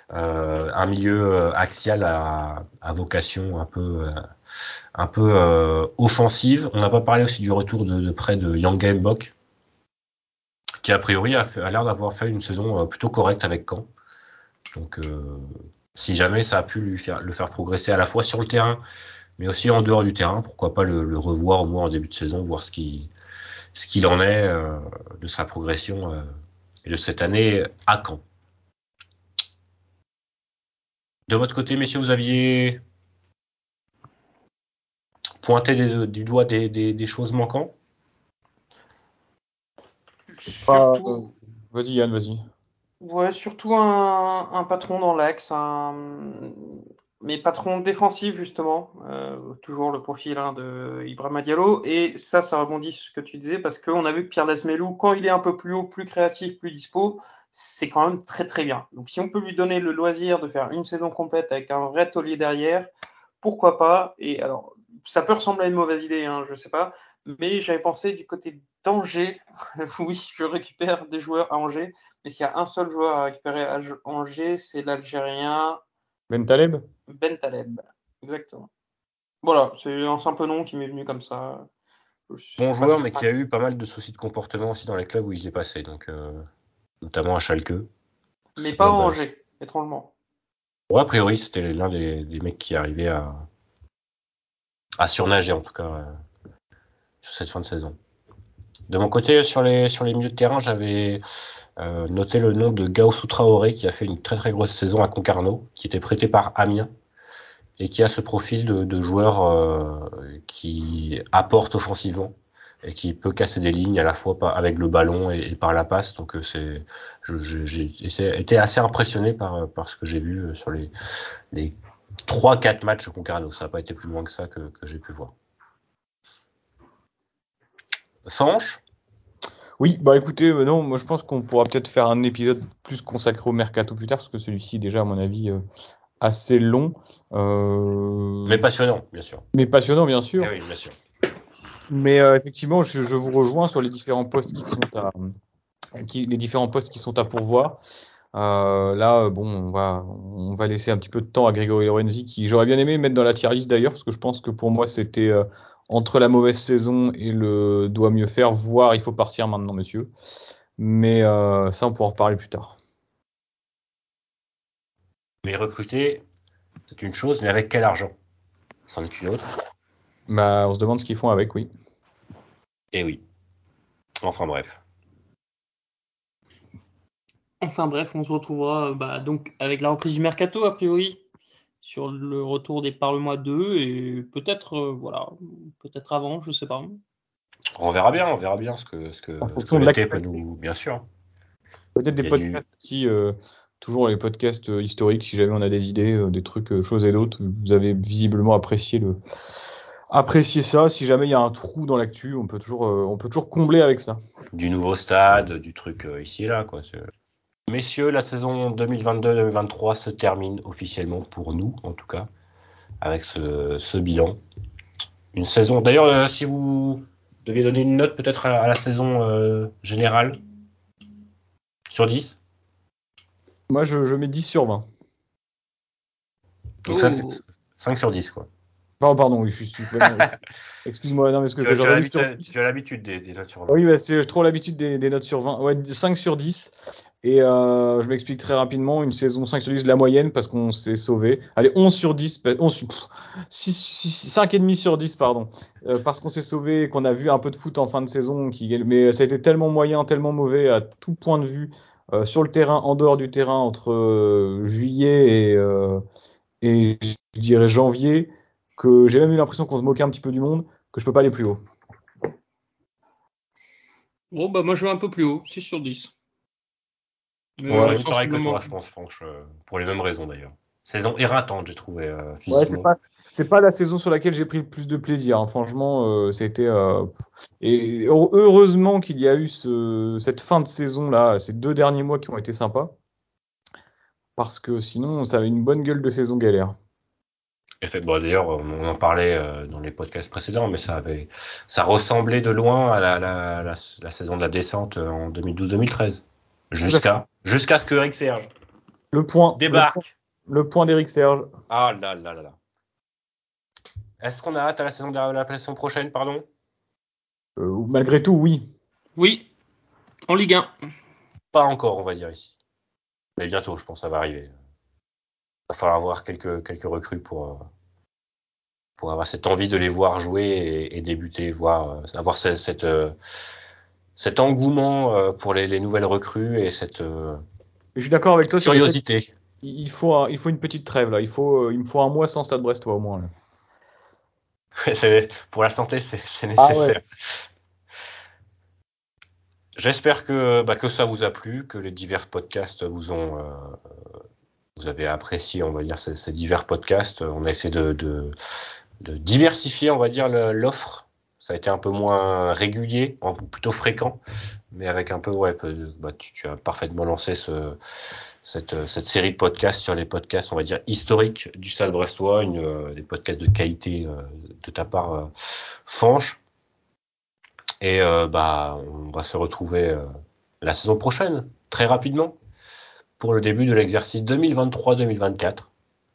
un milieu axial à, à vocation un peu euh, un peu euh, offensive. On n'a pas parlé aussi du retour de, de près de Yanga Mbok qui a priori a, fait, a l'air d'avoir fait une saison euh, plutôt correcte avec Caen. Donc euh, si jamais ça a pu lui faire, le faire progresser à la fois sur le terrain mais aussi en dehors du terrain, pourquoi pas le, le revoir au moins en début de saison, voir ce qui ce qu'il en est euh, de sa progression euh, et de cette année à Caen. De votre côté, messieurs, vous aviez pointé des, du doigt des, des, des choses manquantes? Surtout, euh, vas-y Yann, vas-y. ouais, surtout un, un patron dans l'axe, un, mais patron défensif justement, euh, toujours le profil hein, de Ibrahima Diallo. Et ça, ça rebondit sur ce que tu disais, parce qu'on a vu que Pierre Lesmelou, quand il est un peu plus haut, plus créatif, plus dispo, c'est quand même très très bien. Donc si on peut lui donner le loisir de faire une saison complète avec un vrai taulier derrière, pourquoi pas. Et alors, ça peut ressembler à une mauvaise idée, hein, je sais pas, mais j'avais pensé du côté d'Angers. Oui, je récupère des joueurs à Angers, mais s'il y a un seul joueur à récupérer à Angers, c'est l'Algérien Bentaleb. Bentaleb, exactement. Voilà, c'est un simple nom qui m'est venu comme ça. Bon joueur, mais qui a eu pas mal de soucis de comportement aussi dans les clubs où il est passé, donc euh, notamment à Schalke. Mais pas à Angers, étrangement. Ouais, a priori, c'était l'un des, des mecs qui arrivait à, à surnager, en tout cas, euh, sur cette fin de saison. De mon côté, sur les, sur les milieux de terrain, j'avais euh, noté le nom de Gaussou Traoré, qui a fait une très très grosse saison à Concarneau, qui était prêté par Amiens, et qui a ce profil de, de joueur euh, qui apporte offensivement et qui peut casser des lignes à la fois par, avec le ballon et, et par la passe. Donc c'est, je, je, j'ai été assez impressionné par, par ce que j'ai vu sur les, les trois quatre matchs de Concarneau. Ça n'a pas été plus loin que ça que, que j'ai pu voir. Sanche ? Oui, bah écoutez, euh, non, moi je pense qu'on pourra peut-être faire un épisode plus consacré au mercato plus tard, parce que celui-ci, déjà, à mon avis, euh, assez long. Euh... Mais passionnant, bien sûr. Mais passionnant, bien sûr. Eh oui, bien sûr. Mais euh, effectivement, je, je vous rejoins sur les différents postes qui sont à, qui, les différents postes qui sont à pourvoir. Euh, là, bon, on va, on va laisser un petit peu de temps à Grégory Lorenzi, qui j'aurais bien aimé mettre dans la tier list d'ailleurs, parce que je pense que pour moi c'était euh, entre la mauvaise saison et le doit mieux faire, voire il faut partir maintenant, monsieur. Mais euh, ça, on pourra en reparler plus tard. Mais recruter, c'est une chose, mais avec quel argent ? C'en est une autre. Bah, on se demande ce qu'ils font avec, oui. Eh oui. Enfin bref. Enfin bref, on se retrouvera bah, donc avec la reprise du mercato a priori sur le retour des Parle-moi deux et peut-être euh, voilà, peut-être avant, je sais pas. On verra bien, on verra bien ce que ce que, En ce fonction que de l'été peut l'actualité. nous, bien sûr. Peut-être des Il y a podcasts du- aussi, euh, toujours les podcasts euh, historiques, si jamais on a des idées, euh, des trucs, euh, choses et d'autres. Vous avez visiblement apprécié le, apprécié ça. Si jamais il y a un trou dans l'actu, on peut toujours, euh, on peut toujours combler avec ça. du nouveau stade, du truc euh, ici et là, quoi. C'est- Messieurs, la saison deux mille vingt-deux deux mille vingt-trois se termine officiellement pour nous, en tout cas, avec ce, ce bilan. Une saison. D'ailleurs, euh, si vous deviez donner une note peut-être à, à la saison euh, générale sur dix, Moi, je, je mets dix sur vingt. donc ça Oh. fait cinq sur dix, quoi. Pardon, pardon, oui, je suis stupide. Non, excuse-moi, non, mais ce que Tu as, tu as j'aurais vu l'habitude, sur dix. tu as l'habitude des, des notes sur vingt. Oui, bah, c'est j'ai trop l'habitude des, des notes sur vingt. Ouais, cinq sur dix. Et euh, je m'explique très rapidement. Une saison cinq sur dix, la moyenne, parce qu'on s'est sauvé. Allez, onze sur dix. onze, pff, six, six, cinq virgule cinq sur dix, pardon. Euh, parce qu'on s'est sauvé et qu'on a vu un peu de foot en fin de saison. Qui, mais ça a été tellement moyen, tellement mauvais à tout point de vue. Euh, sur le terrain, en dehors du terrain, entre euh, juillet et, euh, et je dirais janvier, que j'ai même eu l'impression qu'on se moquait un petit peu du monde, que je peux pas aller plus haut. Bon bah moi je vais un peu plus haut, six sur dix. Mais Ouais, euh, même pareil que sensiblement. toi, je pense, Franche, euh, pour les mêmes raisons d'ailleurs. Saison éreintante, j'ai trouvé, euh, Ouais, c'est physiquement. pas c'est pas la saison sur laquelle j'ai pris le plus de plaisir, hein. Franchement, euh, c'était euh, et heure- heureusement qu'il y a eu ce, cette fin de saison là, ces deux derniers mois qui ont été sympas, parce que sinon ça avait une bonne gueule de saison galère. Et fait, bon, d'ailleurs, on en parlait euh, dans les podcasts précédents, mais ça avait, ça ressemblait de loin à la, la, la, la saison de la descente euh, en deux mille douze deux mille treize. Jusqu'à, jusqu'à ce que Eric Serge Le point, le, point- débarque. le point d'Éric Serge. Ah là là là là. Est-ce qu'on a hâte à la saison de la, la saison prochaine, pardon? Euh, malgré tout, oui. Oui, en Ligue un. Pas encore, on va dire ici. Mais bientôt, je pense, ça va arriver. Il va falloir avoir quelques, quelques recrues pour, euh, pour avoir cette envie de les voir jouer et, et débuter, voir, euh, avoir cette, cette, euh, cet engouement euh, pour les, les nouvelles recrues et cette euh, Je suis d'accord avec toi sur le fait curiosité. qu'il faut un- il faut une petite trêve là. Il faut euh, il me faut un mois sans Stade Brestois au moins là. C'est- pour la santé, c'est c'est Ah ouais. nécessaire. J'espère que, bah, que ça vous a plu, que les divers podcasts vous ont, euh, vous avez apprécié, on va dire, ces, ces divers podcasts. On a essayé de, de, de diversifier, on va dire, le, l'offre. Ça a été un peu moins régulier, un peu plutôt fréquent, mais avec un peu, ouais, bah, tu, tu as parfaitement lancé ce, cette, cette série de podcasts sur les podcasts, on va dire, historiques du Stade Brestois, une, euh, des podcasts de qualité euh, de ta part, euh, Fanche. Et euh, bah, on va se retrouver euh, la saison prochaine, très rapidement, pour le début de l'exercice deux mille vingt-trois deux mille vingt-quatre.